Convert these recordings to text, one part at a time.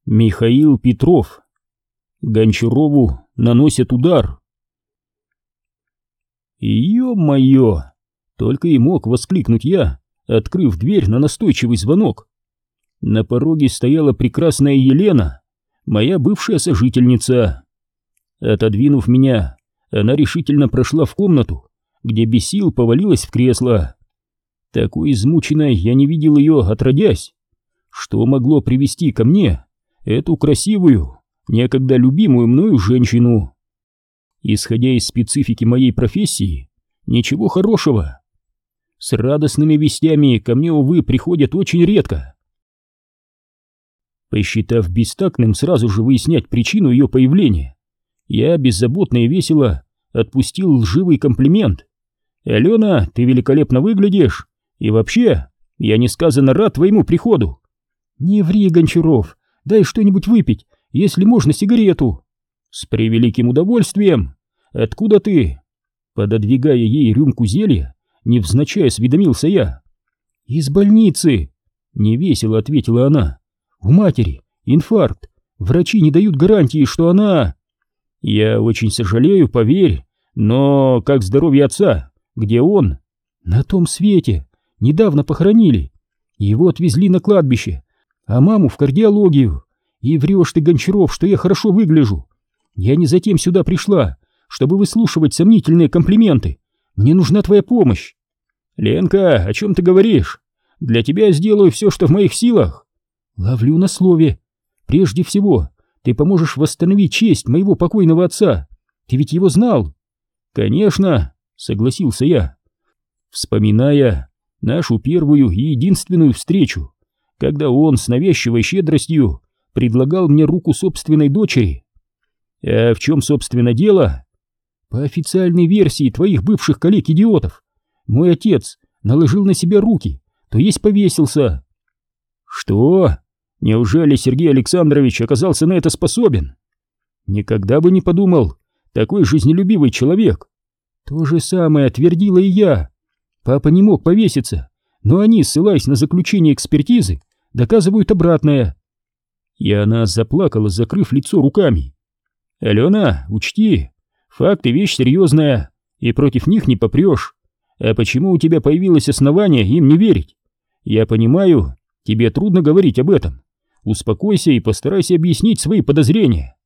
Михаил Петров. Гончарову наносят удар. «Ё-моё!» — только и мог воскликнуть я, открыв дверь на настойчивый звонок. На пороге стояла прекрасная Елена, моя бывшая сожительница. Отодвинув меня, она решительно прошла в комнату, где без сил повалилась в кресло. Такой измученной я не видел ее отродясь. Что могло привести ко мне эту красивую, некогда любимую мною женщину? Исходя из специфики моей профессии, ничего хорошего. С радостными вестями ко мне, увы, приходят очень редко. Посчитав бестактным сразу же выяснять причину ее появления, я беззаботно и весело отпустил лживый комплимент. «Алена, ты великолепно выглядишь, и вообще, я несказанно рад твоему приходу». «Не ври, Гончаров, дай что-нибудь выпить, если можно сигарету». «С превеликим удовольствием. Откуда ты?» Пододвигая ей рюмку зелья, невзначай осведомился я. «Из больницы», — невесело ответила она. «У матери инфаркт. Врачи не дают гарантии, что она...» «Я очень сожалею, поверь, но как здоровье отца? Где он?» «На том свете. Недавно похоронили. Его отвезли на кладбище, а маму в кардиологию. И врешь ты, Гончаров, что я хорошо выгляжу. Я не затем сюда пришла, чтобы выслушивать сомнительные комплименты. Мне нужна твоя помощь». «Ленка, о чем ты говоришь? Для тебя я сделаю все, что в моих силах». «Ловлю на слове. Прежде всего, ты поможешь восстановить честь моего покойного отца. Ты ведь его знал?» «Конечно», — согласился я, вспоминая нашу первую и единственную встречу, когда он с навязчивой щедростью предлагал мне руку собственной дочери. «А в чем, собственно, дело?» «По официальной версии твоих бывших коллег-идиотов, мой отец наложил на себя руки, то есть повесился». «Что? Неужели Сергей Александрович оказался на это способен?» «Никогда бы не подумал, такой жизнелюбивый человек». «То же самое твердила и я. Папа не мог повеситься, но они, ссылаясь на заключение экспертизы, доказывают обратное». И она заплакала, закрыв лицо руками. «Алена, учти, факты — вещь серьезная, и против них не попрешь. А почему у тебя появилось основание им не верить? Я понимаю, тебе трудно говорить об этом. Успокойся и постарайся объяснить свои подозрения».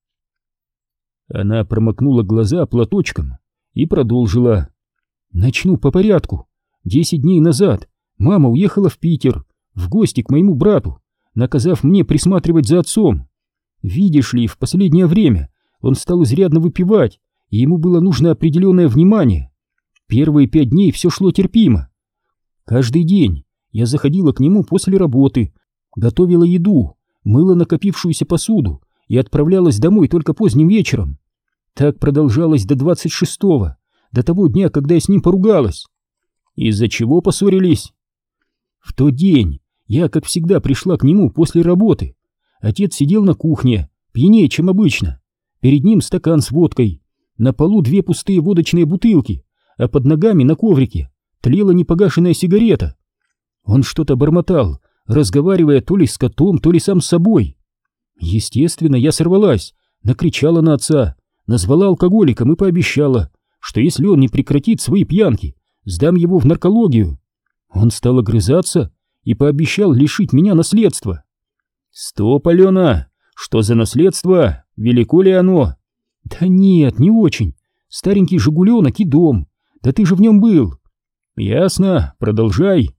Она промокнула глаза платочком и продолжила. «Начну по порядку. 10 дней назад мама уехала в Питер в гости к моему брату, наказав мне присматривать за отцом. Видишь ли, в последнее время он стал изрядно выпивать, и ему было нужно определенное внимание. Первые 5 дней все шло терпимо. Каждый день я заходила к нему после работы, готовила еду, мыла накопившуюся посуду и отправлялась домой только поздним вечером. Так продолжалось до 26-го, до того дня, когда я с ним поругалась». «Из-за чего поссорились?» «В тот день я, как всегда, пришла к нему после работы. Отец сидел на кухне, пьянее, чем обычно. Перед ним стакан с водкой, на полу 2 пустые водочные бутылки, а под ногами на коврике тлела непогашенная сигарета. Он что-то бормотал, разговаривая то ли с котом, то ли сам с собой. Естественно, я сорвалась, накричала на отца, назвала алкоголиком и пообещала, что если он не прекратит свои пьянки, сдам его в наркологию. Он стал огрызаться и пообещал лишить меня наследства». «Стоп, Алена, что за наследство? Велико ли оно?» «Да нет, не очень. Старенький жигуленок и дом. Да ты же в нем был». «Ясно, продолжай».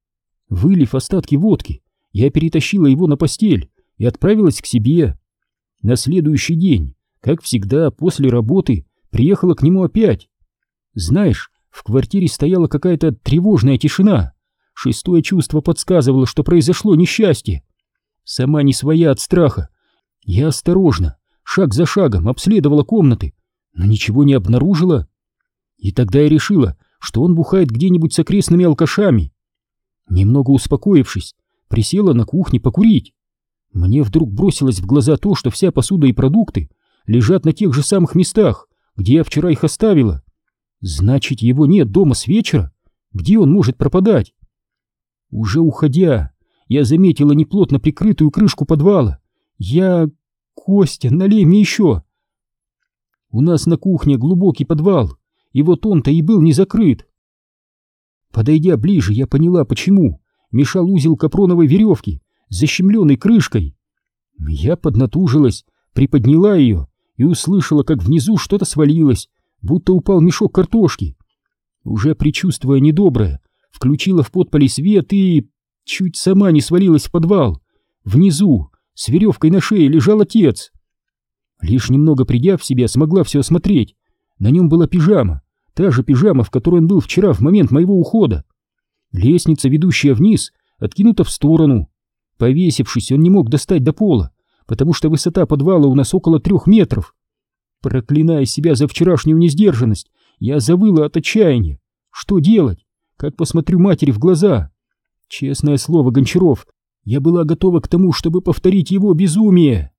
Вылив остатки водки, я перетащила его на постель и отправилась к себе. На следующий день, как всегда, после работы приехала к нему опять. Знаешь, в квартире стояла какая-то тревожная тишина. Шестое чувство подсказывало, что произошло несчастье. Сама не своя от страха, я осторожно, шаг за шагом обследовала комнаты, но ничего не обнаружила. И тогда я решила, что он бухает где-нибудь с окрестными алкашами. Немного успокоившись, присела на кухне покурить. Мне вдруг бросилось в глаза то, что вся посуда и продукты лежат на тех же самых местах, где я вчера их оставила. Значит, его нет дома с вечера? Где он может пропадать? Уже уходя, я заметила неплотно прикрытую крышку подвала Я... Костя, налей мне еще. У нас на кухне глубокий подвал, и вот он-то и был не закрыт. Подойдя ближе, я поняла, почему. Мешал узел капроновой веревки, защемленной крышкой. Я поднатужилась, приподняла ее и услышала, как внизу что-то свалилось, будто упал мешок картошки. Уже предчувствуя недоброе, включила в подполе свет и... чуть сама не свалилась в подвал. Внизу, с веревкой на шее, лежал отец. Лишь немного придя в себя, смогла все осмотреть. На нем была пижама, та же пижама, в которой он был вчера в момент моего ухода. Лестница, ведущая вниз, откинута в сторону. Повесившись, он не мог достать до пола, потому что высота подвала у нас около 3 метров. Проклиная себя за вчерашнюю несдержанность, я завыла от отчаяния. Что делать? Как посмотрю матери в глаза? Честное слово, Гончаров, я была готова к тому, чтобы повторить его безумие.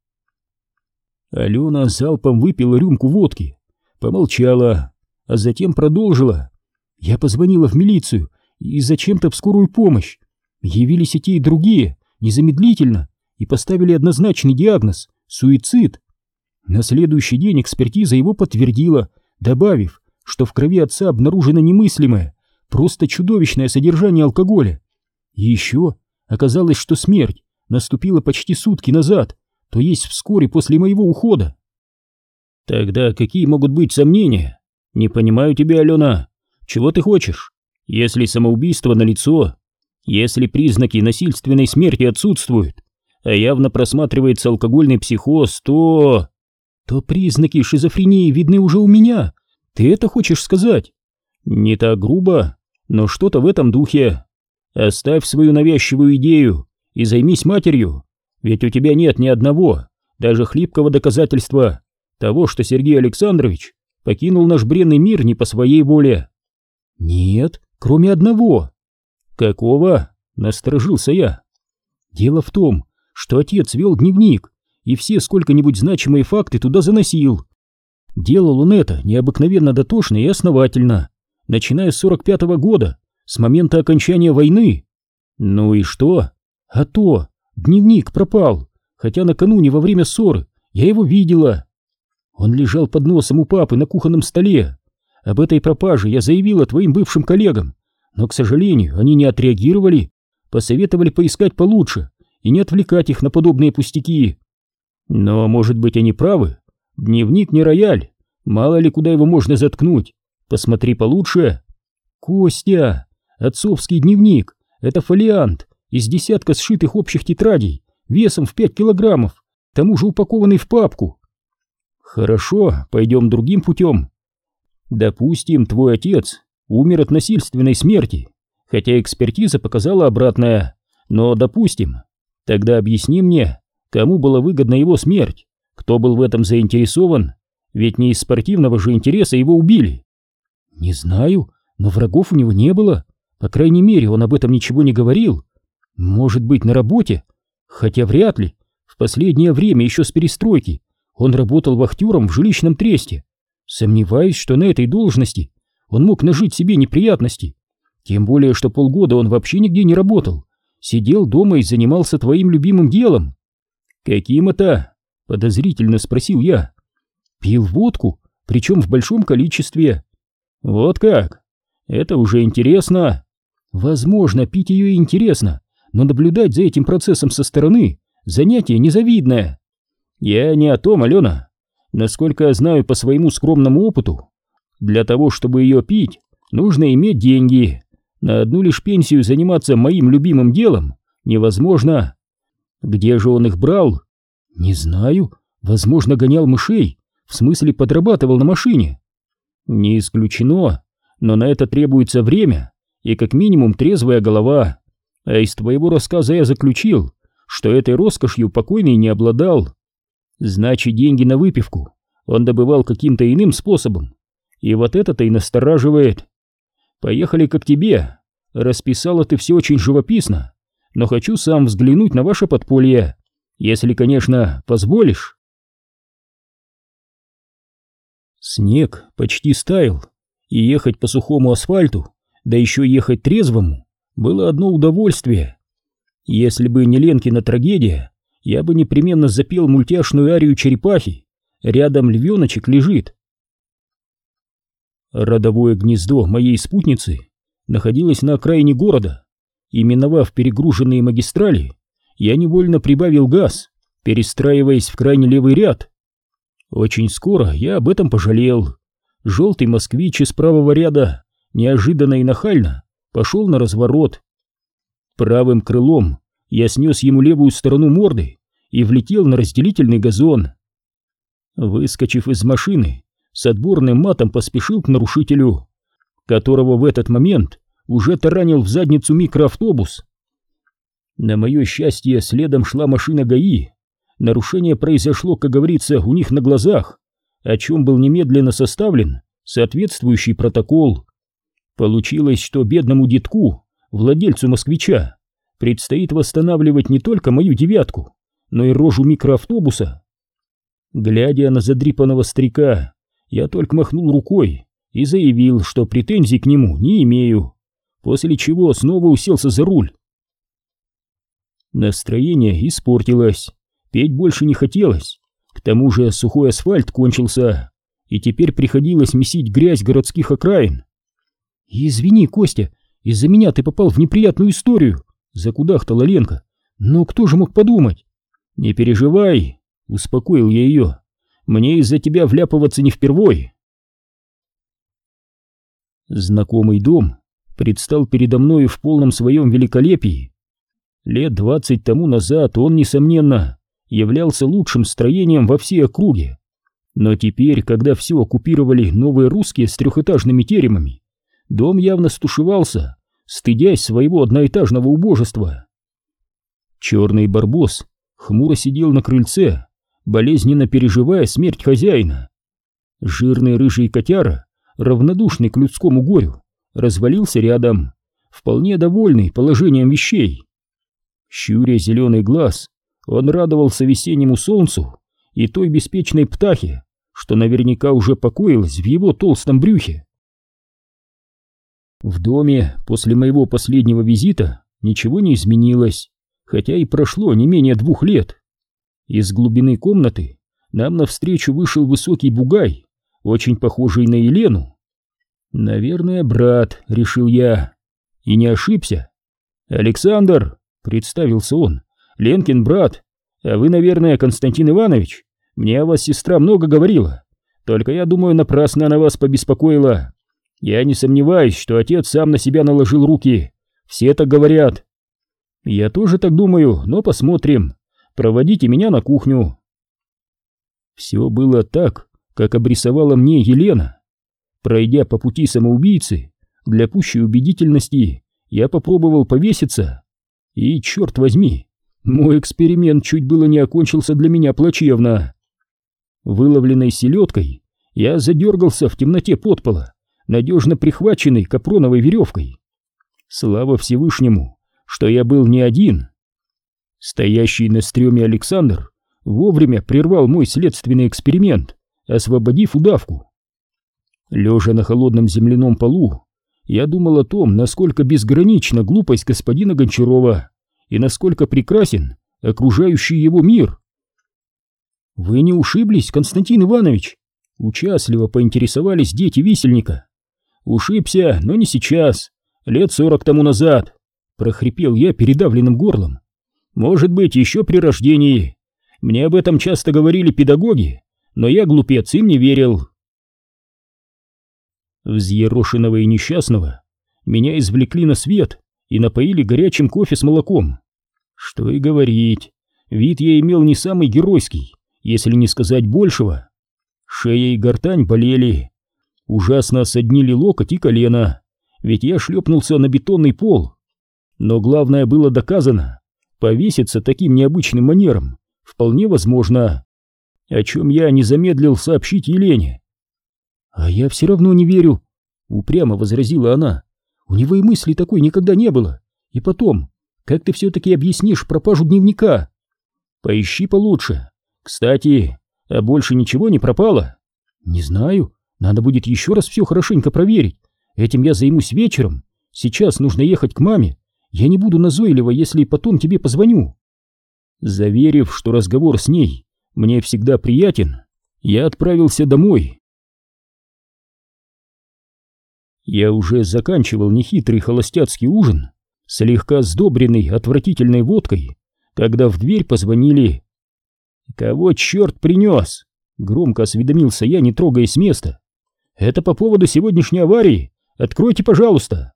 Алена залпом выпила рюмку водки, помолчала, а затем продолжила. Я позвонила в милицию и зачем-то в скорую помощь. Явились и те, и другие, незамедлительно, и поставили однозначный диагноз — суицид. На следующий день экспертиза его подтвердила, добавив, что в крови отца обнаружено немыслимое, просто чудовищное содержание алкоголя. И еще оказалось, что смерть наступила почти сутки назад, то есть вскоре после моего ухода. Тогда какие могут быть сомнения? Не понимаю тебя, Алена. Чего ты хочешь? Если самоубийство налицо, если признаки насильственной смерти отсутствуют, а явно просматривается алкогольный психоз, то признаки шизофрении видны уже у меня. Ты это хочешь сказать? Не так грубо, но что-то в этом духе. Оставь свою навязчивую идею и займись матерью, ведь у тебя нет ни одного, даже хлипкого доказательства того, что Сергей Александрович покинул наш бренный мир не по своей воле. Нет, кроме одного. Какого? Насторожился я. Дело в том, что отец вел дневник и все сколько-нибудь значимые факты туда заносил. Делал он это необыкновенно дотошно и основательно, начиная с 45-го года, с момента окончания войны. Ну и что? А то, дневник пропал, хотя накануне во время ссоры я его видела. Он лежал под носом у папы на кухонном столе. Об этой пропаже я заявила твоим бывшим коллегам, но, к сожалению, они не отреагировали, посоветовали поискать получше и не отвлекать их на подобные пустяки. Но, может быть, они правы? Дневник не рояль, мало ли куда его можно заткнуть. Посмотри получше. Костя, отцовский дневник — это фолиант из десятка сшитых общих тетрадей весом в 5 килограммов, к тому же упакованный в папку. Хорошо, пойдем другим путем. Допустим, твой отец умер от насильственной смерти, хотя экспертиза показала обратное, но допустим. Тогда объясни мне, кому была выгодна его смерть, кто был в этом заинтересован, ведь не из спортивного же интереса его убили. Не знаю, но врагов у него не было, по крайней мере, он об этом ничего не говорил. Может быть, на работе, хотя вряд ли, в последнее время, еще с перестройки, он работал вахтером в жилищном тресте. Сомневаюсь, что на этой должности он мог нажить себе неприятности, тем более, что полгода он вообще нигде не работал, сидел дома и занимался твоим любимым делом. Каким это? Подозрительно спросил я. Пил водку, причем в большом количестве. Вот как? Это уже интересно. Возможно, пить ее и интересно, но наблюдать за этим процессом со стороны — занятие незавидное. Я не о том, Алена. Насколько я знаю по своему скромному опыту, для того, чтобы ее пить, нужно иметь деньги. На одну лишь пенсию заниматься моим любимым делом невозможно. Где же он их брал? Не знаю. Возможно, гонял мышей, в смысле подрабатывал на машине. Не исключено, но на это требуется время и как минимум трезвая голова. А из твоего рассказа я заключил, что этой роскошью покойный не обладал. Значит, деньги на выпивку он добывал каким-то иным способом. И вот это-то и настораживает. Поехали-ка к тебе. Расписала ты все очень живописно, но хочу сам взглянуть на ваше подполье, если, конечно, позволишь. Снег почти стаял, и ехать по сухому асфальту, да еще ехать трезвому, было одно удовольствие. Если бы не Ленкина трагедия, я бы непременно запел мультяшную арию черепахи. Рядом львеночек лежит. Родовое гнездо моей спутницы находилось на окраине города, и, миновав перегруженные магистрали, я невольно прибавил газ, перестраиваясь в крайне левый ряд. Очень скоро я об этом пожалел. Желтый москвич из правого ряда неожиданно и нахально пошел на разворот. Правым крылом я снес ему левую сторону морды и влетел на разделительный газон. Выскочив из машины, с отборным матом поспешил к нарушителю, которого в этот момент уже таранил в задницу микроавтобус. На мое счастье, следом шла машина ГАИ. Нарушение произошло, как говорится, у них на глазах, о чем был немедленно составлен соответствующий протокол. Получилось, что бедному детку, владельцу москвича, предстоит восстанавливать не только мою девятку, но и рожу микроавтобуса. Глядя на задрипанного старика, я только махнул рукой и заявил, что претензий к нему не имею, после чего снова уселся за руль. Настроение испортилось, петь больше не хотелось, к тому же сухой асфальт кончился, и теперь приходилось месить грязь городских окраин. «Извини, Костя, из-за меня ты попал в неприятную историю», — закудахтала Ленка. «Но кто же мог подумать?» «Не переживай», — успокоил я ее, — «мне из-за тебя вляпываться не впервой». Знакомый дом предстал передо мною в полном своем великолепии. Лет 20 тому назад он, несомненно, являлся лучшим строением во всей округе. Но теперь, когда все оккупировали новые русские с трехэтажными теремами, дом явно стушевался, стыдясь своего одноэтажного убожества. Черный барбос хмуро сидел на крыльце, болезненно переживая смерть хозяина. Жирный рыжий котяра, равнодушный к людскому горю, развалился рядом, вполне довольный положением вещей. Щуря зеленый глаз, он радовался весеннему солнцу и той беспечной птахе, что наверняка уже покоилась в его толстом брюхе. В доме после моего последнего визита ничего не изменилось, хотя и прошло не менее 2 лет. Из глубины комнаты нам навстречу вышел высокий бугай, очень похожий на Елену. «Наверное, брат», — решил я, и не ошибся. «Александр», — представился он, — «Ленкин брат, а вы, наверное, Константин Иванович? Мне о вас сестра много говорила, только я думаю, напрасно она вас побеспокоила. Я не сомневаюсь, что отец сам на себя наложил руки, все так говорят». «Я тоже так думаю, но посмотрим. Проводите меня на кухню». Все было так, как обрисовала мне Елена. Пройдя по пути самоубийцы, для пущей убедительности я попробовал повеситься. И, черт возьми, мой эксперимент чуть было не окончился для меня плачевно. Выловленной селедкой я задергался в темноте подпола, надежно прихваченный капроновой веревкой. Слава Всевышнему, что я был не один. Стоящий на стреме Александр вовремя прервал мой следственный эксперимент, освободив удавку. Лежа на холодном земляном полу, я думал о том, насколько безгранична глупость господина Гончарова и насколько прекрасен окружающий его мир. «Вы не ушиблись, Константин Иванович?» — участливо поинтересовались дети висельника. «Ушибся, но не сейчас, лет 40 тому назад», — прохрипел я передавленным горлом. «Может быть, еще при рождении. Мне об этом часто говорили педагоги, но я, глупец, им не верил». Взъерошенного и несчастного меня извлекли на свет и напоили горячим кофе с молоком. Что и говорить, вид я имел не самый геройский, если не сказать большего. Шея и гортань болели, ужасно соднили локоть и колено, ведь я шлепнулся на бетонный пол. Но главное было доказано, повеситься таким необычным манером вполне возможно, о чем я не замедлил сообщить Елене. «А я все равно не верю», — упрямо возразила она. «У него и мысли такой никогда не было. И потом, как ты все-таки объяснишь пропажу дневника?» «Поищи получше. Кстати, а больше ничего не пропало?» «Не знаю. Надо будет еще раз все хорошенько проверить. Этим я займусь вечером. Сейчас нужно ехать к маме. Я не буду назойлива, если потом тебе позвоню». Заверив, что разговор с ней мне всегда приятен, я отправился домой. Я уже заканчивал нехитрый холостяцкий ужин, слегка сдобренный отвратительной водкой, когда в дверь позвонили. «Кого черт принес?» — громко осведомился я, не трогаясь с места. «Это по поводу сегодняшней аварии. Откройте, пожалуйста».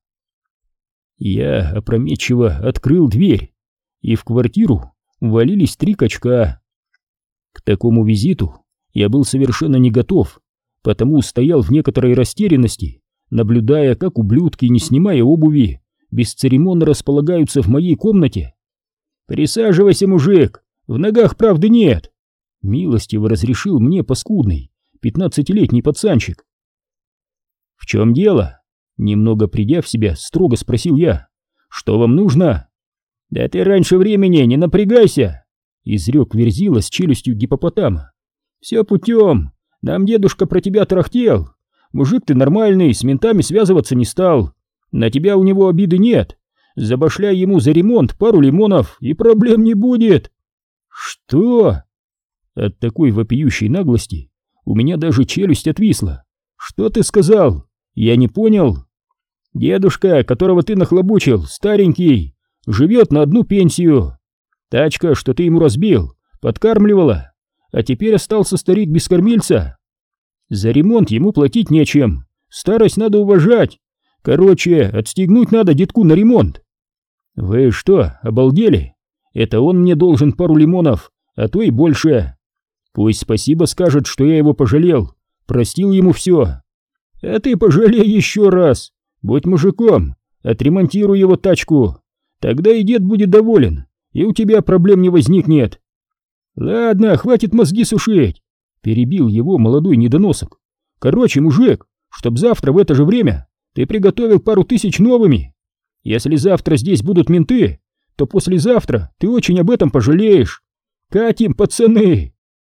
Я опрометчиво открыл дверь, и в квартиру ввалились 3 качка. К такому визиту я был совершенно не готов, потому стоял в некоторой растерянности, наблюдая, как ублюдки, не снимая обуви, бесцеремонно располагаются в моей комнате. «Присаживайся, мужик, в ногах правды нет», — милостиво разрешил мне паскудный 15-летний пацанчик. «В чем дело?» — немного придя в себя, строго спросил я. «Что вам нужно?» «Да ты раньше времени не напрягайся», — изрек Верзила с челюстью гиппопотама. «Все путем, нам дедушка про тебя тарахтел. Мужик ты нормальный, с ментами связываться не стал. На тебя у него обиды нет. Забашляй ему за ремонт пару лимонов, и проблем не будет». «Что?» От такой вопиющей наглости у меня даже челюсть отвисла. «Что ты сказал? Я не понял». «Дедушка, которого ты нахлобучил, старенький, живет на 1 пенсию. Тачка, что ты ему разбил, подкармливала, а теперь остался старик без кормильца. За ремонт ему платить нечем, старость надо уважать. Короче, отстегнуть надо дедку на ремонт». «Вы что, обалдели? Это он мне должен пару лимонов, а то и больше. Пусть спасибо скажет, что я его пожалел, простил ему все. А ты пожалей еще раз, будь мужиком, отремонтируй его тачку, тогда и дед будет доволен, и у тебя проблем не возникнет». «Ладно, хватит мозги сушить», — перебил его молодой недоносок. «Короче, мужик, чтоб завтра в это же время ты приготовил пару тысяч новыми. Если завтра здесь будут менты, то послезавтра ты очень об этом пожалеешь. Катим, пацаны!»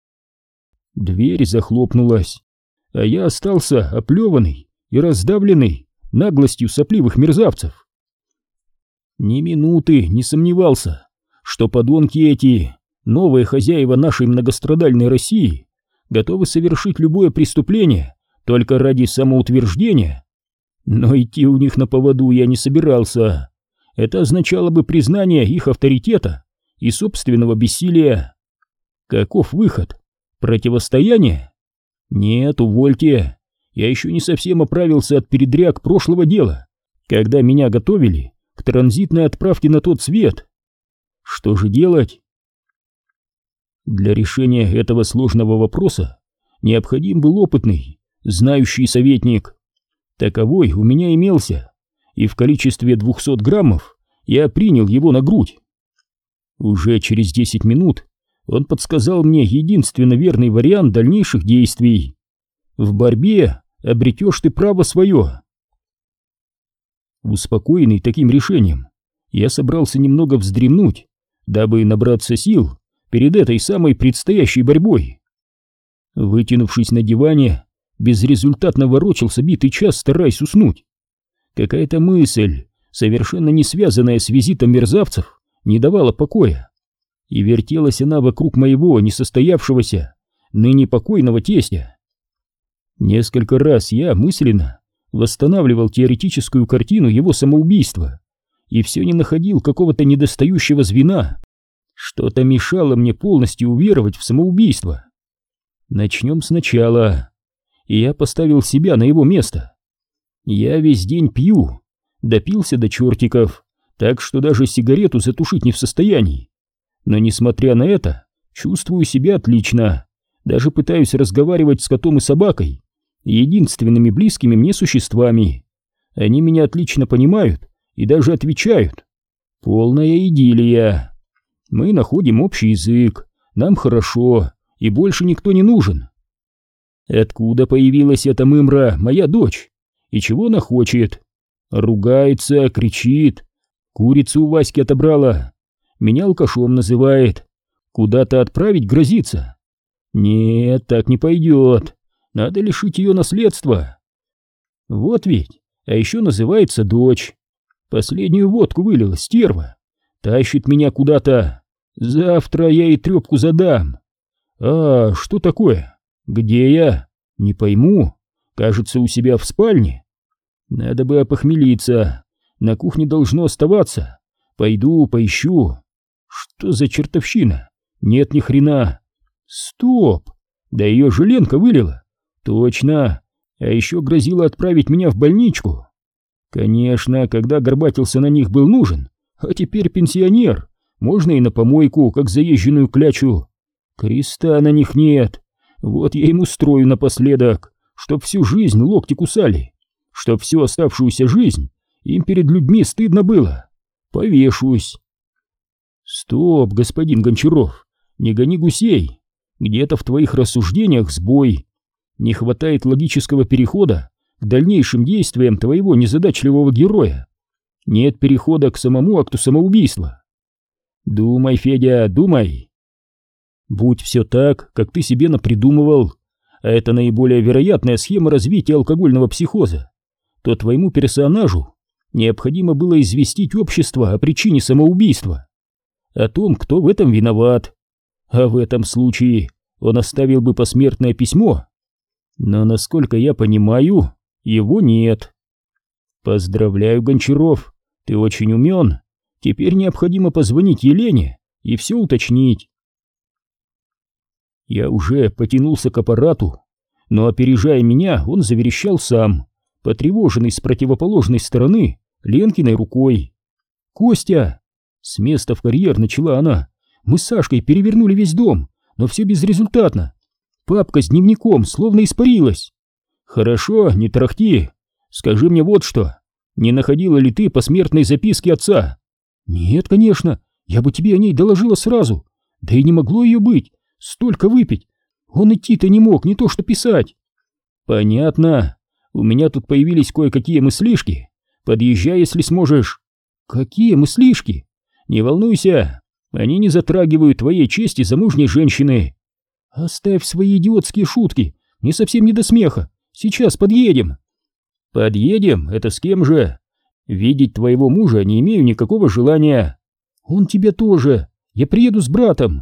Дверь захлопнулась, а я остался оплеванный и раздавленный наглостью сопливых мерзавцев. Ни минуты не сомневался, что подонки эти, новые хозяева нашей многострадальной России, готовы совершить любое преступление только ради самоутверждения. Но идти у них на поводу я не собирался. Это означало бы признание их авторитета и собственного бессилия. Каков выход? Противостояние? Нет, увольте. Я еще не совсем оправился от передряг прошлого дела, когда меня готовили к транзитной отправке на тот свет. Что же делать? Для решения этого сложного вопроса необходим был опытный, знающий советник. Таковой у меня имелся, и в количестве 200 граммов я принял его на грудь. Уже через 10 минут он подсказал мне единственно верный вариант дальнейших действий. В борьбе обретешь ты право свое. Успокоенный таким решением, я собрался немного вздремнуть, дабы набраться сил перед этой самой предстоящей борьбой. Вытянувшись на диване, безрезультатно ворочался битый час, стараясь уснуть. Какая-то мысль, совершенно не связанная с визитом мерзавцев, не давала покоя, и вертелась она вокруг моего несостоявшегося, ныне покойного тестя. Несколько раз я мысленно восстанавливал теоретическую картину его самоубийства и все не находил какого-то недостающего звена. Что-то мешало мне полностью уверовать в самоубийство. Начнем сначала. И я поставил себя на его место. Я весь день пью, допился до чертиков, так что даже сигарету затушить не в состоянии. Но несмотря на это, чувствую себя отлично, даже пытаюсь разговаривать с котом и собакой, единственными близкими мне существами. Они меня отлично понимают и даже отвечают. Полная идиллия. Мы находим общий язык, нам хорошо, и больше никто не нужен. Откуда появилась эта мымра, моя дочь? И чего она хочет? Ругается, кричит, курицу у Васьки отобрала, меня алкашом называет, куда-то отправить грозится. Нет, так не пойдет, надо лишить ее наследства. Вот ведь, а еще называется дочь. Последнюю водку вылила, стерва, тащит меня куда-то. Завтра я ей трепку задам. А что такое? Где я? Не пойму. Кажется, у себя в спальне. Надо бы опохмелиться. На кухне должно оставаться. Пойду, поищу. Что за чертовщина? Нет ни хрена. Стоп! Да ее же Ленка вылила. Точно. А еще грозила отправить меня в больничку. Конечно, когда горбатился на них был нужен. А теперь пенсионер. Можно и на помойку, как заезженную клячу. Креста на них нет. Вот я им устрою напоследок, чтоб всю жизнь локти кусали. Чтоб всю оставшуюся жизнь им перед людьми стыдно было. Повешусь. Стоп, господин Гончаров, не гони гусей. Где-то в твоих рассуждениях сбой. Не хватает логического перехода к дальнейшим действиям твоего незадачливого героя. Нет перехода к самому акту самоубийства. Думай, Федя, думай. Будь все так, как ты себе напридумывал, а это наиболее вероятная схема развития алкогольного психоза, то твоему персонажу необходимо было известить общество о причине самоубийства, о том, кто в этом виноват, а в этом случае он оставил бы посмертное письмо, но, насколько я понимаю, его нет. Поздравляю, Гончаров, ты очень умен. Теперь необходимо позвонить Елене и все уточнить. Я уже потянулся к аппарату, но, опережая меня, он заверещал сам, потревоженный с противоположной стороны Ленкиной рукой. «Костя!» С места в карьер начала она. «Мы с Сашкой перевернули весь дом, но все безрезультатно. Папка с дневником словно испарилась. Хорошо, не тарахти. Скажи мне вот что. Не находила ли ты посмертной записки отца?» «Нет, конечно, я бы тебе о ней доложила сразу. Да и не могло ее быть, столько выпить. Он идти-то не мог, не то что писать». «Понятно. У меня тут появились кое-какие мыслишки. Подъезжай, если сможешь». «Какие мыслишки?» «Не волнуйся, они не затрагивают твоей чести замужней женщины». «Оставь свои идиотские шутки, мне совсем не до смеха. Сейчас подъедем». «Подъедем? Это с кем же? Видеть твоего мужа не имею никакого желания». «Он тебя тоже. Я приеду с братом».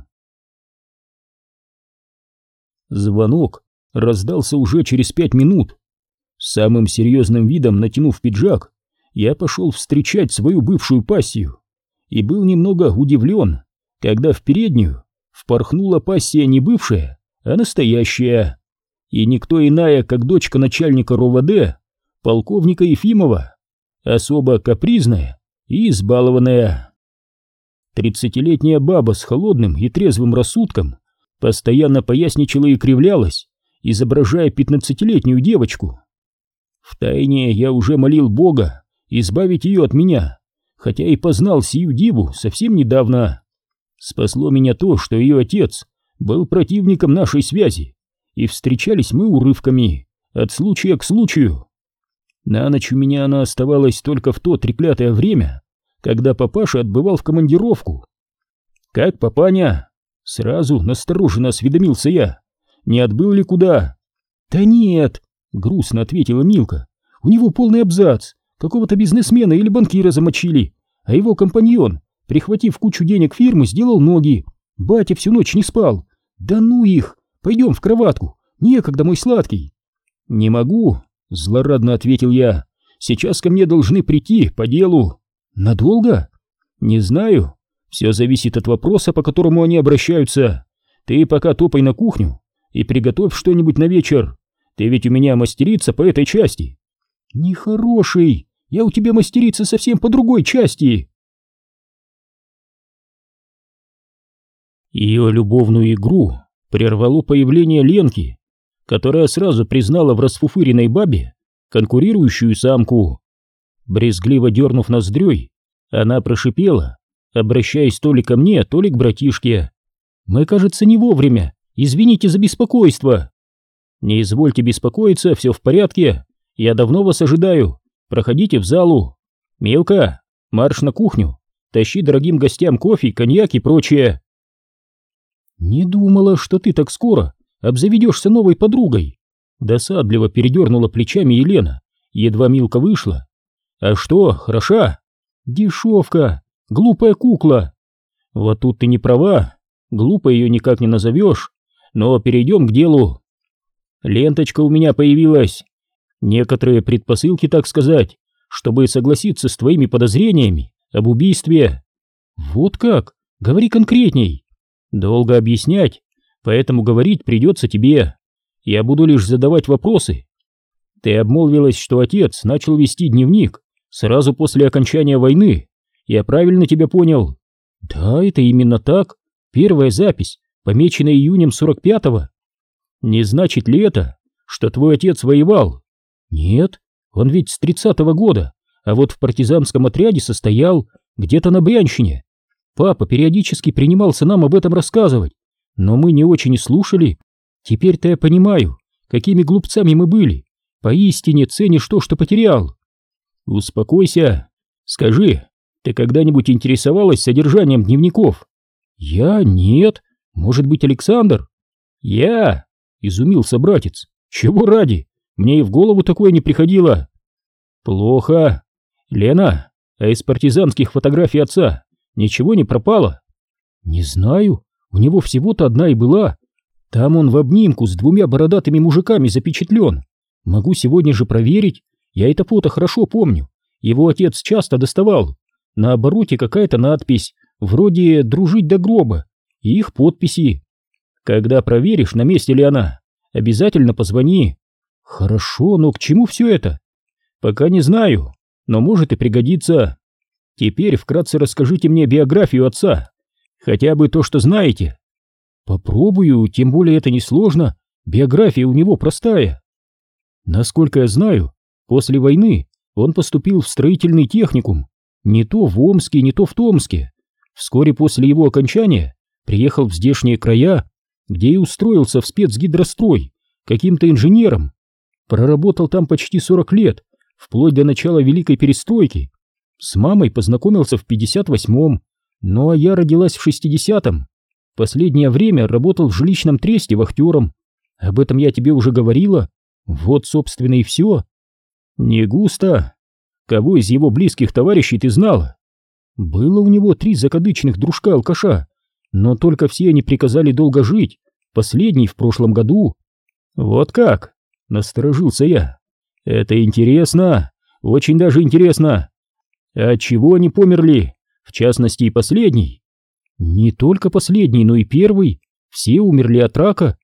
Звонок раздался уже через 5 минут. С самым серьезным видом натянув пиджак, я пошел встречать свою бывшую пассию и был немного удивлен, когда в переднюю впорхнула пассия не бывшая, а настоящая, и никто иная, как дочка начальника РОВД, полковника Ефимова, особо капризная и избалованная. 30-летняя баба с холодным и трезвым рассудком постоянно поясничала и кривлялась, изображая 15-летнюю девочку. Втайне я уже молил Бога избавить ее от меня, хотя и познал сию диву совсем недавно. Спасло меня то, что ее отец был противником нашей связи, и встречались мы урывками, от случая к случаю. На ночь у меня она оставалась только в то треклятое время, когда папаша отбывал в командировку. «Как папаня?» — сразу настороженно осведомился я. «Не отбыл ли куда?» «Да нет», — грустно ответила Милка. «У него полный абзац. Какого-то бизнесмена или банкира замочили, а его компаньон, прихватив кучу денег фирмы, сделал ноги. Батя всю ночь не спал. Да ну их! Пойдем в кроватку. Некогда, мой сладкий». «Не могу», — злорадно ответил я. «Сейчас ко мне должны прийти по делу». «Надолго?» «Не знаю. Все зависит от вопроса, по которому они обращаются. Ты пока топай на кухню и приготовь что-нибудь на вечер. Ты ведь у меня мастерица по этой части». «Нехороший. Я у тебя мастерица совсем по другой части». Ее любовную игру прервало появление Ленки, которая сразу признала в расфуфыренной бабе конкурирующую самку. Брезгливо дернув ноздрёй, она прошипела, обращаясь то ли ко мне, то ли к братишке: «Мы, кажется, не вовремя. Извините за беспокойство». «Не извольте беспокоиться, все в порядке. Я давно вас ожидаю. Проходите в залу. Мелка, марш на кухню. Тащи дорогим гостям кофе, коньяк и прочее». «Не думала, что ты так скоро обзаведешься новой подругой», — досадливо передернула плечами Елена, едва Милка вышла. «А что, хороша?» «Дешевка, глупая кукла». Вот тут ты не права, глупо ее никак не назовешь, но перейдем к делу. Ленточка у меня появилась, некоторые предпосылки, так сказать, чтобы согласиться с твоими подозрениями об убийстве. Вот как? Говори конкретней. Долго объяснять, поэтому говорить придется тебе. Я буду лишь задавать вопросы. Ты обмолвилась, что отец начал вести дневник сразу после окончания войны. Я правильно тебя понял? Да, это именно так. Первая запись, помеченная июнем 45-го. Не значит ли это, что твой отец воевал? Нет, он ведь с 30-го года, а вот в партизанском отряде состоял где-то на Брянщине. Папа периодически принимался нам об этом рассказывать, но мы не очень и слушали. Теперь-то я понимаю, какими глупцами мы были. Поистине ценишь то, что потерял. Успокойся. Скажи, ты когда-нибудь интересовалась содержанием дневников? Я? Нет. Может быть, Александр? Я? Изумился братец. Чего ради? Мне и в голову такое не приходило. Плохо. Лена, а из партизанских фотографий отца ничего не пропало? Не знаю. У него всего-то одна и была. Там он в обнимку с двумя бородатыми мужиками запечатлен. Могу сегодня же проверить. Я это фото хорошо помню. Его отец часто доставал. На обороте какая-то надпись, вроде «Дружить до гроба», и их подписи. Когда проверишь, на месте ли она, обязательно позвони. Хорошо, но к чему все это? Пока не знаю, но может и пригодится. Теперь вкратце расскажите мне биографию отца. Хотя бы то, что знаете. Попробую, тем более это несложно. Биография у него простая. Насколько я знаю, после войны он поступил в строительный техникум, не то в Омске, не то в Томске. Вскоре после его окончания приехал в здешние края, где и устроился в спецгидрострой каким-то инженером. Проработал там почти 40 лет, вплоть до начала Великой Перестройки. С мамой познакомился в 58-м, ну а я родилась в 60-м. Последнее время работал в жилищном тресте вахтером. Об этом я тебе уже говорила. Вот, собственно, и все. Не густо. Кого из его близких товарищей ты знала? Было у него 3 закадычных дружка-алкаша, но только все они приказали долго жить, последний в прошлом году. Вот как? Насторожился я. Это интересно, очень даже интересно. А от чего они померли? В частности, и последний? Не только последний, но и первый. Все умерли от рака.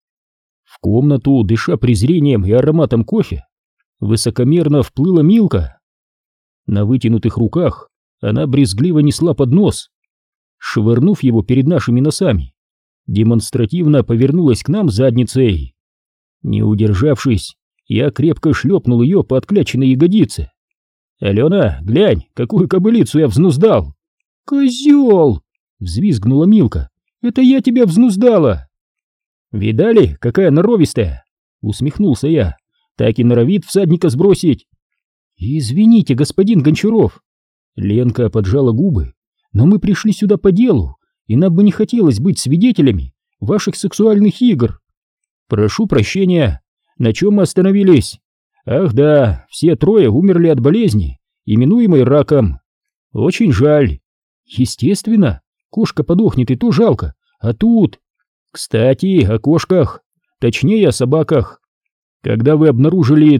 В комнату, дыша презрением и ароматом кофе, высокомерно вплыла Милка. На вытянутых руках она брезгливо несла поднос. Швырнув его перед нашими носами, демонстративно повернулась к нам задницей. Не удержавшись, я крепко шлепнул ее по откляченной ягодице. «Алена, глянь, какую кобылицу я взнуздал!» «Козел!» — взвизгнула Милка. «Это я тебя взнуздала!» «Видали, какая норовистая?» — усмехнулся я. «Так и норовит всадника сбросить!» «Извините, господин Гончаров!» Ленка поджала губы. «Но мы пришли сюда по делу, и нам бы не хотелось быть свидетелями ваших сексуальных игр!» «Прошу прощения, на чем мы остановились?» «Ах да, все 3 умерли от болезни, именуемой раком. Очень жаль. Естественно, кошка подохнет, и то жалко, а тут...» «Кстати, о кошках, точнее о собаках. Когда вы обнаружили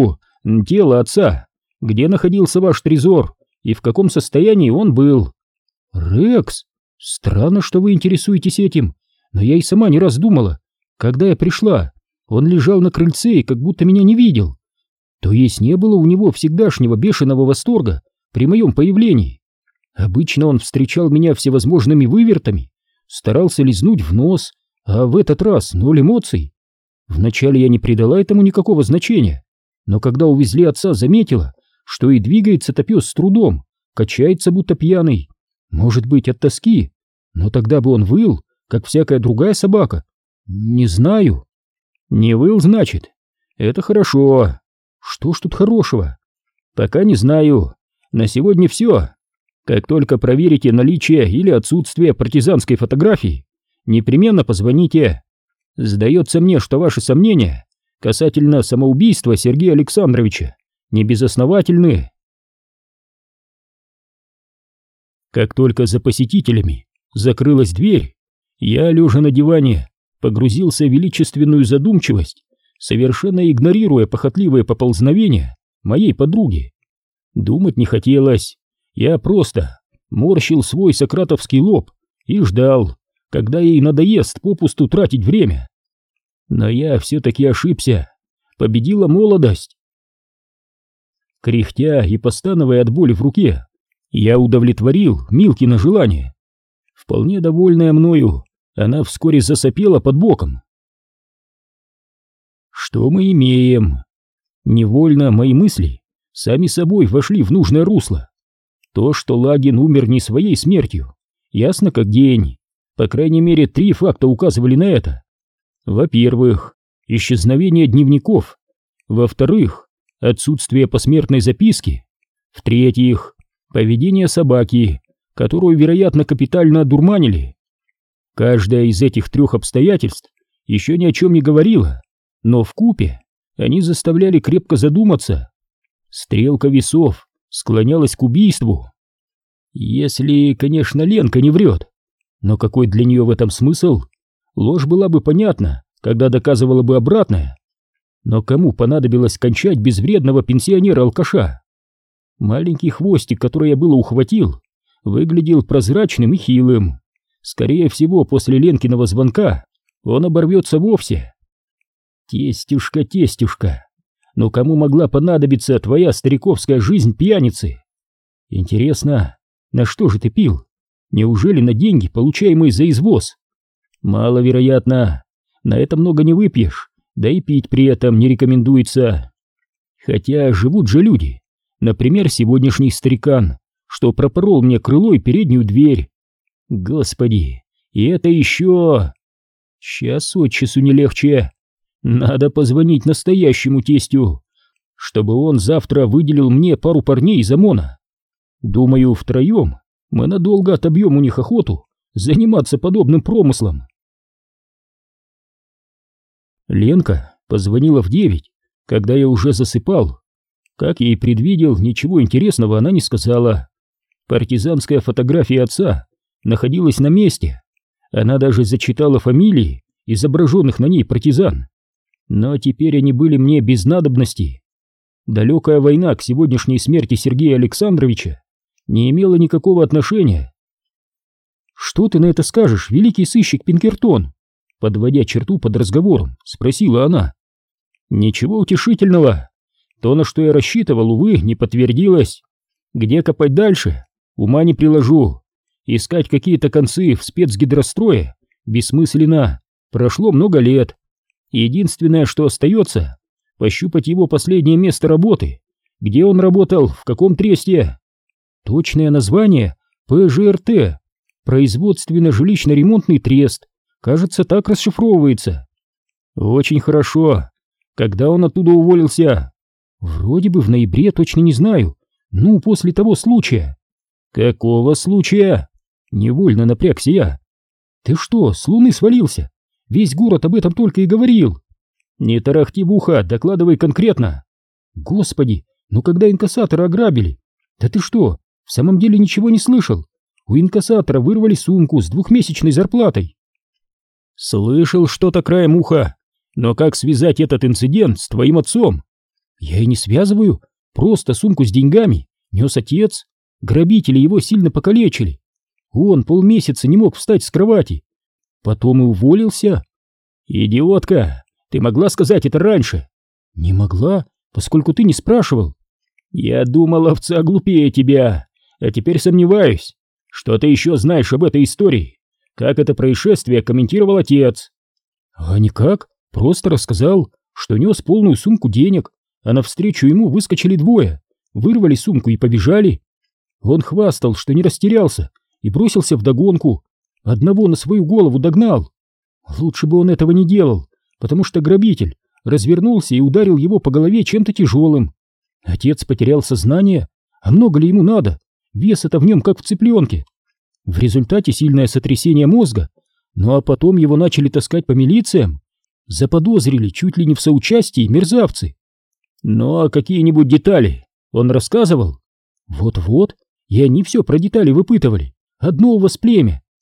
тело отца, где находился ваш трезор и в каком состоянии он был?» «Рекс, странно, что вы интересуетесь этим, но я и сама не раз думала. Когда я пришла, он лежал на крыльце и как будто меня не видел. То есть не было у него всегдашнего бешеного восторга при моем появлении. Обычно он встречал меня всевозможными вывертами, старался лизнуть в нос, а в этот раз 0 эмоций. Вначале я не придала этому никакого значения, но когда увезли отца, заметила, что и двигается-то пес с трудом, качается будто пьяный. Может быть, от тоски, но тогда бы он выл, как всякая другая собака. Не знаю». «Не выл, значит? Это хорошо. Что ж тут хорошего?» «Пока не знаю. На сегодня все. Как только проверите наличие или отсутствие партизанской фотографии, непременно позвоните. Сдается мне, что ваши сомнения касательно самоубийства Сергея Александровича небезосновательны». Как только за посетителями закрылась дверь. Я, лежа на диване, погрузился в величественную задумчивость, совершенно игнорируя похотливые поползновения моей подруги. Думать не хотелось. Я просто морщил свой сократовский лоб и ждал, когда ей надоест попусту тратить время. Но я все-таки ошибся. Победила молодость. Кряхтя и постановая от боли в руке, я удовлетворил Милкино желание. Вполне довольная мною, она вскоре засопела под боком. Что мы имеем? Невольно мои мысли сами собой вошли в нужное русло. То, что Лагин умер не своей смертью, ясно как день. По крайней мере, 3 факта указывали на это. Во-первых, исчезновение дневников. Во-вторых, отсутствие посмертной записки. В-третьих, поведение собаки, которую, вероятно, капитально одурманили. Каждое из этих 3 обстоятельств еще ни о чем не говорило, но вкупе они заставляли крепко задуматься. Стрелка весов склонялась к убийству. Если, конечно, Ленка не врет. Но какой для нее в этом смысл? Ложь была бы понятна, когда доказывала бы обратное. Но кому понадобилось кончать без вредного пенсионера-алкаша? Маленький хвостик, который я было ухватил, выглядел прозрачным и хилым. Скорее всего, после Ленкиного звонка он оборвется вовсе. Тестюшка, тестюшка, но кому могла понадобиться твоя стариковская жизнь пьяницы? Интересно, на что же ты пил? Неужели на деньги, получаемые за извоз? Маловероятно, на это много не выпьешь, да и пить при этом не рекомендуется. Хотя живут же люди, например, сегодняшний старикан, что пропорол мне крыло и переднюю дверь. Господи, и это еще... Час от часу не легче. Надо позвонить настоящему тестю, чтобы он завтра выделил мне пару парней из ОМОНа. Думаю, втроем мы надолго отобьем у них охоту заниматься подобным промыслом. Ленка позвонила в 9, когда я уже засыпал. Как я и предвидел, ничего интересного она не сказала. Партизанская фотография отца находилась на месте. Она даже зачитала фамилии изображенных на ней партизан. Но теперь они были мне без надобности. Далекая война к сегодняшней смерти Сергея Александровича не имела никакого отношения. «Что ты на это скажешь, великий сыщик Пинкертон?» Подводя черту под разговором, спросила она. «Ничего утешительного. То, на что я рассчитывал, увы, не подтвердилось. Где копать дальше? Ума не приложу. Искать какие-то концы в спецгидрострое бессмысленно. Прошло много лет. Единственное, что остается, пощупать его последнее место работы. Где он работал, в каком тресте? Точное название — ПЖРТ, производственно-жилищно-ремонтный трест. Кажется, так расшифровывается. Очень хорошо. Когда он оттуда уволился? Вроде бы в ноябре, точно не знаю. Ну, после того случая. Какого случая? Невольно напрягся я. Ты что, с Луны свалился? Весь город об этом только и говорил. Не тарахти в ухо, докладывай конкретно. Господи, ну когда инкассатора ограбили? Да ты что, в самом деле ничего не слышал? У инкассатора вырвали сумку с 2-месячной зарплатой. Слышал что-то краем уха, но как связать этот инцидент с твоим отцом? Я и не связываю, просто сумку с деньгами нес отец. Грабители его сильно покалечили. Он полмесяца не мог встать с кровати. Потом и уволился. Идиотка, ты могла сказать это раньше? Не могла, поскольку ты не спрашивал. Я думал, овца глупее тебя, а теперь сомневаюсь. Что ты еще знаешь об этой истории? Как это происшествие комментировал отец? А никак, просто рассказал, что нес полную сумку денег, а навстречу ему выскочили 2, вырвали сумку и побежали. Он хвастал, что не растерялся, и бросился вдогонку. Одного на свою голову догнал. Лучше бы он этого не делал, потому что грабитель развернулся и ударил его по голове чем-то тяжелым. Отец потерял сознание, а много ли ему надо? Вес-то в нем как в цыпленке. В результате сильное сотрясение мозга, ну а потом его начали таскать по милициям. Заподозрили чуть ли не в соучастии мерзавцы. Ну а какие-нибудь детали он рассказывал? Вот-вот, и они все про детали выпытывали. Одно у вас племя.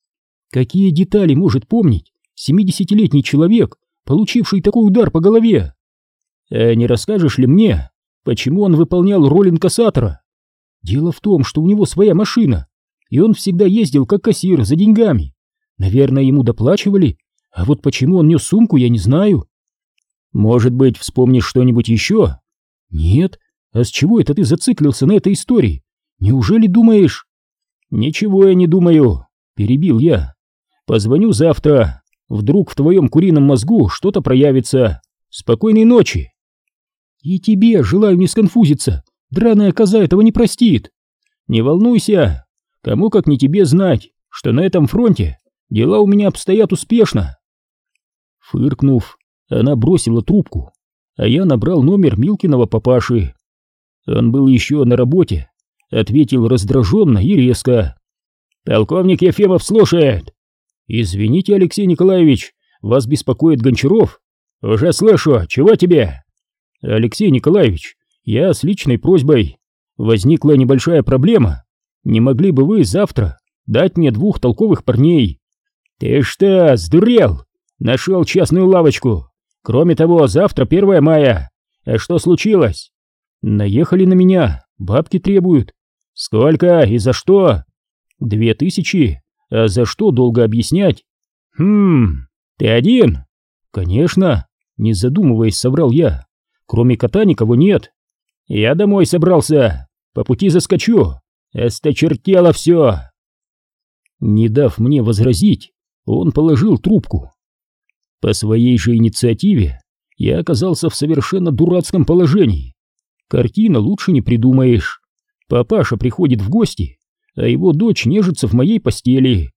Какие детали может помнить 70-летний человек, получивший такой удар по голове? Не расскажешь ли мне, почему он выполнял роль инкассатора? Дело в том, что у него своя машина, и он всегда ездил как кассир за деньгами. Наверное, ему доплачивали, а вот почему он нес сумку, я не знаю. Может быть, вспомнишь что-нибудь еще? Нет, а с чего это ты зациклился на этой истории? Неужели думаешь? Ничего я не думаю, перебил я. Позвоню завтра, вдруг в твоем курином мозгу что-то проявится. Спокойной ночи. И тебе желаю не сконфузиться, драная коза этого не простит. Не волнуйся, кому как не тебе знать, что на этом фронте дела у меня обстоят успешно. Фыркнув, она бросила трубку, а я набрал номер Милкиного папаши. Он был еще на работе, ответил раздраженно и резко. «Полковник Ефремов слушает!» «Извините, Алексей Николаевич, вас беспокоит Гончаров?» «Уже слышу, чего тебе?» «Алексей Николаевич, я с личной просьбой. Возникла небольшая проблема. Не могли бы вы завтра дать мне 2 толковых парней?» «Ты что, сдурел? Нашел частную лавочку. Кроме того, завтра 1 мая. А что случилось?» «Наехали на меня, бабки требуют». «Сколько и за что?» 2000. А за что, долго объяснять. Ты один?» «Конечно», не задумываясь, соврал я. «Кроме кота никого нет». «Я домой собрался, по пути заскочу. Осточертело все». Не дав мне возразить, он положил трубку. По своей же инициативе я оказался в совершенно дурацком положении. Картина лучше не придумаешь. Папаша приходит в гости, а его дочь нежится в моей постели.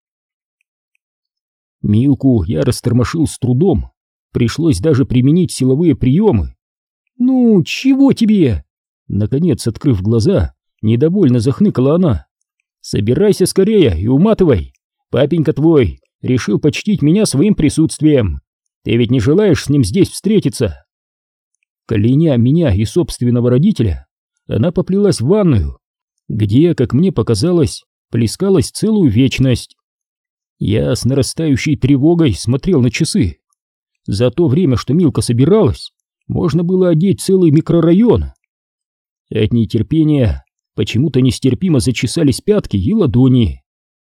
Милку я растормошил с трудом, пришлось даже применить силовые приемы. «Ну, чего тебе?» Наконец, открыв глаза, недовольно захныкала она. «Собирайся скорее и уматывай. Папенька твой решил почтить меня своим присутствием. Ты ведь не желаешь с ним здесь встретиться?» Кляня меня и собственного родителя, она поплелась в ванную, где, как мне показалось, плескалась целую вечность. Я с нарастающей тревогой смотрел на часы. За то время, что Милка собиралась, можно было одеть целый микрорайон. От нетерпения почему-то нестерпимо зачесались пятки и ладони.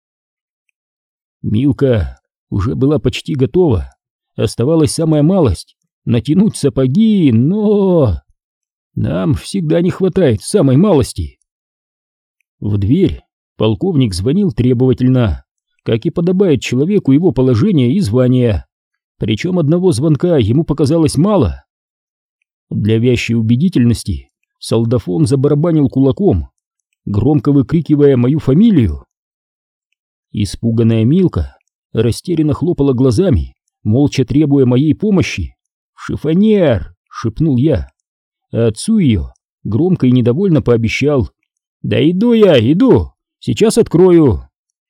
Милка уже была почти готова. Оставалась самая малость — натянуть сапоги, но... Нам всегда не хватает самой малости. В дверь полковник звонил требовательно, как и подобает человеку его положения и звания. Причем одного звонка ему показалось мало. Для вящей убедительности солдафон забарабанил кулаком, громко выкрикивая мою фамилию. Испуганная Милка растерянно хлопала глазами, молча требуя моей помощи. «Шифоньер!» — шепнул я. А отцу ее громко и недовольно пообещал: «Да иду я, иду! Сейчас открою!»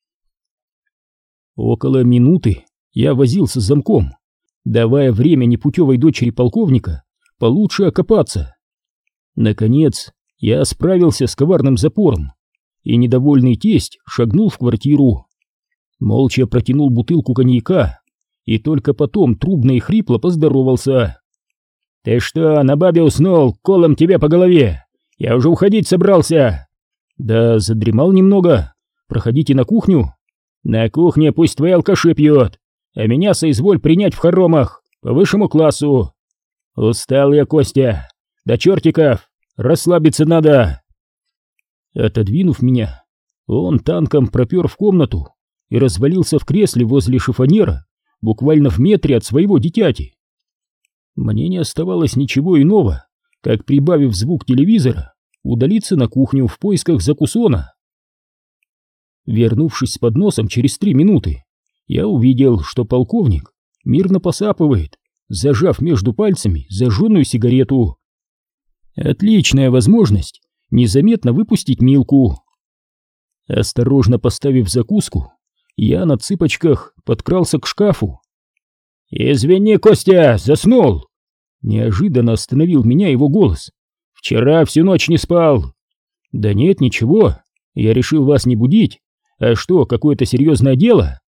Около минуты я возился с замком, давая время непутевой дочери полковника получше окопаться. Наконец я справился с коварным запором, и недовольный тесть шагнул в квартиру. Молча протянул бутылку коньяка и только потом трубно и хрипло поздоровался. «Ты что, на бабе уснул? Колом тебе по голове! Я уже уходить собрался!» «Да задремал немного. Проходите на кухню». «На кухне пусть твои алкаши пьют, а меня соизволь принять в хоромах по высшему классу. Устал я, Костя, до чертиков, расслабиться надо». Отодвинув меня, он танком пропер в комнату и развалился в кресле возле шифоньера, буквально в метре от своего дитяти. Мне не оставалось ничего иного, как, прибавив звук телевизора, удалиться на кухню в поисках закусона. Вернувшись с подносом через 3 минуты, я увидел, что полковник мирно посапывает, зажав между пальцами зажженную сигарету. Отличная возможность незаметно выпустить Милку. Осторожно поставив закуску, я на цыпочках подкрался к шкафу. «Извини, Костя, заснул!» Неожиданно остановил меня его голос. «Вчера всю ночь не спал». «Да нет, ничего, я решил вас не будить. А что, какое-то серьезное дело?»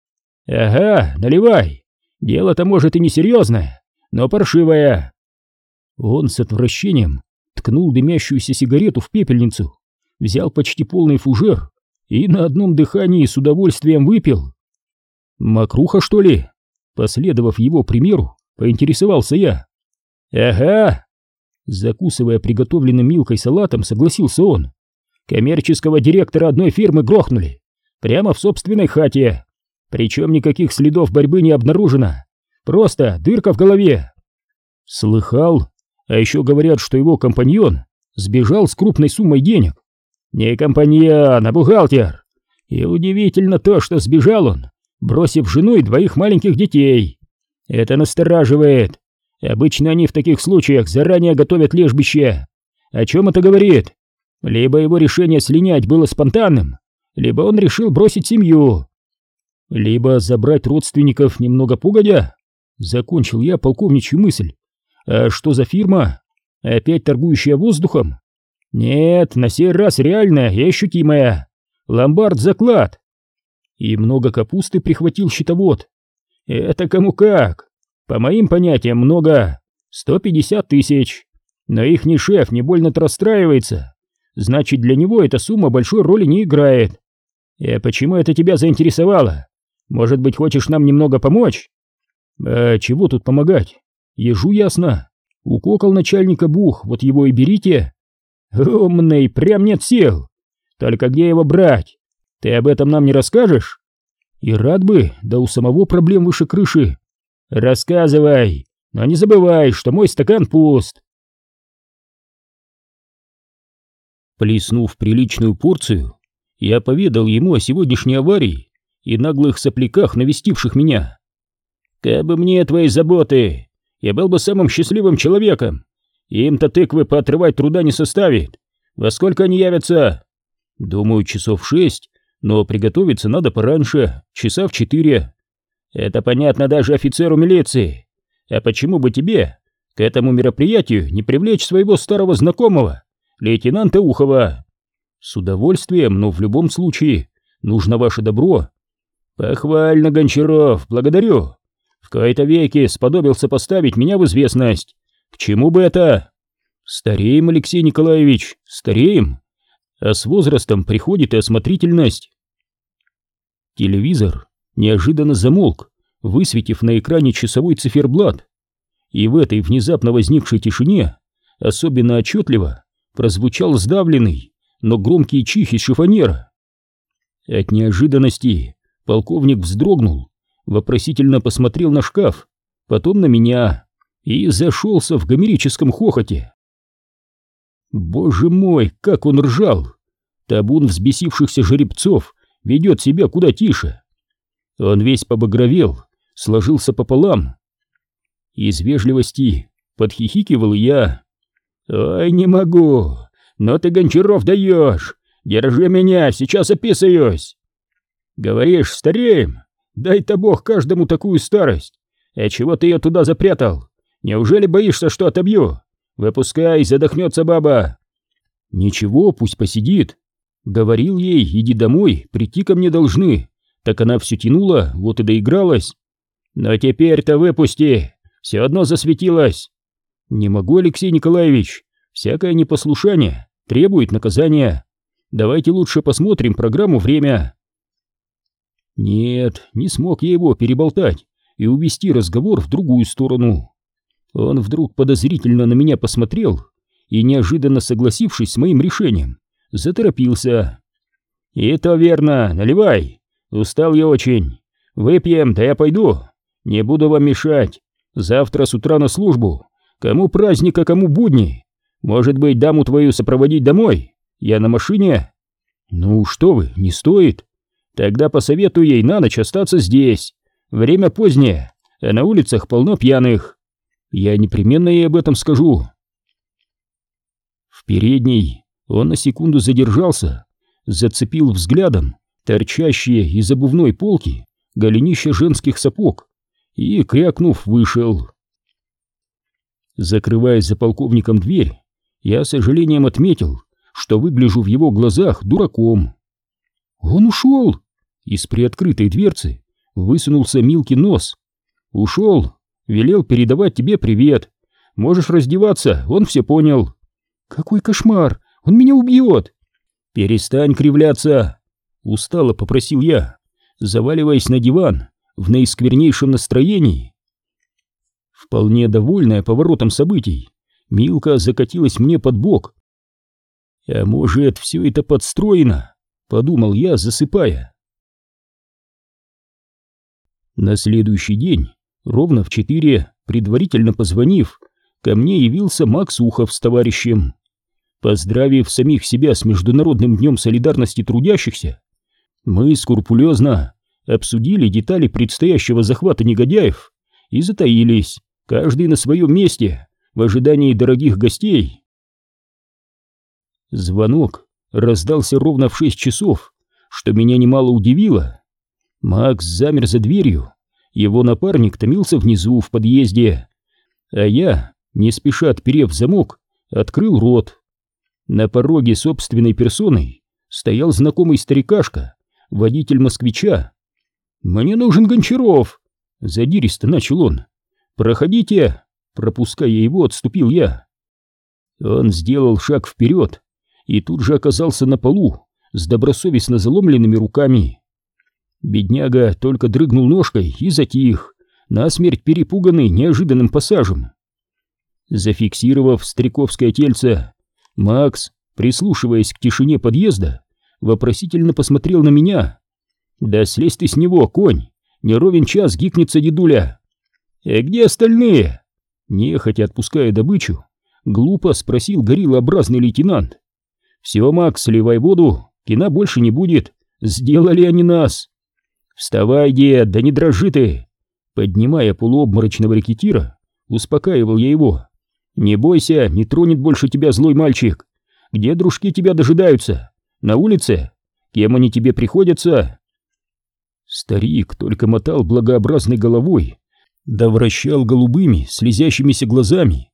Ага, наливай. Дело-то может и несерьезное, но паршивое. Он с отвращением ткнул дымящуюся сигарету в пепельницу, взял почти полный фужер и на одном дыхании с удовольствием выпил. Мокруха, что ли? Последовав его примеру, поинтересовался я. Ага. Закусывая приготовленным Милкой салатом, согласился он. Коммерческого директора одной фирмы грохнули. Прямо в собственной хате. Причем никаких следов борьбы не обнаружено. Просто дырка в голове. Слыхал? А еще говорят, что его компаньон сбежал с крупной суммой денег. Не компаньон, а бухгалтер. И удивительно то, что сбежал он, бросив жену и 2 маленьких детей. Это настораживает. Обычно они в таких случаях заранее готовят лежбище. О чем это говорит? Либо его решение слинять было спонтанным, либо он решил бросить семью. Либо забрать родственников немного погодя. Закончил я полковничью мысль. А что за фирма? Опять торгующая воздухом? Нет, на сей раз реальная и ощутимая. Ломбард-заклад. И много капусты прихватил счетовод. Это кому как. По моим понятиям много. 150 тысяч. Но ихний шеф не больно-то расстраивается. Значит, для него эта сумма большой роли не играет. Почему это тебя заинтересовало? Может быть, хочешь нам немного помочь? А чего тут помогать? Ежу ясно. Укокал начальника бух, вот его и берите. Умный, прям нет сил. Только где его брать? Ты об этом нам не расскажешь? И рад бы, да у самого проблем выше крыши. Рассказывай, но не забывай, что мой стакан пуст. Плеснув приличную порцию, я поведал ему о сегодняшней аварии и наглых сопляках, навестивших меня. Кабы мне твои заботы, я был бы самым счастливым человеком. Им-то тыквы поотрывать труда не составит. Во сколько они явятся? Думаю, часов 6, но приготовиться надо пораньше, часа в 4. Это понятно даже офицеру милиции. А почему бы тебе к этому мероприятию не привлечь своего старого знакомого, лейтенанта Ухова? С удовольствием, но в любом случае нужно ваше добро. Похвально, Гончаров, благодарю. В кои-то веки сподобился поставить меня в известность. К чему бы это? Стареем, Алексей Николаевич, стареем. А с возрастом приходит и осмотрительность. Телевизор неожиданно замолк, высветив на экране часовой циферблат. И в этой внезапно возникшей тишине особенно отчетливо прозвучал сдавленный, но громкий чих из шифоньера. От неожиданности полковник вздрогнул, вопросительно посмотрел на шкаф, потом на меня и зашелся в гомерическом хохоте. Боже мой, как он ржал! Табун взбесившихся жеребцов ведет себя куда тише. Он весь побагровел, сложился пополам. Из вежливости подхихикивал я. «Ой, не могу, но ты, Гончаров, даешь! Держи меня, сейчас описаюсь!» «Говоришь, стареем? Дай-то Бог каждому такую старость! А чего ты ее туда запрятал? Неужели боишься, что отобью? Выпускай, задохнется баба!» «Ничего, пусть посидит. Говорил ей, иди домой, прийти ко мне должны. Так она все тянула, вот и доигралась. Но теперь-то выпусти, все одно засветилась. Не могу, Алексей Николаевич, всякое непослушание требует наказания. Давайте лучше посмотрим программу «Время». Нет, не смог я его переболтать и увести разговор в другую сторону. Он вдруг подозрительно на меня посмотрел и, неожиданно согласившись с моим решением, заторопился. «И то верно, наливай. Устал я очень. Выпьем, да я пойду. Не буду вам мешать. Завтра с утра на службу. Кому праздник, а кому будни. Может быть, даму твою сопроводить домой? Я на машине?» «Ну что вы, не стоит. Тогда посоветую ей на ночь остаться здесь. Время позднее, а на улицах полно пьяных. Я непременно ей об этом скажу». В передней он на секунду задержался, зацепил взглядом торчащие из обувной полки голенища женских сапог и, крякнув, вышел. Закрывая за полковником дверь, я с сожалением отметил, что выгляжу в его глазах дураком. «Он ушел!» Из приоткрытой дверцы высунулся Милкин нос. «Ушел, велел передавать тебе привет. Можешь раздеваться, он все понял». «Какой кошмар! Он меня убьет!» «Перестань кривляться!» — устало попросил я, заваливаясь на диван в наисквернейшем настроении. Вполне довольная поворотом событий, Милка закатилась мне под бок. «А может, все это подстроено?» — подумал я, засыпая. На следующий день, ровно в 4, предварительно позвонив, ко мне явился Макс Ухов с товарищем. Поздравив самих себя с Международным днем солидарности трудящихся, мы скрупулезно обсудили детали предстоящего захвата негодяев и затаились, каждый на своем месте, в ожидании дорогих гостей. Звонок раздался ровно в 6 часов, что меня немало удивило. Макс замер за дверью, его напарник томился внизу в подъезде, а я, не спеша отперев замок, открыл рот. На пороге собственной персоной стоял знакомый старикашка, водитель москвича. «Мне нужен Гончаров!» — задиристо начал он. «Проходите!» — пропуская его, отступил я. Он сделал шаг вперед и тут же оказался на полу с добросовестно заломленными руками. Бедняга только дрыгнул ножкой и затих, насмерть перепуганный неожиданным пассажем. Зафиксировав стариковское тельце, Макс, прислушиваясь к тишине подъезда, вопросительно посмотрел на меня. «Да слезь ты с него, конь! Не ровен час гикнется дедуля!» «Где остальные?» Нехотя отпуская добычу, глупо спросил гориллообразный лейтенант. «Все, Макс, сливай воду, кино больше не будет. Сделали они нас!» «Вставай, дед, да не дрожи ты!» Поднимая полуобморочного рекетира, успокаивал я его. «Не бойся, не тронет больше тебя злой мальчик. Где дружки тебя дожидаются? На улице? Кем они тебе приходятся?» Старик только мотал благообразной головой, да вращал голубыми, слезящимися глазами.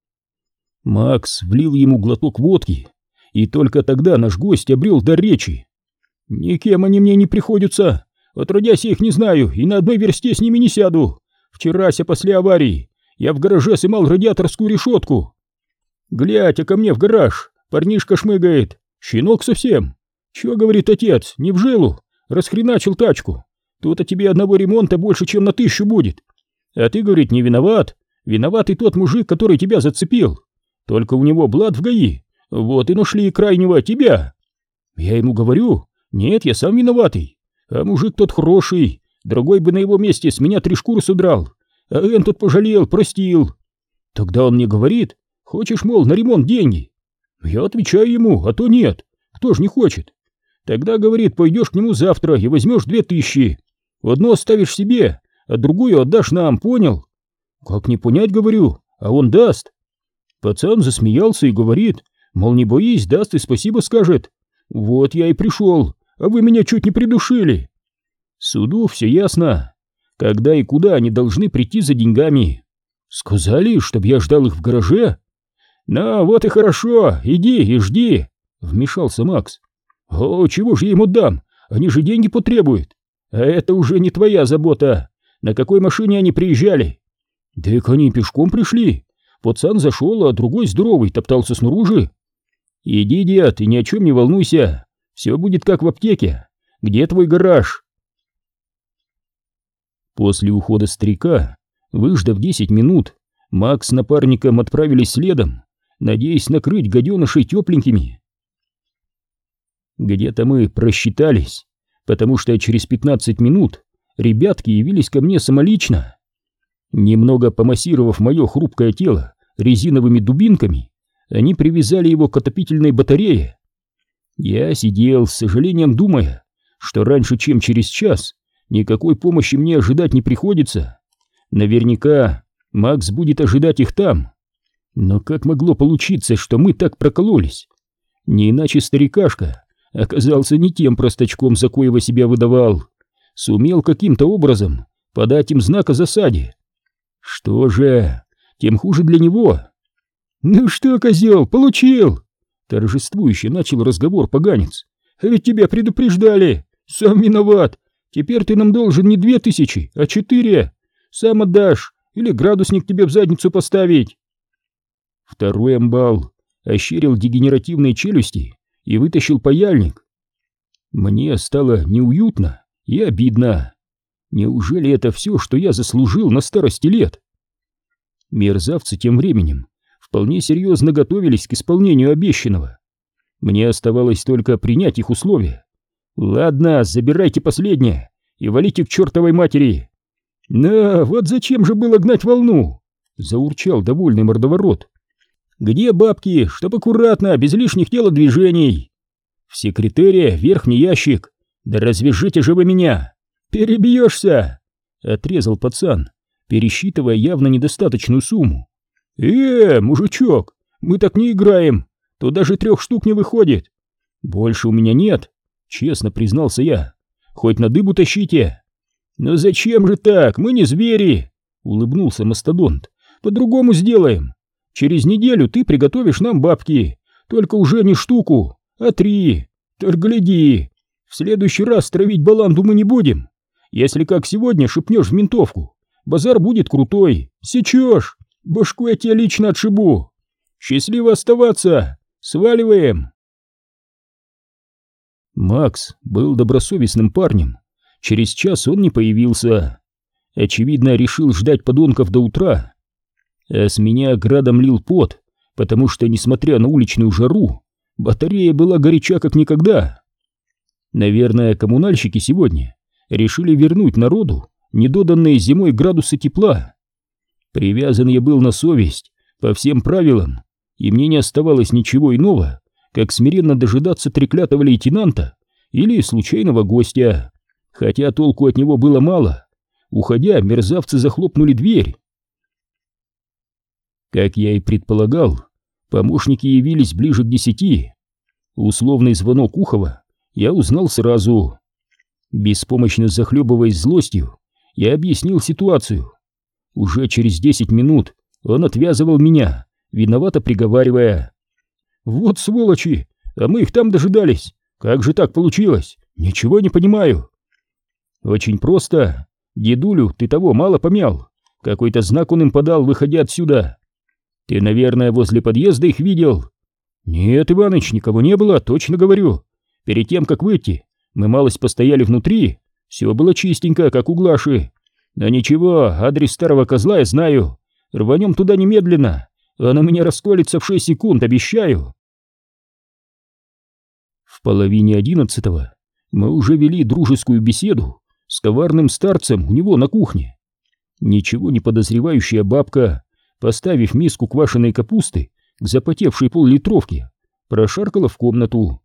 Макс влил ему глоток водки, и только тогда наш гость обрел дар речи. «Никем они мне не приходятся. Отродясь я их не знаю, и на одной версте с ними не сяду. Вчерася после аварии я в гараже сымал радиаторскую решетку. Глядь, а ко мне в гараж парнишка шмыгает, щенок совсем. Чё, говорит отец, не в жилу, расхреначил тачку. Тут-то тебе одного ремонта больше, чем на 1000 будет. А ты, говорит, не виноват. Виноват и тот мужик, который тебя зацепил. Только у него блат в ГАИ. Вот и нашли крайнего тебя. Я ему говорю, нет, я сам виноватый. А мужик тот хороший, другой бы на его месте с меня 3 шкуры содрал. А он тут пожалел, простил. Тогда он мне говорит, хочешь, мол, на ремонт деньги? Я отвечаю ему, а то нет, кто ж не хочет. Тогда, говорит, пойдешь к нему завтра и возьмешь 2000. Одну оставишь себе, а другую отдашь нам, понял? Как не понять, говорю, а он даст. Пацан засмеялся и говорит, мол, не боись, даст и спасибо скажет. Вот я и пришел, а вы меня чуть не придушили. Суду все ясно. Когда и куда они должны прийти за деньгами? Сказали, чтоб я ждал их в гараже? Ну, вот и хорошо, иди и жди, вмешался Макс. О, чего же я ему дам? Они же деньги потребуют. А это уже не твоя забота. На какой машине они приезжали? Да они пешком пришли. Пацан зашел, а другой здоровый топтался снаружи. Иди, дед, и ни о чем не волнуйся. Все будет как в аптеке. Где твой гараж? После ухода старика, выждав 10 минут, Макс с напарником отправились следом, надеясь накрыть гаденышей тепленькими. Где-то мы просчитались, потому что через 15 минут ребятки явились ко мне самолично. Немного помассировав мое хрупкое тело резиновыми дубинками, они привязали его к отопительной батарее. Я сидел, с сожалением думая, что раньше, чем через час, никакой помощи мне ожидать не приходится. Наверняка Макс будет ожидать их там. Но как могло получиться, что мы так прокололись? Не иначе старикашка оказался не тем простачком, за коего себя выдавал. Сумел каким-то образом подать им знак о засаде. Что же, тем хуже для него. «Ну что, козел, получил!» Торжествующе начал разговор поганец. «А ведь тебя предупреждали! Сам виноват! Теперь ты нам должен не 2000, а 4. Сам отдашь, или градусник тебе в задницу поставить. Второй амбал ощерил дегенеративные челюсти и вытащил паяльник. Мне стало неуютно и обидно. Неужели это все, что я заслужил на старости лет? Мерзавцы тем временем вполне серьезно готовились к исполнению обещанного. Мне оставалось только принять их условия. Ладно, забирайте последнее и валите к чертовой матери. «На, вот зачем же было гнать волну?» — заурчал довольный мордоворот. «Где бабки, чтоб аккуратно, без лишних телодвижений?» «В секретаре верхний ящик. Да развяжите же вы меня!» «Перебьешься!» — отрезал пацан, пересчитывая явно недостаточную сумму. Мужичок, мы так не играем, то даже 3 штук не выходит. Больше у меня нет, честно признался я. Хоть на дыбу тащите. Но зачем же так, мы не звери, улыбнулся мастодонт. По-другому сделаем. Через неделю ты приготовишь нам бабки, только уже не штуку, а 3. Только гляди, в следующий раз травить баланду мы не будем. Если как сегодня шепнешь в ментовку, базар будет крутой, сечешь, башку я тебе лично отшибу. Счастливо оставаться, сваливаем. Макс был добросовестным парнем. Через час он не появился. Очевидно, решил ждать подонков до утра. А с меня градом лил пот, потому что, несмотря на уличную жару, батарея была горяча как никогда. Наверное, коммунальщики сегодня решили вернуть народу недоданные зимой градусы тепла. Привязан я был на совесть, по всем правилам, и мне не оставалось ничего иного, как смиренно дожидаться треклятого лейтенанта или случайного гостя, хотя толку от него было мало. Уходя, мерзавцы захлопнули дверь. Как я и предполагал, помощники явились ближе к 10. Условный звонок Ухова я узнал сразу. Беспомощно захлебываясь злостью, я объяснил ситуацию. Уже через 10 минут он отвязывал меня, виновато приговаривая: «Вот сволочи, а мы их там дожидались. Как же так получилось? Ничего не понимаю». «Очень просто. Дедулю ты того мало помял. Какой-то знак он им подал, выходя отсюда. Ты, наверное, возле подъезда их видел?» «Нет, Иваныч, никого не было, точно говорю. Перед тем, как выйти, мы малость постояли внутри. Все было чистенько, как у Глаши. Но ничего, адрес старого козла я знаю. Рванем туда немедленно. Она меня расколется в 6 секунд, обещаю». В 10:30 мы уже вели дружескую беседу с коварным старцем у него на кухне. Ничего не подозревающая бабка, поставив миску квашеной капусты к запотевшей пол-литровке, прошаркала в комнату.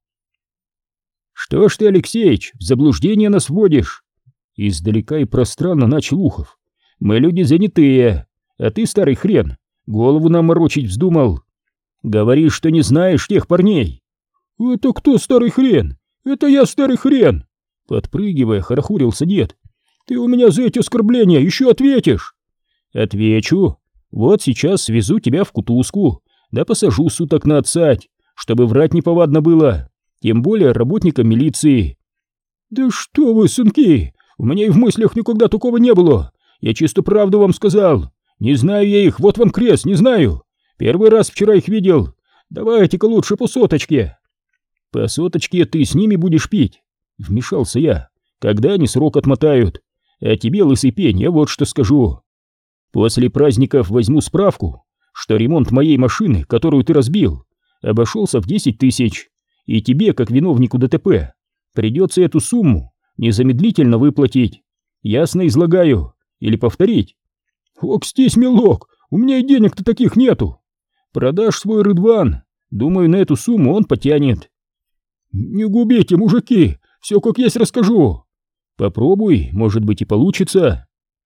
«Что ж ты, Алексеич, в заблуждение нас вводишь?» Издалека и пространно начал Ухов. «Мы люди занятые, а ты, старый хрен, голову нам морочить вздумал. Говоришь, что не знаешь тех парней». «Это кто старый хрен? Это я старый хрен!» Подпрыгивая, хорохорился дед. «Ты у меня за эти оскорбления еще ответишь!» «Отвечу. Вот сейчас свезу тебя в кутузку, да посажу суток на отсадь, чтобы врать неповадно было, тем более работникам милиции». «Да что вы, сынки, у меня и в мыслях никогда такого не было. Я чисто правду вам сказал. Не знаю я их, вот вам крест, не знаю. Первый раз вчера их видел. Давайте-ка лучше по соточке». «По соточке ты с ними будешь пить», — вмешался я, — «когда они срок отмотают. А тебе, лысый пень, я вот что скажу. После праздников возьму справку, что ремонт моей машины, которую ты разбил, обошелся в 10 000, и тебе, как виновнику ДТП, придется эту сумму незамедлительно выплатить. Ясно излагаю? Или повторить?» «Окстись, милок, у меня и денег-то таких нету». «Продашь свой Рыдван, думаю, на эту сумму он потянет». «Не губите, мужики, все как есть расскажу». «Попробуй, может быть и получится».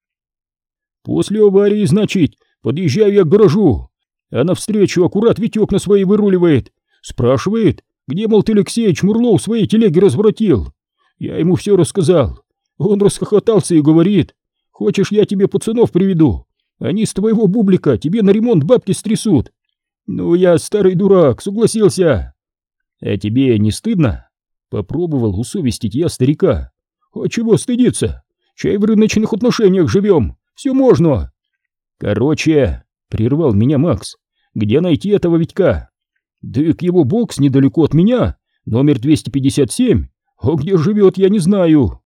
«После аварии, значит, подъезжаю я к гаражу, а навстречу аккурат Витек на своей выруливает. Спрашивает, где, мол, ты, Алексеич, Мурло в своей телеге разворотил. Я ему все рассказал. Он расхохотался и говорит: хочешь, я тебе пацанов приведу? Они с твоего бублика тебе на ремонт бабки стрясут. Ну, я, старый дурак, согласился». «А тебе не стыдно?» — попробовал усовестить я старика. А чего стыдиться? Чай в рыночных отношениях живем, все можно. Короче, прервал меня Макс, где найти этого Витька? Дык его бокс недалеко от меня, номер 257, а где живет, я не знаю.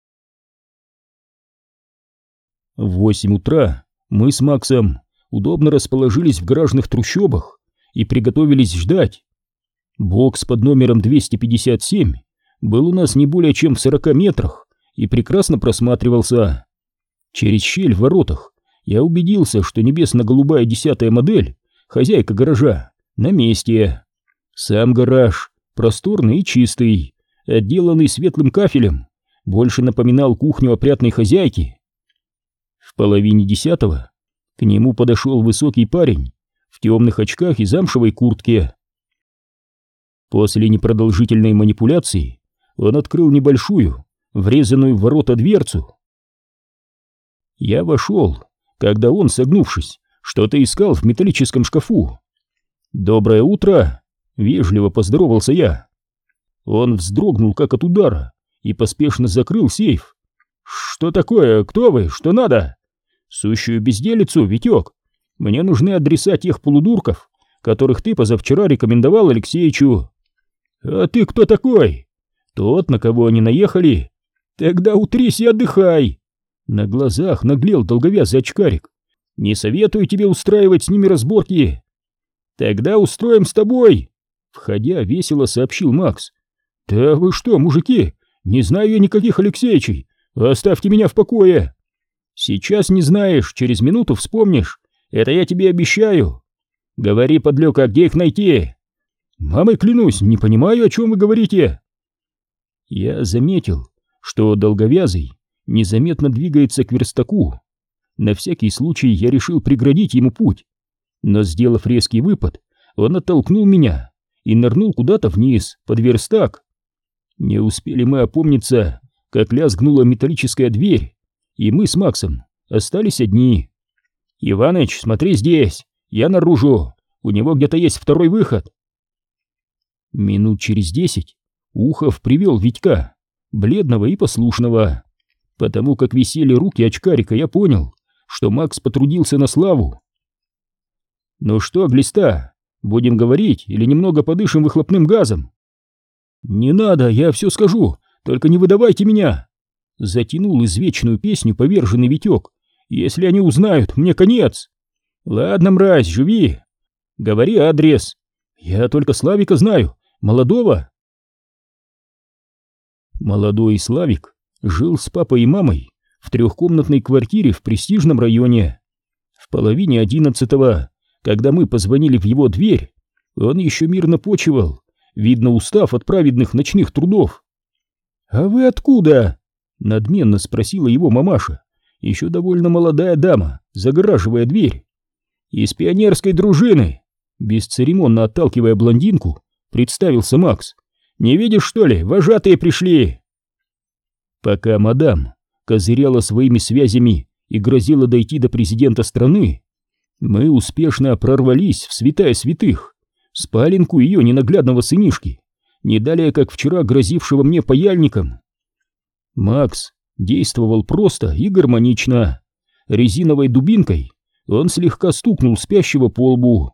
В 8 утра мы с Максом удобно расположились в гаражных трущобах и приготовились ждать. Бокс под номером 257 был у нас не более чем в 40 метрах и прекрасно просматривался. Через щель в воротах я убедился, что небесно-голубая 10-я модель, хозяйка гаража, на месте. Сам гараж, просторный и чистый, отделанный светлым кафелем, больше напоминал кухню опрятной хозяйки. В половине 10-го к нему подошел высокий парень в темных очках и замшевой куртке. После непродолжительной манипуляции он открыл небольшую, врезанную в ворота дверцу. Я вошел, когда он, согнувшись, что-то искал в металлическом шкафу. «Доброе утро!» — вежливо поздоровался я. Он вздрогнул как от удара и поспешно закрыл сейф. «Что такое? Кто вы? Что надо?» «Сущую безделицу, Витек. Мне нужны адреса тех полудурков, которых ты позавчера рекомендовал Алексеичу». «А ты кто такой?» «Тот, на кого они наехали». «Тогда утрись и отдыхай!» На глазах наглел долговязый очкарик. «Не советую тебе устраивать с ними разборки». «Тогда устроим с тобой!» Входя, весело сообщил Макс. «Да вы что, мужики, не знаю я никаких Алексеичей, оставьте меня в покое!» «Сейчас не знаешь, через минуту вспомнишь, это я тебе обещаю!» «Говори, подлёка, где их найти?» «Мамой клянусь, не понимаю, о чем вы говорите!» Я заметил, что долговязый незаметно двигается к верстаку. На всякий случай я решил преградить ему путь, но, сделав резкий выпад, он оттолкнул меня и нырнул куда-то вниз, под верстак. Не успели мы опомниться, как лязгнула металлическая дверь, и мы с Максом остались одни. «Иваныч, смотри здесь, я наружу, у него где-то есть второй выход». Минут через 10 Ухов привел Витька, бледного и послушного. Потому как висели руки очкарика, я понял, что Макс потрудился на славу. «Ну что, глиста, будем говорить или немного подышим выхлопным газом?» «Не надо, я все скажу, только не выдавайте меня!» Затянул извечную песню поверженный Витек. «Если они узнают, мне конец!» «Ладно, мразь, живи! Говори адрес! Я только Славика знаю, молодого!» Молодой Славик жил с папой и мамой в трехкомнатной квартире в престижном районе. В половине 11-го, когда мы позвонили в его дверь, он еще мирно почивал, видно, устав от праведных ночных трудов. «А вы откуда?» — надменно спросила его мамаша, еще довольно молодая дама, загораживая дверь. «Из пионерской дружины!» — бесцеремонно отталкивая блондинку, представился Макс. «Не видишь, что ли, вожатые пришли!» Пока мадам козыряла своими связями и грозила дойти до президента страны, мы успешно прорвались в святая святых, в спаленку ее ненаглядного сынишки, не далее как вчера грозившего мне паяльником. Макс действовал просто и гармонично. Резиновой дубинкой он слегка стукнул спящего по лбу.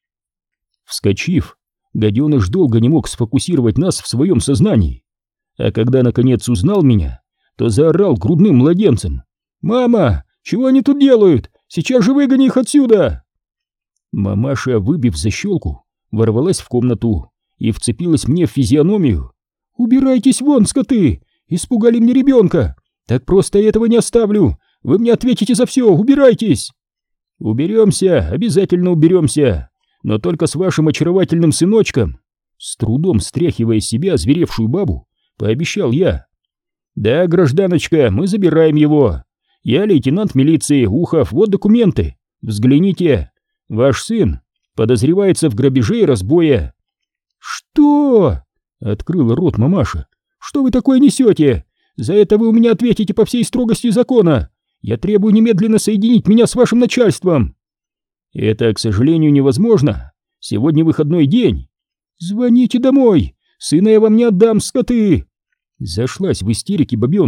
Вскочив, гаденыш долго не мог сфокусировать нас в своем сознании, а когда наконец узнал меня, то заорал грудным младенцем: «Мама, чего они тут делают? Сейчас же выгони их отсюда!» Мамаша, выбив защелку, ворвалась в комнату и вцепилась мне в физиономию. «Убирайтесь вон, скоты! Испугали мне ребенка! Так просто я этого не оставлю! Вы мне ответите за все! Убирайтесь!» «Уберемся, обязательно уберемся! Но только с вашим очаровательным сыночком!» С трудом стряхивая с себя озверевшую бабу, пообещал я. «Да, гражданочка, мы забираем его. Я лейтенант милиции Ухов, вот документы. Взгляните. Ваш сын подозревается в грабеже и разбое». «Что?» — открыла рот мамаша. «Что вы такое несете? За это вы у меня ответите по всей строгости закона. Я требую немедленно соединить меня с вашим начальством». «Это, к сожалению, невозможно. Сегодня выходной день». «Звоните домой. Сына я вам не отдам, скоты!» Зашлась в истерике бабенка.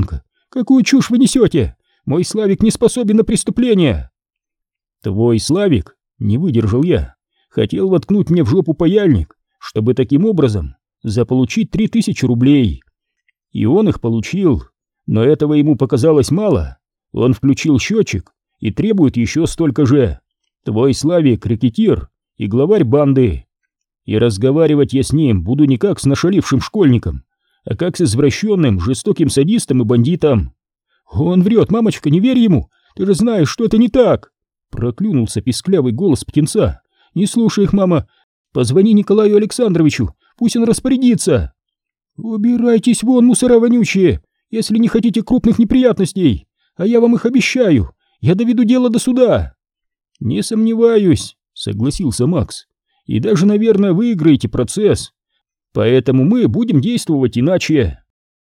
Какую чушь вы несете? Мой Славик не способен на преступление. Твой Славик, не выдержал я, хотел воткнуть мне в жопу паяльник, чтобы таким образом заполучить 3000 рублей. И он их получил, но этого ему показалось мало. Он включил счетчик и требует еще столько же. Твой Славик — рэкетир и главарь банды. И разговаривать я с ним буду не как с нашалившим школьником, а как с извращенным, жестоким садистом и бандитом. Он врет, мамочка, не верь ему, ты же знаешь, что это не так. Проклюнулся писклявый голос птенца. Не слушай их, мама, позвони Николаю Александровичу, пусть он распорядится. Убирайтесь вон, мусора вонючие, если не хотите крупных неприятностей, а я вам их обещаю, я доведу дело до суда. Не сомневаюсь, согласился Макс, и даже, наверное, выиграете процесс. Поэтому мы будем действовать иначе.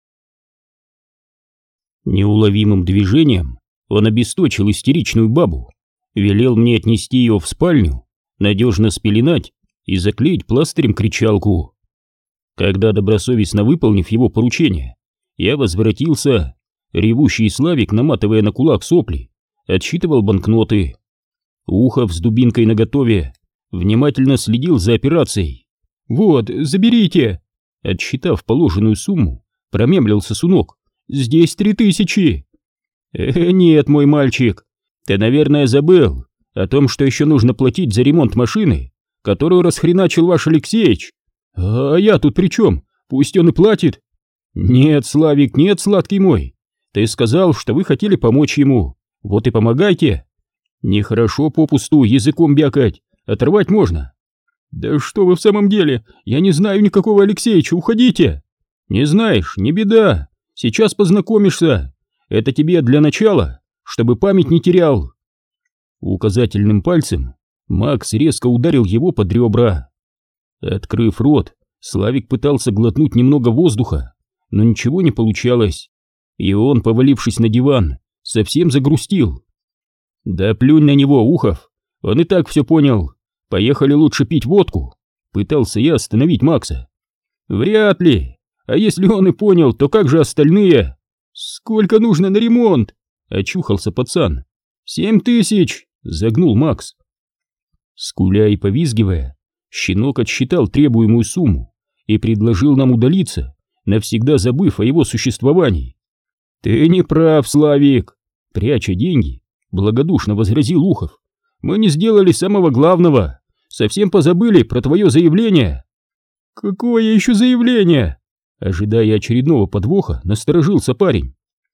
Неуловимым движением он обесточил истеричную бабу, велел мне отнести ее в спальню, надежно спеленать и заклеить пластырем кричалку. Когда, добросовестно выполнив его поручение, я возвратился, ревущий Славик, наматывая на кулак сопли, отсчитывал банкноты. Ухов с дубинкой наготове внимательно следил за операцией. «Вот, заберите!» Отсчитав положенную сумму, промямлил сосунок. «Здесь 3000!» Нет, мой мальчик, ты, наверное, забыл о том, что еще нужно платить за ремонт машины, которую расхреначил ваш Алексеич. А я тут при чем? Пусть он и платит». «Нет, Славик, нет, сладкий мой. Ты сказал, что вы хотели помочь ему. Вот и помогайте. Нехорошо попусту языком бякать, оторвать можно». «Да что вы в самом деле? Я не знаю никакого Алексеича, уходите!» «Не знаешь, не беда, сейчас познакомишься. Это тебе для начала, чтобы память не терял». Указательным пальцем Макс резко ударил его под ребра. Открыв рот, Славик пытался глотнуть немного воздуха, но ничего не получалось, и он, повалившись на диван, совсем загрустил. «Да плюнь на него, Ухов, он и так все понял. Поехали лучше пить водку», — пытался я остановить Макса. «Вряд ли. А если он и понял, то как же остальные?» «Сколько нужно на ремонт?» — очухался пацан. 7000, загнул Макс. Скуля и повизгивая, щенок отсчитал требуемую сумму и предложил нам удалиться, навсегда забыв о его существовании. «Ты не прав, Славик», — пряча деньги, благодушно возразил Ухов. «Мы не сделали самого главного. Совсем позабыли про твое заявление». «Какое еще заявление?» Ожидая очередного подвоха, насторожился парень.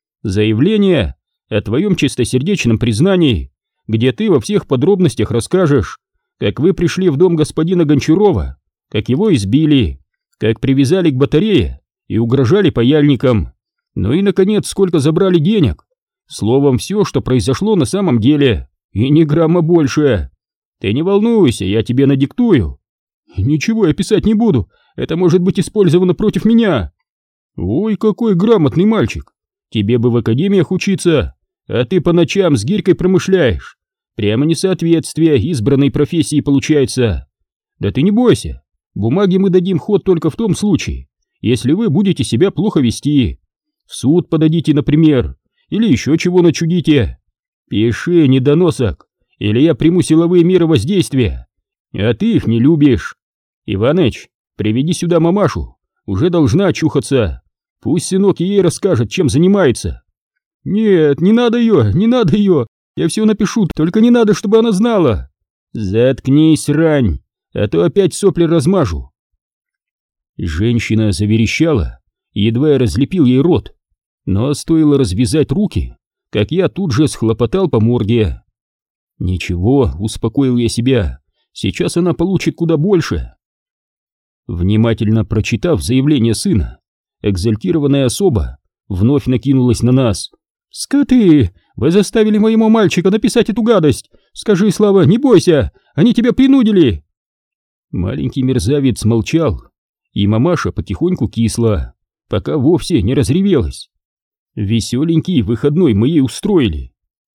«Заявление о твоем чистосердечном признании, где ты во всех подробностях расскажешь, как вы пришли в дом господина Гончарова, как его избили, как привязали к батарее и угрожали паяльником, ну и, наконец, сколько забрали денег. Словом, все, что произошло на самом деле, и ни грамма больше. Ты не волнуйся, я тебе надиктую». «Ничего я писать не буду, это может быть использовано против меня». «Ой, какой грамотный мальчик, тебе бы в академиях учиться, а ты по ночам с гирькой промышляешь. Прямо несоответствие избранной профессии получается. Да ты не бойся, бумаге мы дадим ход только в том случае, если вы будете себя плохо вести. В суд подадите, например, или еще чего начудите. Пиши, недоносок, или я приму силовые меры воздействия, а ты их не любишь. Иваныч, приведи сюда мамашу, уже должна очухаться. Пусть сынок ей расскажет, чем занимается». «Нет, не надо ее, не надо ее, я все напишу, только не надо, чтобы она знала». «Заткнись, рань, а то опять сопли размажу». Женщина заверещала, едва я разлепил ей рот, но стоило развязать руки, как я тут же схлопотал по морде. «Ничего», — успокоил я себя, — «сейчас она получит куда больше». Внимательно прочитав заявление сына, экзальтированная особа вновь накинулась на нас. «Скоты! Вы заставили моего мальчика написать эту гадость! Скажи, Слава, не бойся! Они тебя принудили!» Маленький мерзавец молчал, и мамаша потихоньку кисла, пока вовсе не разревелась. Веселенький выходной мы ей устроили.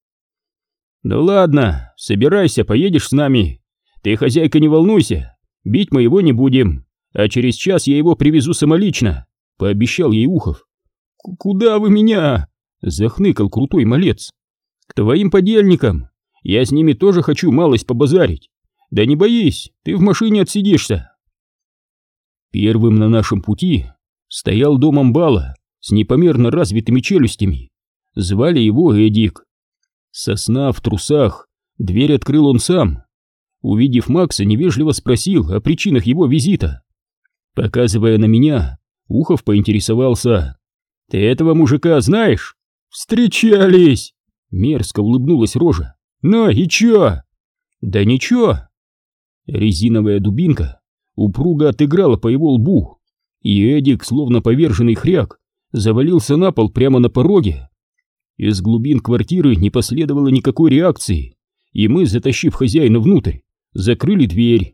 «Ну ладно, собирайся, поедешь с нами. Ты, хозяйка, не волнуйся, бить мы его не будем, а через час я его привезу самолично», — пообещал ей Ухов. «Куда вы меня?» захныкал крутой малец. К твоим подельникам. Я с ними тоже хочу малость побазарить. Да не боись, ты в машине отсидишься. Первым на нашем пути стоял дом амбала с непомерно развитыми челюстями. Звали его Эдик. Со сна в трусах дверь открыл он сам. Увидев Макса, невежливо спросил о причинах его визита. Показывая на меня, Ухов поинтересовался: «Ты этого мужика знаешь?» «Встречались!» — мерзко улыбнулась рожа. «Ну и чё?» «Да ничего». Резиновая дубинка упруго отыграла по его лбу, и Эдик, словно поверженный хряк, завалился на пол прямо на пороге. Из глубин квартиры не последовало никакой реакции, и мы, затащив хозяина внутрь, закрыли дверь.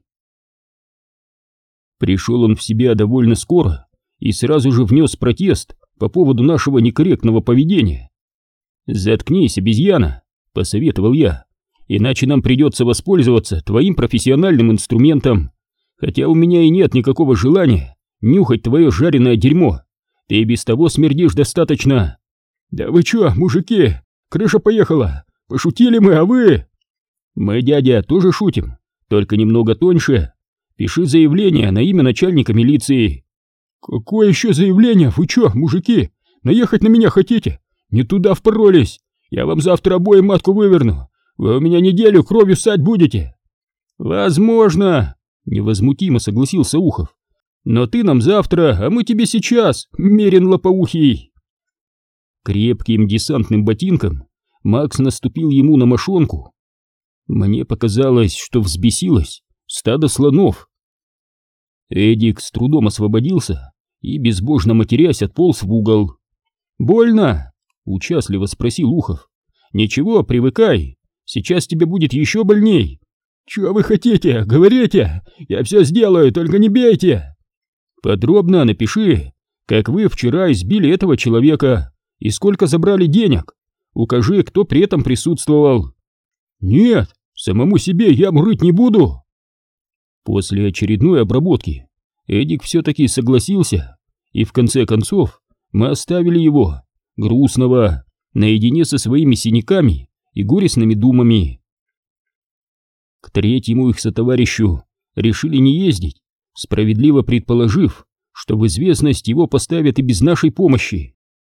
Пришел он в себя довольно скоро и сразу же внес протест по поводу нашего некорректного поведения. «Заткнись, обезьяна», — посоветовал я, «иначе нам придется воспользоваться твоим профессиональным инструментом, хотя у меня и нет никакого желания нюхать твое жареное дерьмо, ты и без того смердишь достаточно». «Да вы чё, мужики, крыша поехала, пошутили мы, а вы...» «Мы, дядя, тоже шутим, только немного тоньше. Пиши заявление на имя начальника милиции». «Какое еще заявление? Вы чё, мужики, наехать на меня хотите? Не туда впоролись. Я вам завтра обоим матку выверну. Вы у меня неделю кровью ссать будете». «Возможно», — невозмутимо согласился Ухов. «Но ты нам завтра, а мы тебе сейчас, мерин лопоухий». Крепким десантным ботинком Макс наступил ему на мошонку. Мне показалось, что взбесилось стадо слонов. Эдик с трудом освободился и, безбожно матерясь, отполз в угол. «Больно?» — участливо спросил Ухов. «Ничего, привыкай, сейчас тебе будет еще больней». «Чего вы хотите? Говорите, я все сделаю, только не бейте!» «Подробно напиши, как вы вчера избили этого человека и сколько забрали денег. Укажи, кто при этом присутствовал». «Нет, самому себе яму рыть не буду». После очередной обработки Эдик все-таки согласился, и в конце концов мы оставили его, грустного, наедине со своими синяками и горестными думами. К третьему их сотоварищу решили не ездить, справедливо предположив, что в известность его поставят и без нашей помощи.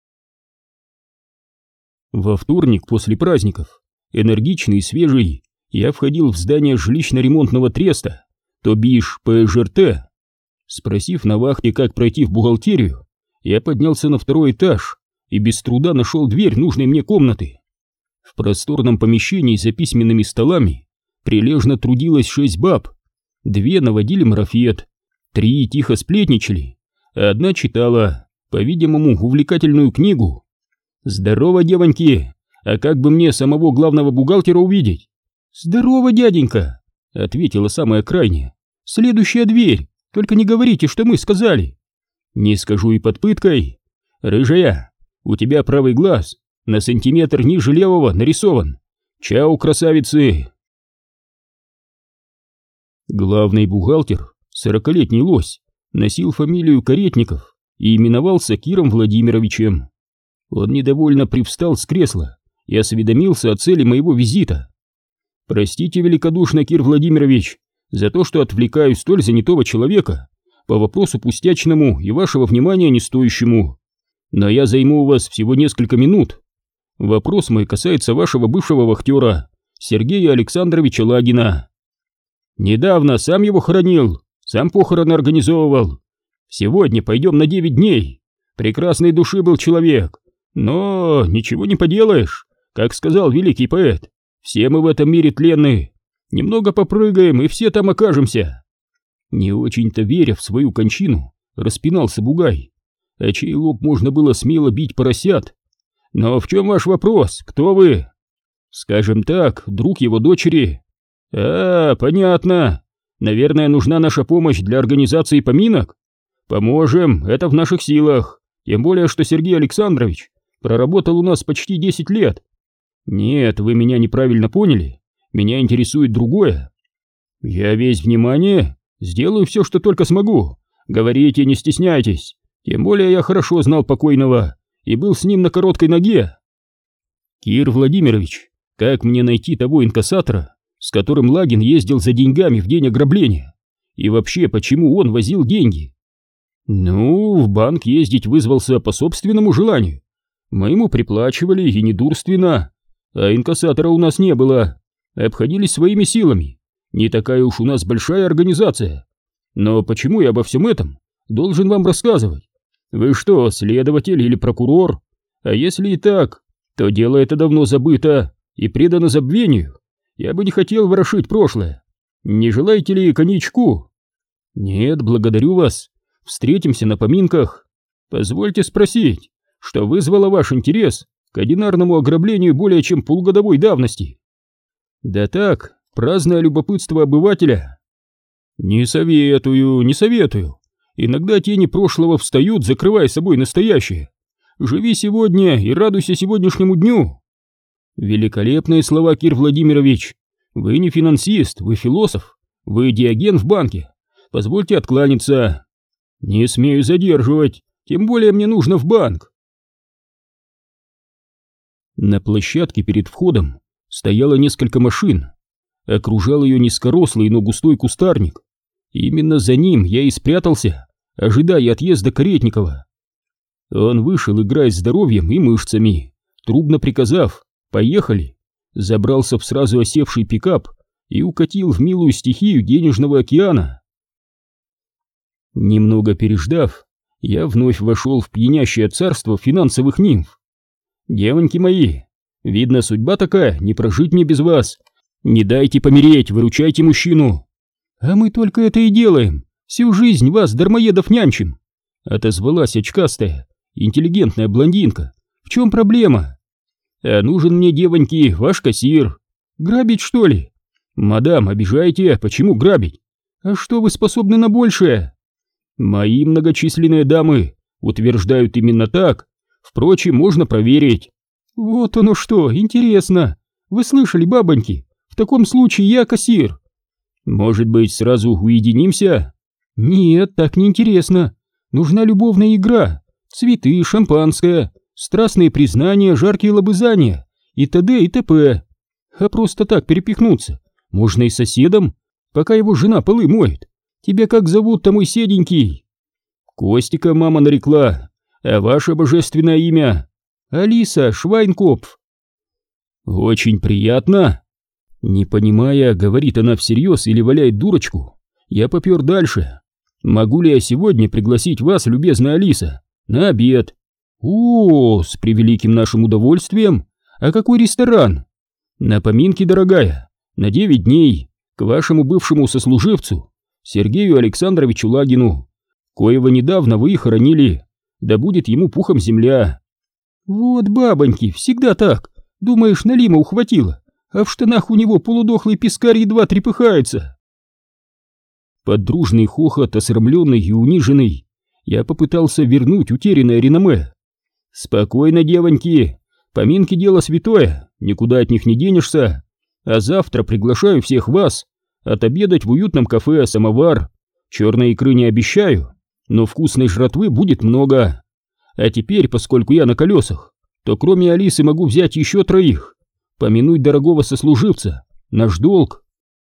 Во вторник после праздников, энергичный и свежий, я входил в здание жилищно-ремонтного треста, то бишь ПЖРТ. Спросив на вахте, как пройти в бухгалтерию, я поднялся на второй этаж и без труда нашел дверь нужной мне комнаты. В просторном помещении за письменными столами прилежно трудилось 6 баб. 2 наводили марафет, 3 тихо сплетничали, а 1 читала, по-видимому, увлекательную книгу. «Здорово, девоньки! А как бы мне самого главного бухгалтера увидеть?» «Здорово, дяденька!» — ответила самая крайняя. «Следующая дверь, только не говорите, что мы сказали». «Не скажу и под пыткой. Рыжая, у тебя правый глаз на сантиметр ниже левого нарисован. Чао, красавицы!» Главный бухгалтер, 40-летний лось, носил фамилию Каретников и именовался Киром Владимировичем. Он недовольно привстал с кресла и осведомился о цели моего визита. «Простите великодушно, Кир Владимирович, за то, что отвлекаю столь занятого человека по вопросу пустячному и вашего внимания не стоящему. Но я займу у вас всего несколько минут. Вопрос мой касается вашего бывшего вахтера, Сергея Александровича Лагина. Недавно сам его хоронил, сам похороны организовывал. Сегодня пойдем на 9 дней. Прекрасной души был человек, но ничего не поделаешь, как сказал великий поэт. Все мы в этом мире тленны. Немного попрыгаем, и все там окажемся». Не очень-то веря в свою кончину, распинался Бугай, а чей лоб можно было смело бить поросят. «Но в чем ваш вопрос? Кто вы?» «Скажем так, друг его дочери». «А, понятно. Наверное, нужна наша помощь для организации поминок? Поможем, это в наших силах. Тем более, что Сергей Александрович проработал у нас почти 10 лет. Нет, вы меня неправильно поняли. Меня интересует другое. Я весь внимание, сделаю все, что только смогу. Говорите, не стесняйтесь. Тем более я хорошо знал покойного и был с ним на короткой ноге». Кир Владимирович, как мне найти того инкассатора, с которым Лагин ездил за деньгами в день ограбления? И вообще, почему он возил деньги? Ну, в банк ездить вызвался по собственному желанию. Мы ему приплачивали, и недурственно. А инкассатора у нас не было. Обходились своими силами. Не такая уж у нас большая организация. Но почему я обо всем этом должен вам рассказывать? Вы что, следователь или прокурор? А если и так, то дело это давно забыто и предано забвению. Я бы не хотел ворошить прошлое. Не желаете ли коньячку? Нет, благодарю вас. Встретимся на поминках. Позвольте спросить, что вызвало ваш интерес к одинарному ограблению более чем полугодовой давности? Да так, праздное любопытство обывателя. Не советую, не советую. Иногда тени прошлого встают, закрывая собой настоящее. Живи сегодня и радуйся сегодняшнему дню. Великолепные слова, Кир Владимирович. Вы не финансист, вы философ. Вы Диоген в банке. Позвольте откланяться. Не смею задерживать, тем более мне нужно в банк. На площадке перед входом стояло несколько машин. Окружал ее низкорослый, но густой кустарник. Именно за ним я и спрятался, ожидая отъезда Каретникова. Он вышел, играя здоровьем и мышцами, трубно приказав «поехали», забрался в сразу осевший пикап и укатил в милую стихию денежного океана. Немного переждав, я вновь вошел в пьянящее царство финансовых нимф. Девоньки мои, видно, судьба такая, не прожить мне без вас. Не дайте помереть, выручайте мужчину. А мы только это и делаем, всю жизнь вас, дармоедов, нянчим. Отозвалась очкастая, интеллигентная блондинка. В чем проблема? А нужен мне, девоньки, ваш кассир. Грабить, что ли? Мадам, обижаете, почему грабить? А что вы способны на большее? Мои многочисленные дамы утверждают именно так. Впрочем, можно проверить. Вот оно что, интересно. Вы слышали, бабоньки? В таком случае я кассир. Может быть, сразу уединимся? Нет, так неинтересно. Нужна любовная игра. Цветы, шампанское, страстные признания, жаркие лобызания и т.д. и т.п. А просто так перепихнуться можно и соседом, пока его жена полы моет. Тебя как зовут-то, мой седенький? Костика мама нарекла. А ваше божественное имя? Алиса Швайнкопф. Очень приятно. Не понимая, говорит она всерьез или валяет дурочку, я попер дальше. Могу ли я сегодня пригласить вас, любезная Алиса, на обед? О, с превеликим нашим удовольствием. А какой ресторан? На поминки, дорогая, на 9 дней, к вашему бывшему сослуживцу, Сергею Александровичу Лагину, коего недавно вы хоронили, да будет ему пухом земля. Вот бабоньки, всегда так. Думаешь, налима ухватила, а в штанах у него полудохлый пескарь едва трепыхается. Под дружный хохот, осрамленный и униженный, я попытался вернуть утерянное реноме. Спокойно, девоньки, поминки дело святое, никуда от них не денешься. А завтра приглашаю всех вас отобедать в уютном кафе «Самовар». Черной икры не обещаю, но вкусной жратвы будет много. А теперь, поскольку я на колесах, то кроме Алисы могу взять еще 3. Помянуть дорогого сослуживца, наш долг.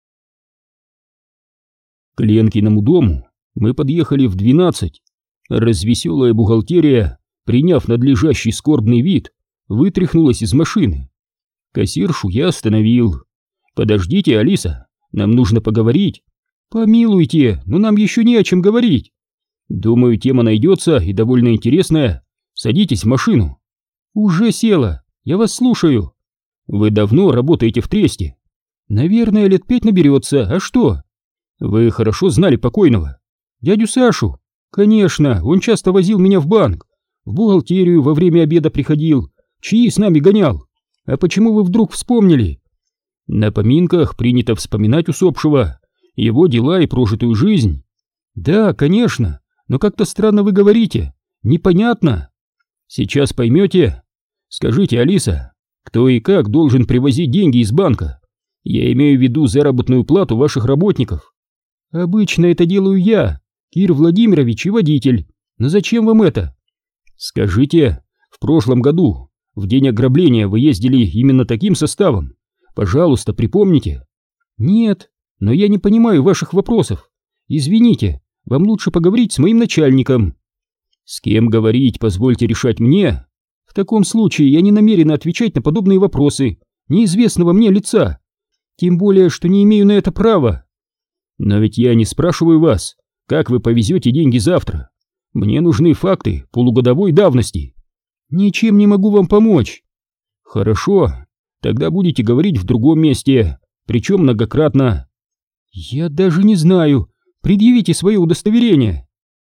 К Ленкиному дому мы подъехали в 12. Развеселая бухгалтерия, приняв надлежащий скорбный вид, вытряхнулась из машины. Кассиршу я остановил. «Подождите, Алиса, нам нужно поговорить». «Помилуйте, но нам еще не о чем говорить». «Думаю, тема найдется и довольно интересная. Садитесь в машину». «Уже села, я вас слушаю». «Вы давно работаете в тресте?» «Наверное, лет 5 наберется, а что?» «Вы хорошо знали покойного?» «Дядю Сашу?» «Конечно, он часто возил меня в банк, в бухгалтерию во время обеда приходил, чаи с нами гонял. А почему вы вдруг вспомнили?» «На поминках принято вспоминать усопшего, его дела и прожитую жизнь». «Да, конечно, но как-то странно вы говорите, непонятно». «Сейчас поймете. Скажите, Алиса, кто и как должен привозить деньги из банка? Я имею в виду заработную плату ваших работников». «Обычно это делаю я, Кир Владимирович и водитель. Но зачем вам это?» «Скажите, в прошлом году в день ограбления вы ездили именно таким составом? Пожалуйста, припомните. Нет, но я не понимаю ваших вопросов. Извините, вам лучше поговорить с моим начальником. С кем говорить, позвольте решать мне. В таком случае я не намерен отвечать на подобные вопросы неизвестного мне лица. Тем более, что не имею на это права. Но ведь я не спрашиваю вас, как вы повезете деньги завтра. Мне нужны факты полугодовой давности. Ничем не могу вам помочь. Хорошо, тогда будете говорить в другом месте, причем многократно. Я даже не знаю. Предъявите свое удостоверение.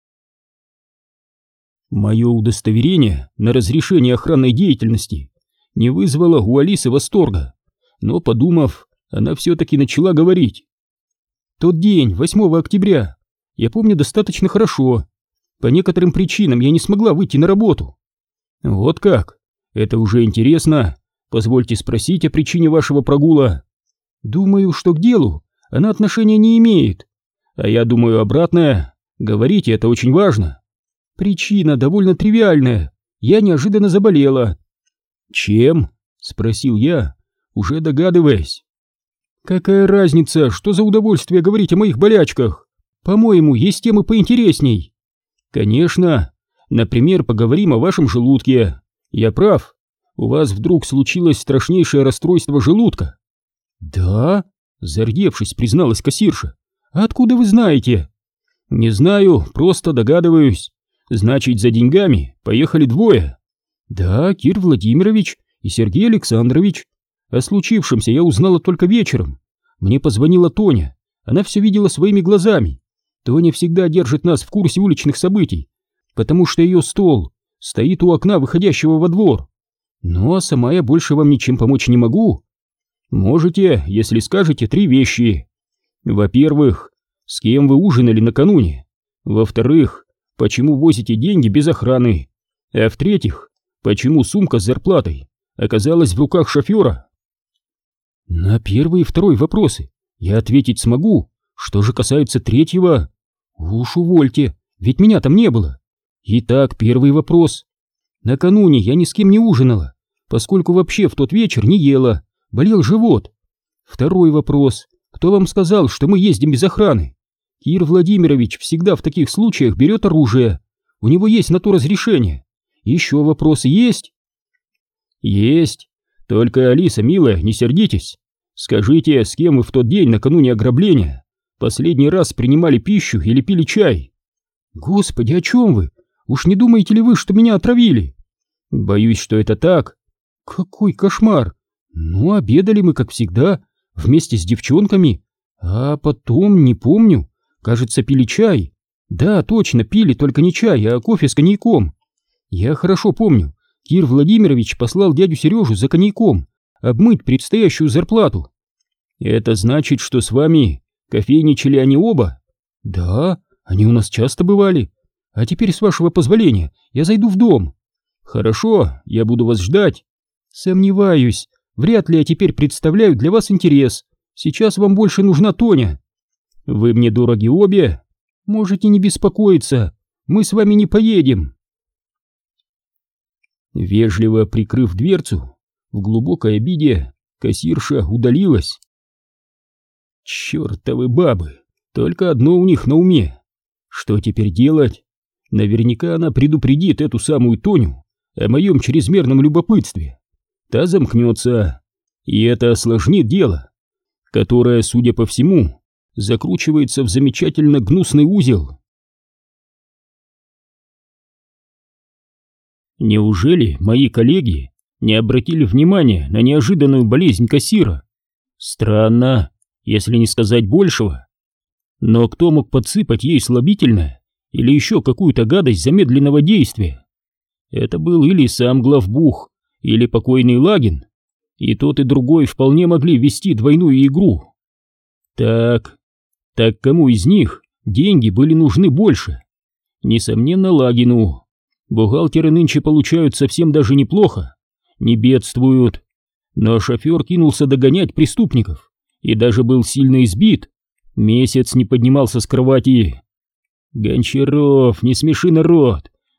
Мое удостоверение на разрешение охранной деятельности не вызвало у Алисы восторга, но, подумав, она все-таки начала говорить. Тот день, 8 октября, я помню достаточно хорошо. По некоторым причинам я не смогла выйти на работу. Вот как? Это уже интересно. Позвольте спросить о причине вашего прогула. Думаю, что к делу она отношения не имеет. А я думаю обратное. Говорите, это очень важно. Причина довольно тривиальная. Я неожиданно заболела. Чем? Спросил я, уже догадываясь. Какая разница, что за удовольствие говорить о моих болячках? По-моему, есть темы поинтересней. Конечно. Например, поговорим о вашем желудке. Я прав? У вас вдруг случилось страшнейшее расстройство желудка? Да? Зардевшись, призналась кассирша. А откуда вы знаете? Не знаю, просто догадываюсь. Значит, за деньгами поехали двое. Да, Кир Владимирович и Сергей Александрович. О случившемся я узнала только вечером. Мне позвонила Тоня. Она все видела своими глазами. Тоня всегда держит нас в курсе уличных событий, потому что ее стол стоит у окна, выходящего во двор. Ну а сама я больше вам ничем помочь не могу. Можете, если скажете 3 вещи. Во-первых, с кем вы ужинали накануне? Во-вторых, почему возите деньги без охраны? А в-третьих, почему сумка с зарплатой оказалась в руках шофера? На первый и второй вопросы я ответить смогу. Что же касается третьего, уж увольте, ведь меня там не было. Итак, первый вопрос. Накануне я ни с кем не ужинала, поскольку вообще в тот вечер не ела, болел живот. Второй вопрос. Кто вам сказал, что мы ездим без охраны? Кир Владимирович всегда в таких случаях берет оружие. У него есть на то разрешение. Еще вопросы есть? Есть. Только, Алиса, милая, не сердитесь. Скажите, с кем вы в тот день накануне ограбления последний раз принимали пищу или пили чай? Господи, о чем вы? Уж не думаете ли вы, что меня отравили? Боюсь, что это так. Какой кошмар. Ну, обедали мы, как всегда, вместе с девчонками, а потом, не помню, кажется, пили чай. Да, точно, пили, только не чай, а кофе с коньяком. Я хорошо помню, Кир Владимирович послал дядю Сережу за коньяком обмыть предстоящую зарплату. Это значит, что с вами кофейничали они оба? Да, они у нас часто бывали. А теперь, с вашего позволения, я зайду в дом. Хорошо, я буду вас ждать. Сомневаюсь, вряд ли я теперь представляю для вас интерес. Сейчас вам больше нужна Тоня. Вы мне дороги обе. Можете не беспокоиться, мы с вами не поедем. Вежливо прикрыв дверцу, в глубокой обиде кассирша удалилась. Чёртовы бабы, только одно у них на уме. Что теперь делать? Наверняка она предупредит эту самую Тоню о моем чрезмерном любопытстве. Та замкнется, и это осложнит дело, которое, судя по всему, закручивается в замечательно гнусный узел. Неужели мои коллеги не обратили внимания на неожиданную болезнь кассира? Странно, если не сказать большего. Но кто мог подсыпать ей слабительное или еще какую-то гадость замедленного действия? Это был или сам главбух, или покойный Лагин. И тот, и другой вполне могли вести двойную игру. Так кому из них деньги были нужны больше? Несомненно, Лагину. Бухгалтеры нынче получают совсем даже неплохо, не бедствуют. Но шофер кинулся догонять преступников и даже был сильно избит. Месяц не поднимался с кровати. Гончаров, не смеши народ,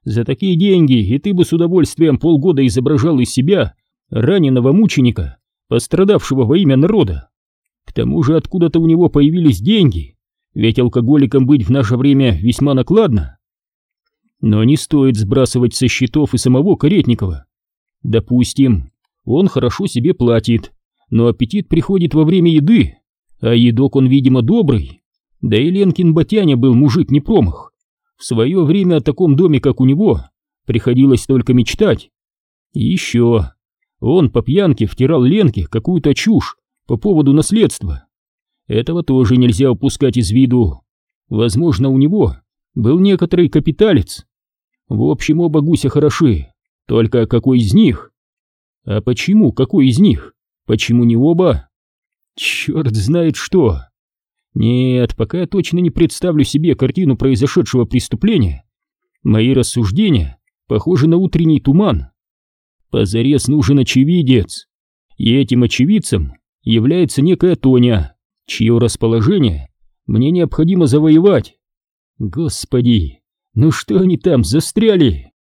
За такие деньги и ты бы с удовольствием полгода изображал из себя раненого мученика, пострадавшего во имя народа. К тому же откуда-то у него появились деньги, ведь алкоголиком быть в наше время весьма накладно. Но не стоит сбрасывать со счетов и самого Каретникова. Допустим, он хорошо себе платит, но аппетит приходит во время еды, а едок он, видимо, добрый. Да и Ленкин Батяня был мужик не промах. В свое время о таком доме, как у него, приходилось только мечтать. И еще, он по пьянке втирал Ленке какую-то чушь по поводу наследства. Этого тоже нельзя упускать из виду. Возможно, у него был некоторый капиталец. В общем, оба гуся хороши, только какой из них? А почему какой из них? Почему не оба? Черт знает что. Нет, пока я точно не представлю себе картину произошедшего преступления, мои рассуждения похожи на утренний туман. Позарез нужен очевидец, и этим очевидцем является некая Тоня, чье расположение мне необходимо завоевать. Господи, ну что они там застряли?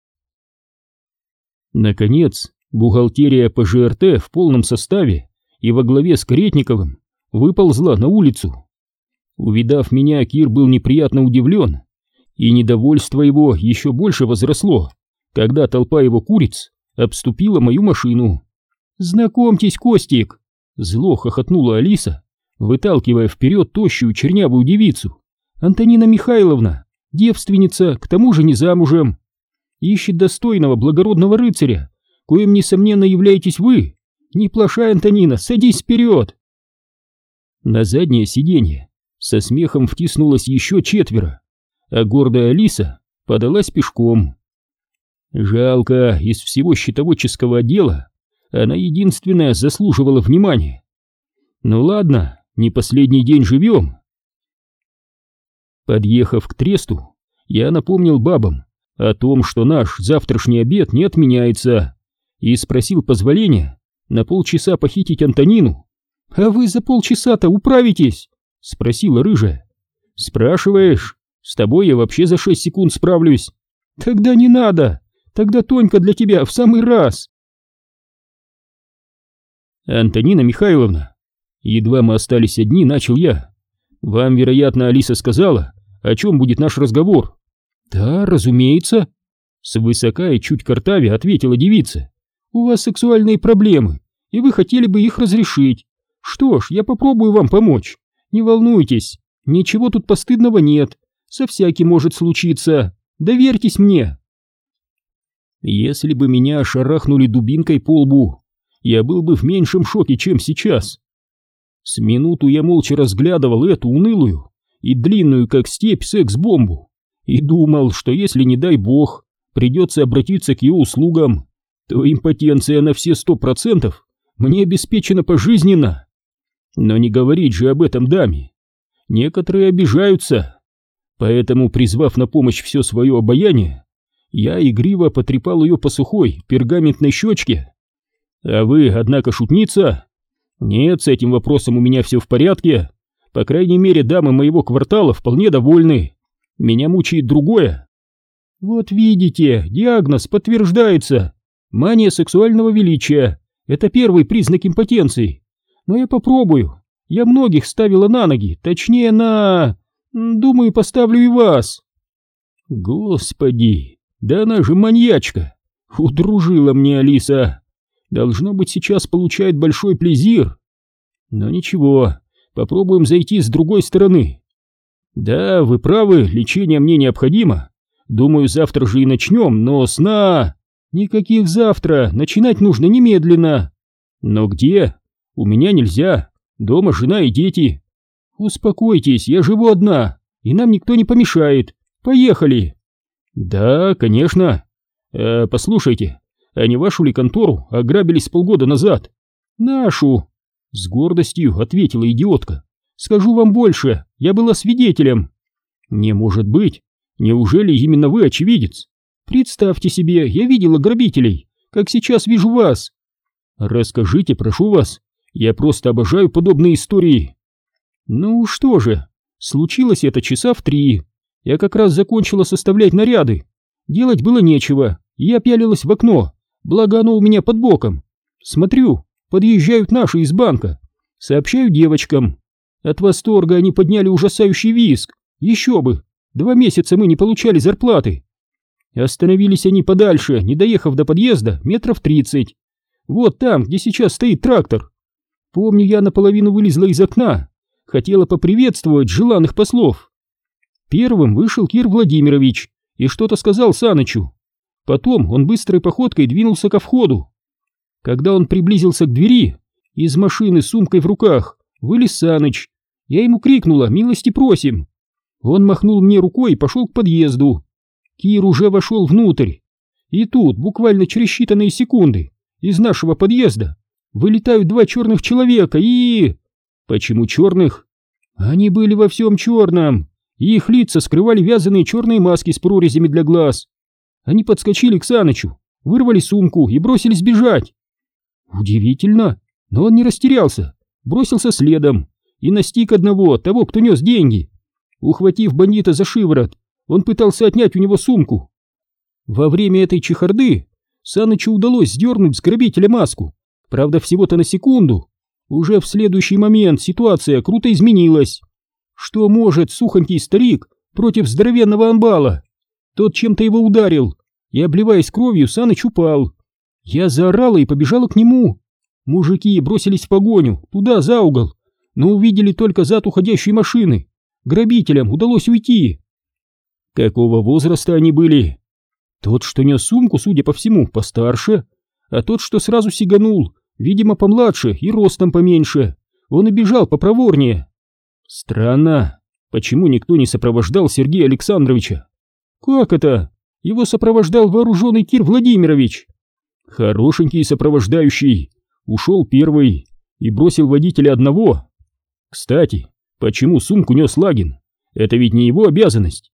Наконец, бухгалтерия по ЖРТ в полном составе и во главе с Каретниковым выползла на улицу. Увидав меня, Кир был неприятно удивлен, и недовольство его еще больше возросло, когда толпа его куриц обступила мою машину. «Знакомьтесь, Костик!» — зло хохотнула Алиса, выталкивая вперед тощую чернявую девицу. «Антонина Михайловна, девственница, к тому же не замужем. Ищет достойного благородного рыцаря, коим, несомненно, являетесь вы. Не плашай, Антонина, садись вперед!» На заднее сиденье со смехом втиснулось еще 4, а гордая Алиса подалась пешком. Жалко, из всего счетоводческого отдела она единственная заслуживала внимания. Ну ладно, не последний день живем. Подъехав к тресту, я напомнил бабам о том, что наш завтрашний обед не отменяется, и спросил позволения на полчаса похитить Антонину. «А вы за полчаса-то управитесь?» — спросила рыжая. «Спрашиваешь? С тобой я вообще за 6 секунд справлюсь». «Тогда не надо, тогда Тонька для тебя в самый раз». «Антонина Михайловна, едва мы остались одни, начал я. Вам, вероятно, Алиса сказала, о чем будет наш разговор?» «Да, разумеется», — свысока и чуть картавя ответила девица. «У вас сексуальные проблемы, и вы хотели бы их разрешить. Что ж, я попробую вам помочь. Не волнуйтесь, ничего тут постыдного нет, со всяким может случиться. Доверьтесь мне». Если бы меня шарахнули дубинкой по лбу, я был бы в меньшем шоке, чем сейчас. С минуту я молча разглядывал эту унылую и длинную, как степь, секс-бомбу и думал, что если, не дай бог, придется обратиться к ее услугам, то импотенция на все 100% мне обеспечена пожизненно. Но не говорить же об этом даме. Некоторые обижаются. Поэтому, призвав на помощь все свое обаяние, я игриво потрепал ее по сухой пергаментной щечке. «А вы, однако, шутница?» «Нет, с этим вопросом у меня все в порядке. По крайней мере, дамы моего квартала вполне довольны. Меня мучает другое». «Вот видите, диагноз подтверждается. Мания сексуального величия. Это первый признак импотенции. Но я попробую. Я многих ставила на ноги, точнее думаю, поставлю и вас». Господи, да она же маньячка. Удружила мне Алиса. Должно быть, сейчас получает большой плезир. Но ничего, попробуем зайти с другой стороны. Да, вы правы, лечение мне необходимо. Думаю, завтра же и начнем, но сна... Никаких завтра, начинать нужно немедленно. Но где? У меня нельзя. Дома жена и дети. Успокойтесь, я живу одна, и нам никто не помешает. Поехали. Да, конечно. Послушайте, а не вашу ли контору ограбили с полгода назад? Нашу. С гордостью ответила идиотка. Скажу вам больше, я была свидетелем. Не может быть. Неужели именно вы очевидец? Представьте себе, я видела грабителей, как сейчас вижу вас. Расскажите, прошу вас, я просто обожаю подобные истории. Ну что же, случилось это часа в 3. Я как раз закончила составлять наряды. Делать было нечего, я пялилась в окно, благо оно у меня под боком. Смотрю, подъезжают наши из банка. Сообщаю девочкам. От восторга они подняли ужасающий визг. Еще бы, 2 месяца мы не получали зарплаты. Остановились они подальше, не доехав до подъезда, метров 30. Вот там, где сейчас стоит трактор. Помню, я наполовину вылезла из окна, хотела поприветствовать желанных послов. Первым вышел Кир Владимирович и что-то сказал Санычу. Потом он быстрой походкой двинулся ко входу. Когда он приблизился к двери, из машины с сумкой в руках вылез Саныч. Я ему крикнула: «Милости просим!» Он махнул мне рукой и пошел к подъезду. Кир уже вошел внутрь. И тут, буквально через считанные секунды, из нашего подъезда вылетают 2 черных человека и... Почему черных? Они были во всем черном, и их лица скрывали вязаные черные маски с прорезями для глаз. Они подскочили к Санычу, вырвали сумку и бросились бежать. Удивительно, но он не растерялся, бросился следом и настиг одного, того, кто нес деньги. Ухватив бандита за шиворот, он пытался отнять у него сумку. Во время этой чехарды Санычу удалось сдернуть с грабителя маску, правда всего-то на секунду. Уже в следующий момент ситуация круто изменилась. Что может сухонький старик против здоровенного амбала? Тот чем-то его ударил, и, обливаясь кровью, Саныч упал. Я заорала и побежала к нему. Мужики бросились в погоню, туда, за угол, но увидели только зад уходящей машины. Грабителям удалось уйти. Какого возраста они были? Тот, что нес сумку, судя по всему, постарше, а тот, что сразу сиганул, видимо, помладше и ростом поменьше. Он и бежал попроворнее. Странно, почему никто не сопровождал Сергея Александровича? Как это? Его сопровождал вооруженный Кир Владимирович. Хорошенький сопровождающий. Ушел первый и бросил водителя одного. Кстати, почему сумку нес Лагин? Это ведь не его обязанность.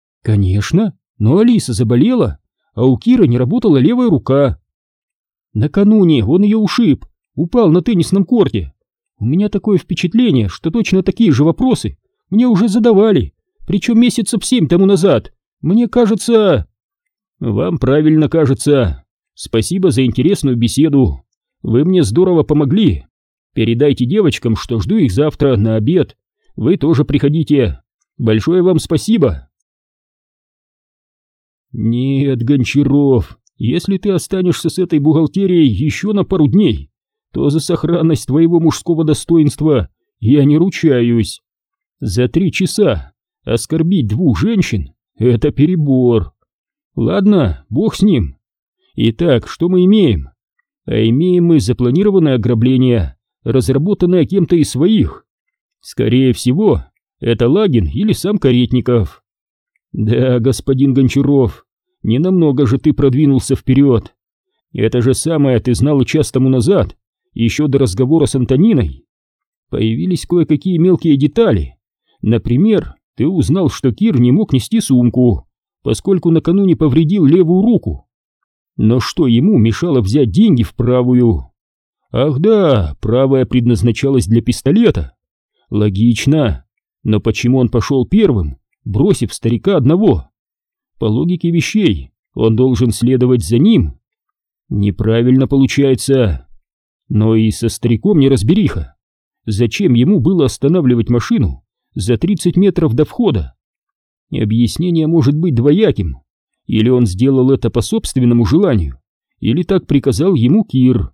Конечно, но Алиса заболела, а у Кира не работала левая рука. Накануне он ее ушиб, упал на теннисном корте. У меня такое впечатление, что точно такие же вопросы мне уже задавали, причем месяцев 7 тому назад. Мне кажется... Вам правильно кажется. Спасибо за интересную беседу. Вы мне здорово помогли. Передайте девочкам, что жду их завтра на обед. Вы тоже приходите. Большое вам спасибо. Нет, Гончаров, если ты останешься с этой бухгалтерией еще на пару дней, то за сохранность твоего мужского достоинства я не ручаюсь. За 3 часа оскорбить 2 женщин — это перебор. Ладно, бог с ним. Итак, что мы имеем? А имеем мы запланированное ограбление, разработанное кем-то из своих. Скорее всего, это Лагин или сам Каретников. Да, господин Гончаров, ненамного же ты продвинулся вперед. Это же самое ты знал и час тому назад, еще до разговора с Антониной. Появились кое-какие мелкие детали. Например, ты узнал, что Кир не мог нести сумку, поскольку накануне повредил левую руку. Но что ему мешало взять деньги в правую? Ах да, правая предназначалась для пистолета. Логично. Но почему он пошел первым, бросив старика одного? По логике вещей, он должен следовать за ним. Неправильно получается. Но и со стариком неразбериха. Зачем ему было останавливать машину за 30 метров до входа? Объяснение может быть двояким. Или он сделал это по собственному желанию, или так приказал ему Кир.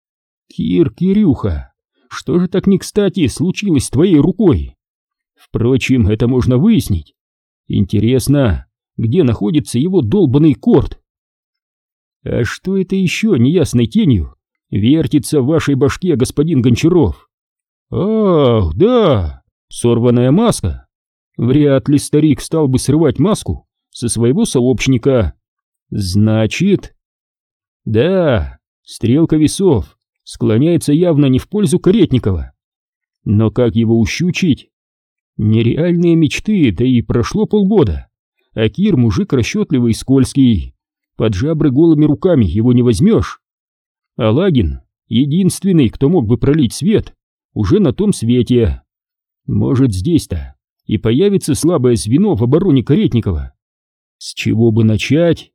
Кирюха, что же так не кстати случилось с твоей рукой? Впрочем, это можно выяснить. Интересно, где находится его долбанный корт? А что это еще неясной тенью вертится в вашей башке, господин Гончаров? Ах, да, сорванная маска. Вряд ли старик стал бы срывать маску со своего сообщника. Значит... Да, стрелка весов склоняется явно не в пользу Каретникова. Но как его ущучить? Нереальные мечты, да и прошло полгода. А Кир мужик расчетливый и скользкий. Под жабры голыми руками его не возьмешь. А Лагин, единственный, кто мог бы пролить свет, уже на том свете. Может, здесь-то и появится слабое звено в обороне Каретникова. С чего бы начать?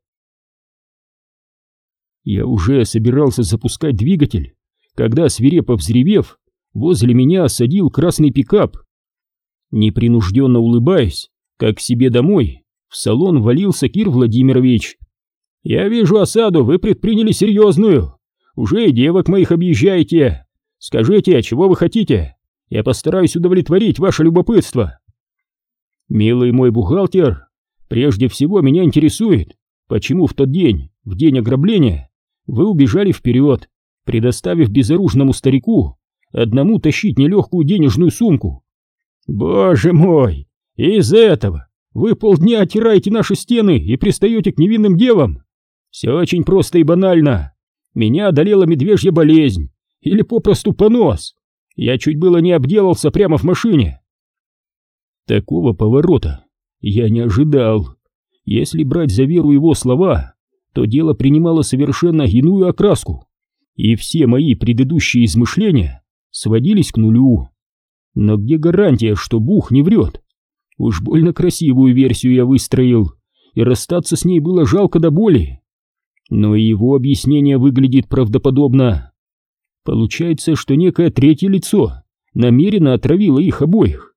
Я уже собирался запускать двигатель, когда, свирепо взревев, возле меня осадил красный пикап. Непринужденно улыбаясь, как к себе домой, в салон валился Кир Владимирович. «Я вижу осаду, вы предприняли серьезную. Уже и девок моих объезжаете. Скажите, чего вы хотите? Я постараюсь удовлетворить ваше любопытство». «Милый мой бухгалтер, прежде всего меня интересует, почему в тот день, в день ограбления, вы убежали вперед, предоставив безоружному старику одному тащить нелегкую денежную сумку?» «Боже мой, из этого вы полдня оттираете наши стены и пристаете к невинным девам? Все очень просто и банально. Меня одолела медвежья болезнь или попросту понос. Я чуть было не обделался прямо в машине». Такого поворота я не ожидал. Если брать за веру его слова, то дело принимало совершенно иную окраску, и все мои предыдущие измышления сводились к нулю. Но где гарантия, что Бух не врет? Уж больно красивую версию я выстроил, и расстаться с ней было жалко до боли. Но и его объяснение выглядит правдоподобно. Получается, что некое третье лицо намеренно отравило их обоих.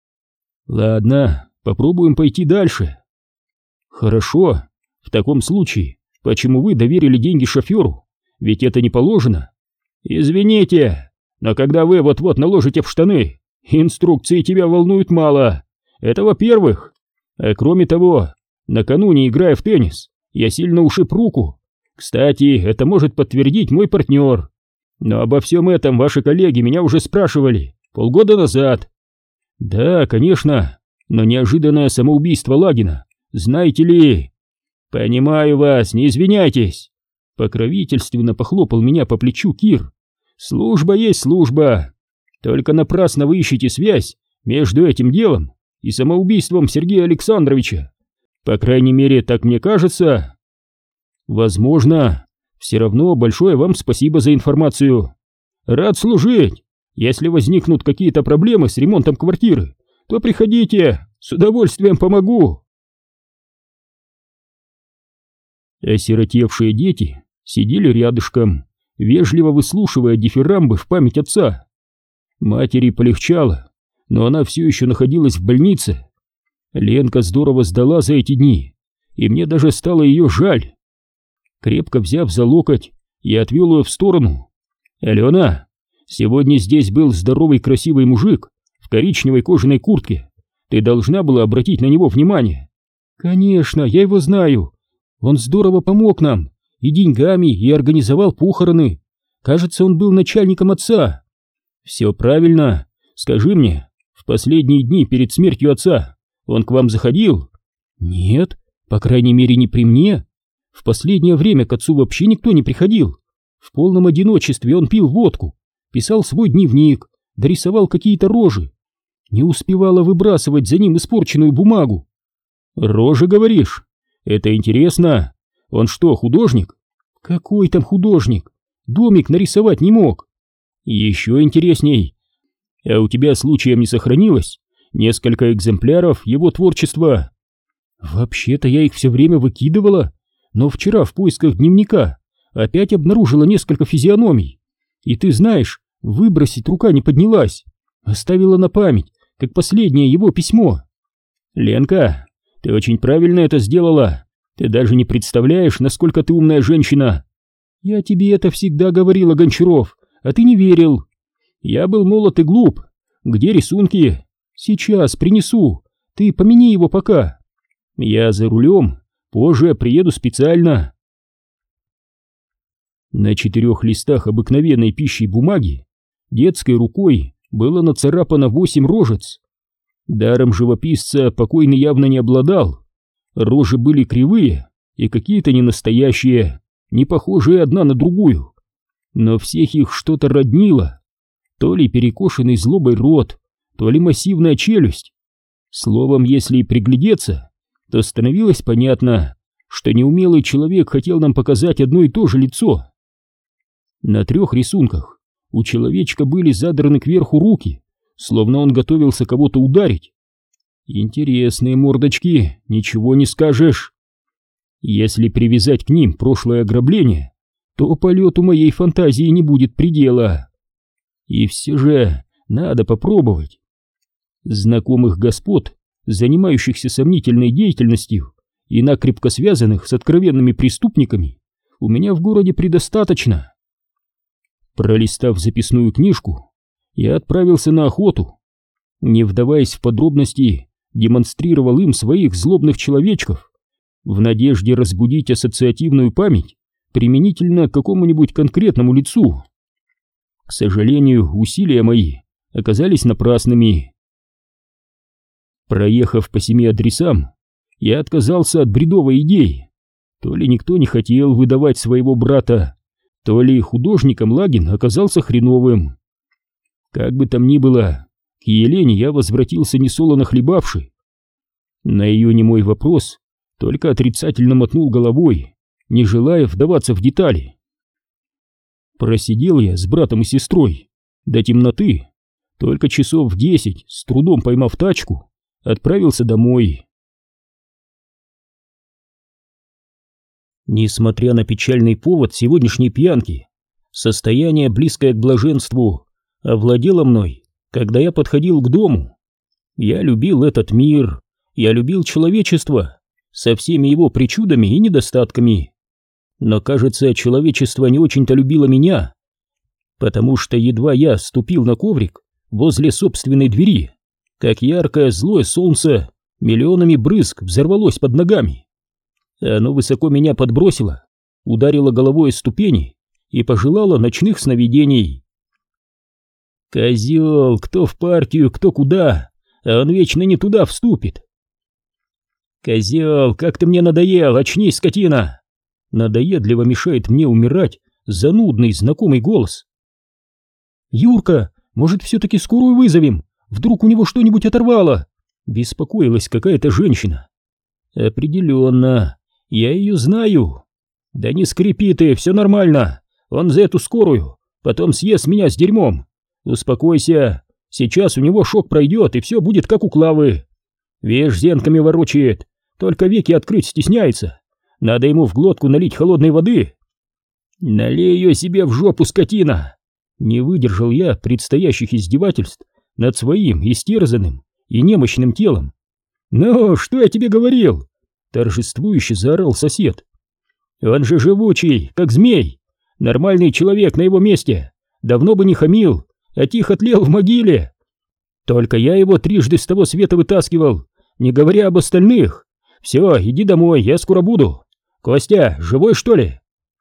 Ладно, попробуем пойти дальше. Хорошо, в таком случае, почему вы доверили деньги шоферу? Ведь это не положено. Извините, но когда вы вот-вот наложите в штаны, инструкции тебя волнуют мало. Это во-первых. А кроме того, накануне, играя в теннис, я сильно ушиб руку. Кстати, это может подтвердить мой партнер. Но обо всем этом ваши коллеги меня уже спрашивали полгода назад. Да, конечно, но неожиданное самоубийство Лагина, знаете ли... Понимаю вас, не извиняйтесь. Покровительственно похлопал меня по плечу Кир. Служба есть служба. Только напрасно вы ищете связь между этим делом и самоубийством Сергея Александровича. По крайней мере, так мне кажется. Возможно. Все равно большое вам спасибо за информацию. Рад служить. Если возникнут какие-то проблемы с ремонтом квартиры, то приходите, с удовольствием помогу. Осиротевшие дети сидели рядышком, вежливо выслушивая дифирамбы в память отца. Матери полегчало, но она все еще находилась в больнице. Ленка здорово сдала за эти дни, и мне даже стало ее жаль. Крепко взяв за локоть, я отвел ее в сторону. «Алена, сегодня здесь был здоровый красивый мужик в коричневой кожаной куртке. Ты должна была обратить на него внимание». «Конечно, я его знаю. Он здорово помог нам и деньгами, и организовал похороны. Кажется, он был начальником отца». «Все правильно. Скажи мне, в последние дни перед смертью отца он к вам заходил?» «Нет, по крайней мере, не при мне. В последнее время к отцу вообще никто не приходил. В полном одиночестве он пил водку, писал свой дневник, дорисовал какие-то рожи. Не успевала выбрасывать за ним испорченную бумагу». «Рожи, говоришь? Это интересно. Он что, художник?» «Какой там художник? Домик нарисовать не мог». «Еще интересней. А у тебя случаем не сохранилось несколько экземпляров его творчества?» «Вообще-то я их все время выкидывала, но вчера в поисках дневника опять обнаружила несколько физиономий. И ты знаешь, выбросить рука не поднялась. Оставила на память, как последнее его письмо». «Ленка, ты очень правильно это сделала. Ты даже не представляешь, насколько ты умная женщина». «Я тебе это всегда говорила, Гончаров, а ты не верил». «Я был молод и глуп. Где рисунки?» «Сейчас принесу. Ты помяни его пока». «Я за рулем. Позже приеду специально». На 4 листах обыкновенной пищей бумаги детской рукой было нацарапано 8 рожец. Даром живописца покойный явно не обладал. Рожи были кривые и какие-то ненастоящие, не похожие одна на другую. Но всех их что-то роднило. То ли перекошенный злобой рот, то ли массивная челюсть. Словом, если и приглядеться, то становилось понятно, что неумелый человек хотел нам показать одно и то же лицо. На 3 рисунках у человечка были задраны кверху руки, словно он готовился кого-то ударить. Интересные мордочки, ничего не скажешь. Если привязать к ним прошлое ограбление, то полету моей фантазии не будет предела. И все же надо попробовать. Знакомых господ, занимающихся сомнительной деятельностью и накрепко связанных с откровенными преступниками, у меня в городе предостаточно. Пролистав записную книжку, я отправился на охоту. Не вдаваясь в подробности, демонстрировал им своих злобных человечков в надежде разбудить ассоциативную память применительно к какому-нибудь конкретному лицу. К сожалению, усилия мои оказались напрасными. Проехав по 7 адресам, я отказался от бредовой идеи. То ли никто не хотел выдавать своего брата, то ли художником Лагин оказался хреновым. Как бы там ни было, к Елене я возвратился несолоно хлебавши. На ее немой вопрос только отрицательно мотнул головой, не желая вдаваться в детали. Просидел я с братом и сестрой до темноты, только часов в 10, с трудом поймав тачку, отправился домой. Несмотря на печальный повод сегодняшней пьянки, состояние, близкое к блаженству, овладело мной, когда я подходил к дому. Я любил этот мир, я любил человечество со всеми его причудами и недостатками. Но, кажется, человечество не очень-то любило меня, потому что едва я ступил на коврик возле собственной двери, как яркое злое солнце миллионами брызг взорвалось под ногами. Оно высоко меня подбросило, ударило головой о ступени и пожелало ночных сновидений. Козел, кто в партию, кто куда, а он вечно не туда вступит. Козел, как ты мне надоел, очнись, скотина! Надоедливо мешает мне умирать занудный знакомый голос. Юрка, может, все-таки скорую вызовем? Вдруг у него что-нибудь оторвало? Беспокоилась какая-то женщина. Определенно, я ее знаю. Да не скрипи ты, все нормально. Он за эту скорую потом съест меня с дерьмом. Успокойся, сейчас у него шок пройдет и все будет как у Клавы. Вишь, зенками ворочает, только веки открыть стесняется. Надо ему в глотку налить холодной воды. Налей ее себе в жопу, скотина. Не выдержал я предстоящих издевательств над своим истерзанным и немощным телом. «Ну, что я тебе говорил?» — торжествующе заорал сосед. «Он же живучий, как змей. Нормальный человек на его месте давно бы не хамил, а тихо тлел в могиле. Только я его трижды с того света вытаскивал, не говоря об остальных. Все, иди домой, я скоро буду. Костя, живой, что ли?»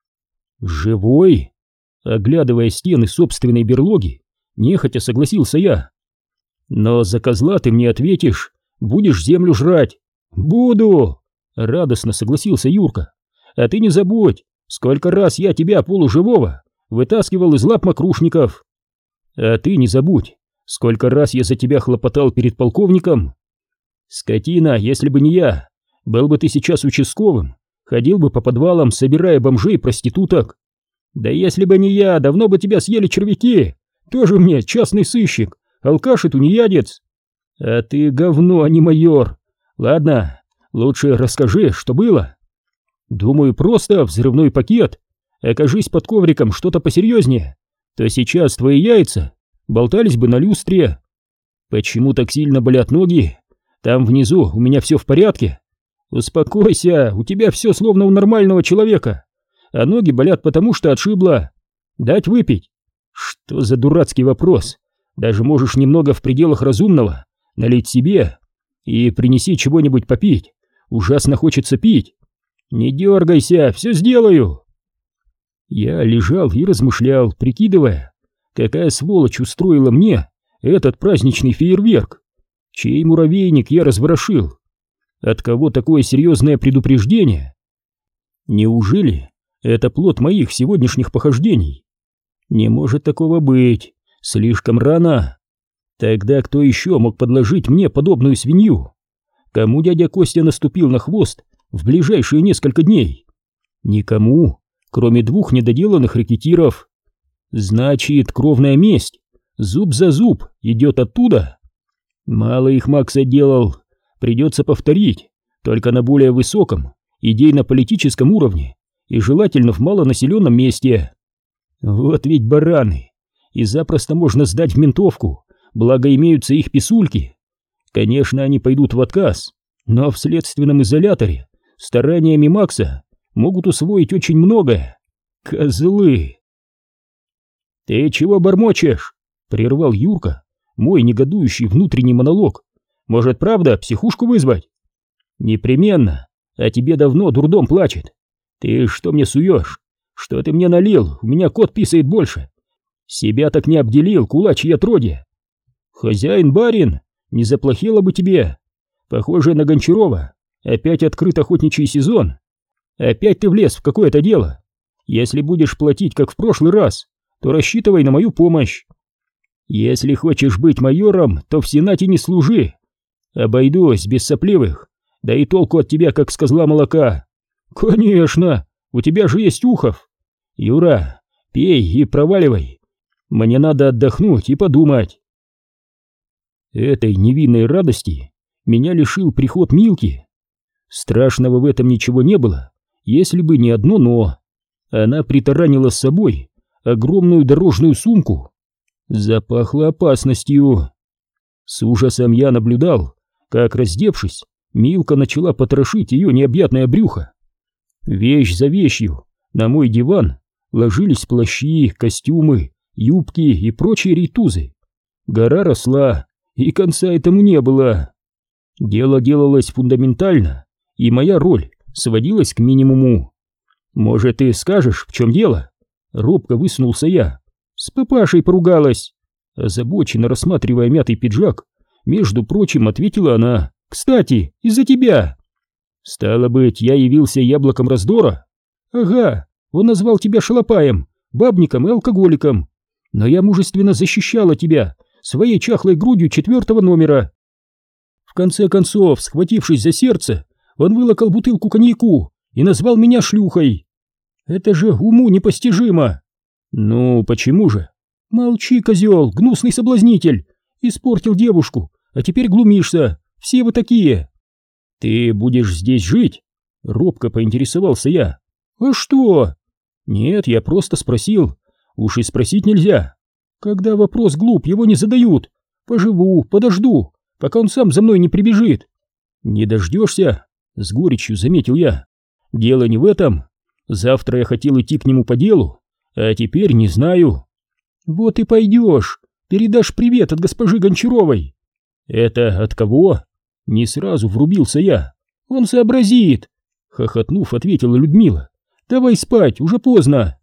«Живой?» Оглядывая стены собственной берлоги, нехотя согласился я. «Но за козла ты мне ответишь, будешь землю жрать». «Буду!» — радостно согласился Юрка. «А ты не забудь, сколько раз я тебя полуживого вытаскивал из лап мокрушников. А ты не забудь, сколько раз я за тебя хлопотал перед полковником. Скотина, если бы не я, был бы ты сейчас участковым, ходил бы по подвалам, собирая бомжей и проституток. Да если бы не я, давно бы тебя съели червяки. Тоже мне частный сыщик, алкаш и тунеядец. А ты говно, а не майор. Ладно, лучше расскажи, что было». «Думаю, просто взрывной пакет. Окажись под ковриком что-то посерьезнее, то сейчас твои яйца болтались бы на люстре. Почему так сильно болят ноги? Там внизу у меня все в порядке. Успокойся, у тебя все словно у нормального человека, а ноги болят потому, что отшибло. Дать выпить?» «Что за дурацкий вопрос? Даже можешь немного в пределах разумного налить себе и принеси чего-нибудь попить. Ужасно хочется пить. Не дергайся, все сделаю». Я лежал и размышлял, прикидывая, какая сволочь устроила мне этот праздничный фейерверк, чей муравейник я разворошил, от кого такое серьезное предупреждение. Неужели это плод моих сегодняшних похождений? Не может такого быть, слишком рано. Тогда кто еще мог подложить мне подобную свинью? Кому дядя Костя наступил на хвост в ближайшие несколько дней? Никому, кроме 2 недоделанных рэкетиров. Значит, кровная месть, зуб за зуб, идет оттуда. Мало их Макс делал, придется повторить, только на более высоком идейно-политическом уровне и желательно в малонаселенном месте. Вот ведь бараны, и запросто можно сдать в ментовку, благо имеются их писульки. Конечно, они пойдут в отказ, но в следственном изоляторе стараниями Макса могут усвоить очень многое. Козлы! «Ты чего бормочешь?» — прервал Юрка мой негодующий внутренний монолог. «Может, правда, психушку вызвать?» «Непременно, а тебе давно дурдом плачет. Ты что мне суешь? Что ты мне налил? У меня кот писает больше. Себя так не обделил, кулачье отродье. Хозяин-барин, не заплохело бы тебе. Похоже на Гончарова, опять открыт охотничий сезон. Опять ты влез в какое-то дело. Если будешь платить, как в прошлый раз, то рассчитывай на мою помощь. Если хочешь быть майором, то в Сенате не служи. Обойдусь без сопливых, да и толку от тебя, как с козла молока. Конечно, у тебя же есть Ухов. Юра, пей и проваливай. Мне надо отдохнуть и подумать». Этой невинной радости меня лишил приход Милки. Страшного в этом ничего не было, если бы не одно «но». Она притаранила с собой огромную дорожную сумку. Запахло опасностью. С ужасом я наблюдал, как, раздевшись, Милка начала потрошить ее необъятное брюхо. Вещь за вещью на мой диван ложились плащи, костюмы, юбки и прочие рейтузы. Гора росла, и конца этому не было. Дело делалось фундаментально, и моя роль сводилась к минимуму. «Может, ты скажешь, в чем дело?» Робко высунулся я. «С папашей поругалась». Озабоченно рассматривая мятый пиджак, между прочим, ответила она. «Кстати, из-за тебя». «Стало быть, я явился яблоком раздора?» «Ага, он назвал тебя шалопаем, бабником и алкоголиком. Но я мужественно защищала тебя своей чахлой грудью 4-го номера. В конце концов, схватившись за сердце, он вылокал бутылку коньяку и назвал меня шлюхой. Это же уму непостижимо». «Ну, почему же?» «Молчи, козел, гнусный соблазнитель. Испортил девушку, а теперь глумишься. Все вы такие». «Ты будешь здесь жить?» — робко поинтересовался я. «А что?» «Нет, я просто спросил. Уж и спросить нельзя. Когда вопрос глуп, его не задают. Поживу, подожду, пока он сам за мной не прибежит». «Не дождешься?» — с горечью заметил я. «Дело не в этом. Завтра я хотел идти к нему по делу, а теперь не знаю». «Вот и пойдешь, передашь привет от госпожи Гончаровой». «Это от кого?» Не сразу врубился я. «Он сообразит», — хохотнув, ответила Людмила. «Давай спать, уже поздно».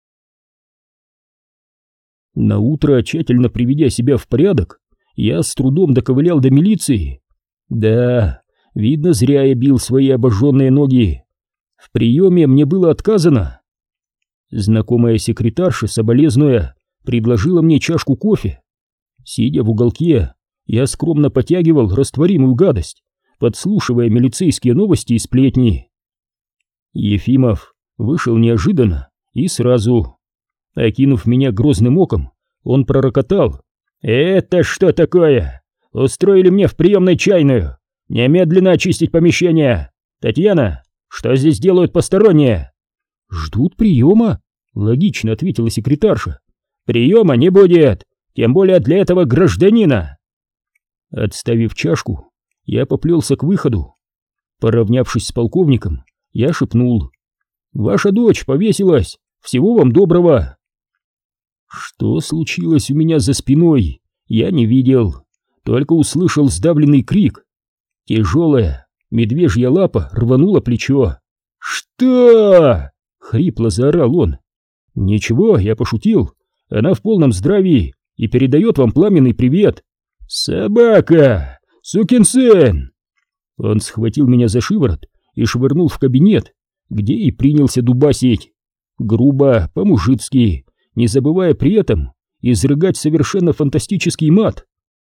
Наутро, тщательно приведя себя в порядок, я с трудом доковылял до милиции. Да, видно, зря я бил свои обожженные ноги. В приеме мне было отказано. Знакомая секретарша, соболезнуя, предложила мне чашку кофе. Сидя в уголке, я скромно потягивал растворимую гадость, подслушивая милицейские новости и сплетни. Ефимов вышел неожиданно и сразу. Окинув меня грозным оком, он пророкотал: «Это что такое? Устроили мне в приемной чайную! Немедленно очистить помещение! Татьяна, что здесь делают посторонние?» «Ждут приема», — логично ответила секретарша. «Приема не будет, тем более для этого гражданина». Отставив чашку, я поплелся к выходу. Поравнявшись с полковником, я шепнул: «Ваша дочь повесилась, всего вам доброго». Что случилось у меня за спиной, я не видел, только услышал сдавленный крик. Тяжелая медвежья лапа рванула плечо. «Что?» — хрипло заорал он. «Ничего, я пошутил, она в полном здравии и передает вам пламенный привет». «Собака! Сукин сын!» Он схватил меня за шиворот и швырнул в кабинет, где и принялся дубасить. Грубо, по-мужицки, не забывая при этом изрыгать совершенно фантастический мат.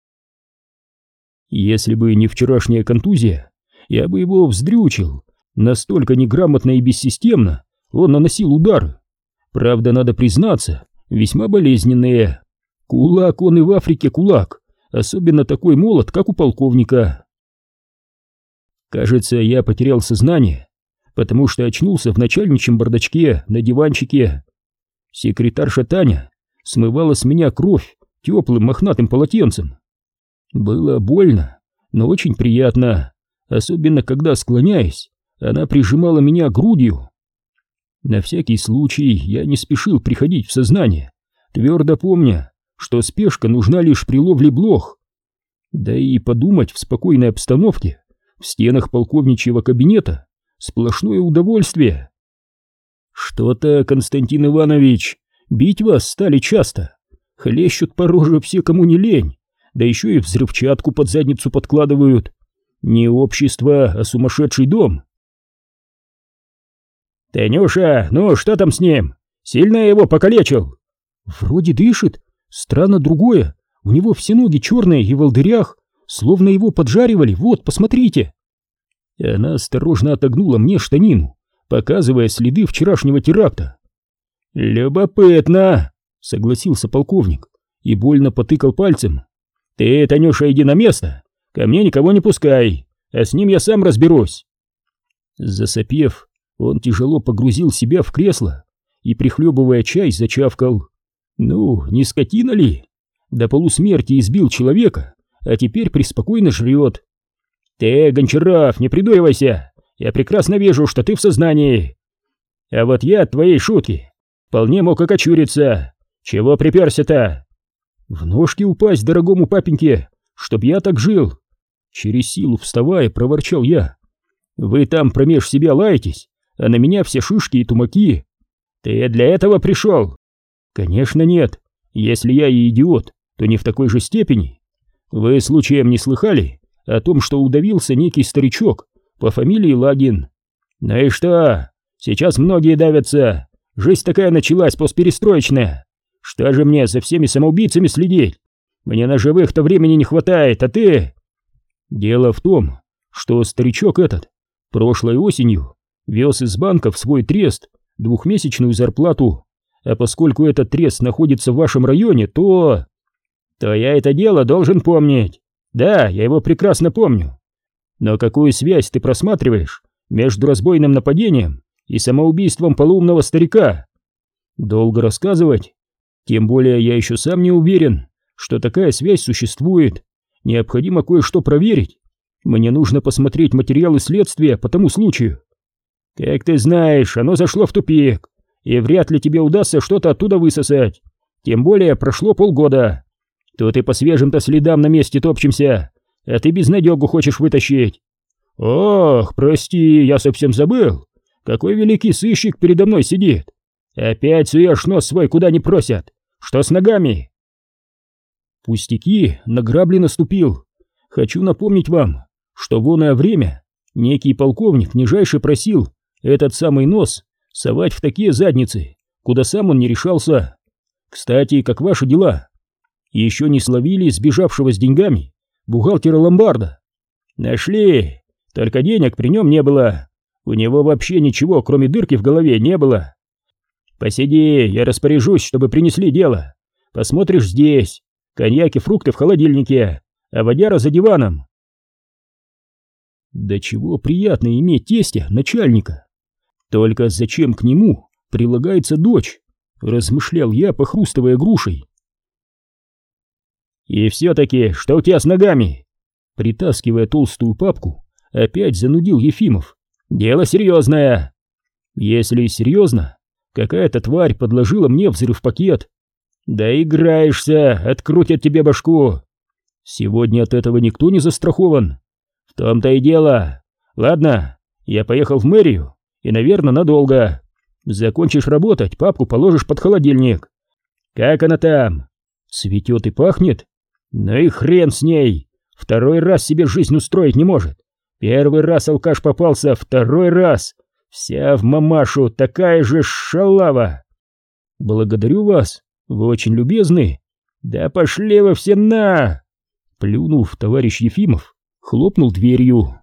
Если бы не вчерашняя контузия, я бы его вздрючил. Настолько неграмотно и бессистемно он наносил удары. Правда, надо признаться, весьма болезненные. Кулак он и в Африке кулак, особенно такой молот, как у полковника. Кажется, я потерял сознание. потому что очнулся в начальничьем бардачке на диванчике. Секретарша Таня смывала с меня кровь теплым мохнатым полотенцем. Было больно, но очень приятно, особенно когда, склоняясь, она прижимала меня грудью. На всякий случай я не спешил приходить в сознание, твердо помня, что спешка нужна лишь при ловле блох. Да и подумать в спокойной обстановке в стенах полковничьего кабинета сплошное удовольствие. Что-то, Константин Иванович, бить вас стали часто. Хлещут по роже все, кому не лень, да еще и взрывчатку под задницу подкладывают. Не общество, а сумасшедший дом. Танюша, ну что там с ним? Сильно я его покалечил? Вроде дышит, странно другое. У него все ноги черные и в волдырях, словно его поджаривали, вот, посмотрите. Она осторожно отогнула мне штанину, показывая следы вчерашнего теракта. «Любопытно», — согласился полковник и больно потыкал пальцем. «Ты, Танюша, иди на место, ко мне никого не пускай, а с ним я сам разберусь». Засопев, он тяжело погрузил себя в кресло и, прихлебывая чай, зачавкал. «Ну, не скотина ли? До полусмерти избил человека, а теперь преспокойно жрет. Ты, Гончаров, не придуривайся, я прекрасно вижу, что ты в сознании. А вот я от твоей шутки вполне мог окочуриться. Чего приперся-то? В ножки упасть дорогому папеньке, чтоб я так жил». Через силу вставая, проворчал я. «Вы там промеж себя лаетесь, а на меня все шишки и тумаки. Ты для этого пришел?» «Конечно нет. Если я и идиот, то не в такой же степени. Вы случаем не слыхали о том, что удавился некий старичок по фамилии Лагин? Ну и что? Сейчас многие давятся. Жизнь такая началась постперестроечная. Что же мне за всеми самоубийцами следить? Мне на живых-то времени не хватает, а ты...» Дело в том, что старичок этот прошлой осенью вез из банка в свой трест двухмесячную зарплату, а поскольку этот трест находится в вашем районе, то я это дело должен помнить. Да, я его прекрасно помню. Но какую связь ты просматриваешь между разбойным нападением и самоубийством полуумного старика? Долго рассказывать? Тем более я еще сам не уверен, что такая связь существует. Необходимо кое-что проверить. Мне нужно посмотреть материалы следствия по тому случаю. Как ты знаешь, оно зашло в тупик, и вряд ли тебе удастся что-то оттуда высосать. Тем более прошло полгода. Тут и по свежим-то следам на месте топчемся, а ты безнадегу хочешь вытащить. Ох, прости, я совсем забыл. Какой великий сыщик передо мной сидит. Опять суешь нос свой куда не просят. Что с ногами? Пустяки, на грабли наступил. Хочу напомнить вам, что в оное время некий полковник нижайше просил этот самый нос совать в такие задницы, куда сам он не решался. Кстати, как ваши дела? Еще не словили сбежавшего с деньгами бухгалтера ломбарда? Нашли, только денег при нем не было. У него вообще ничего, кроме дырки в голове, не было. Посиди, я распоряжусь, чтобы принесли дело. Посмотришь здесь. Коньяк и фрукты в холодильнике, а водяра за диваном. Да чего приятно иметь тестя, начальника. Только зачем к нему прилагается дочь? Размышлял я, похрустывая грушей. И все-таки, что у тебя с ногами? Притаскивая толстую папку, опять занудил Ефимов. Дело серьезное. Если серьезно, какая-то тварь подложила мне взрыв-пакет. Да играешься, открутят тебе башку. Сегодня от этого никто не застрахован. В том-то и дело. Ладно, я поехал в мэрию и, наверное, надолго. Закончишь работать, папку положишь под холодильник. Как она там? Цветет и пахнет? Ну и хрен с ней. Второй раз себе жизнь устроить не может. Первый раз алкаш попался, второй раз. Вся в мамашу, такая же шалава. Благодарю вас. Вы очень любезны. Да пошли вы все на! Плюнув, товарищ Ефимов хлопнул дверью.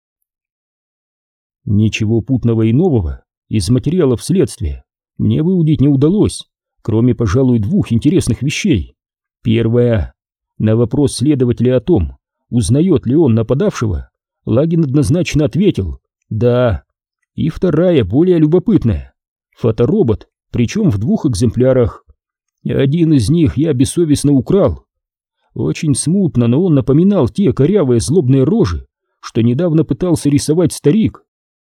Ничего путного и нового из материалов следствия мне выудить не удалось, кроме, пожалуй, двух интересных вещей. Первое. На вопрос следователя о том, узнает ли он нападавшего, Лагин однозначно ответил «да». И вторая, более любопытная. Фоторобот, причем в 2 экземплярах. Один из них я бессовестно украл. Очень смутно, но он напоминал те корявые злобные рожи, что недавно пытался рисовать старик.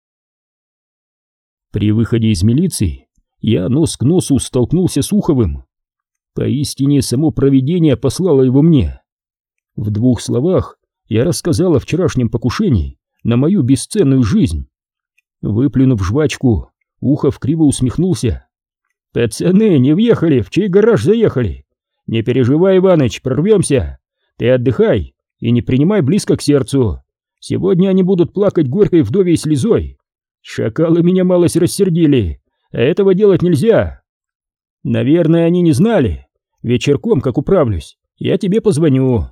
При выходе из милиции я нос к носу столкнулся с Уховым. Поистине, само провидение послало его мне. В 2 словах я рассказал о вчерашнем покушении на мою бесценную жизнь. Выплюнув жвачку, Ухов криво усмехнулся. «Пацаны, не въехали, в чей гараж заехали? Не переживай, Иваныч, прорвемся. Ты отдыхай и не принимай близко к сердцу. Сегодня они будут плакать горькой вдовьей слезой. Шакалы меня малость рассердили, а этого делать нельзя. Наверное, они не знали. Вечерком, как управлюсь, я тебе позвоню».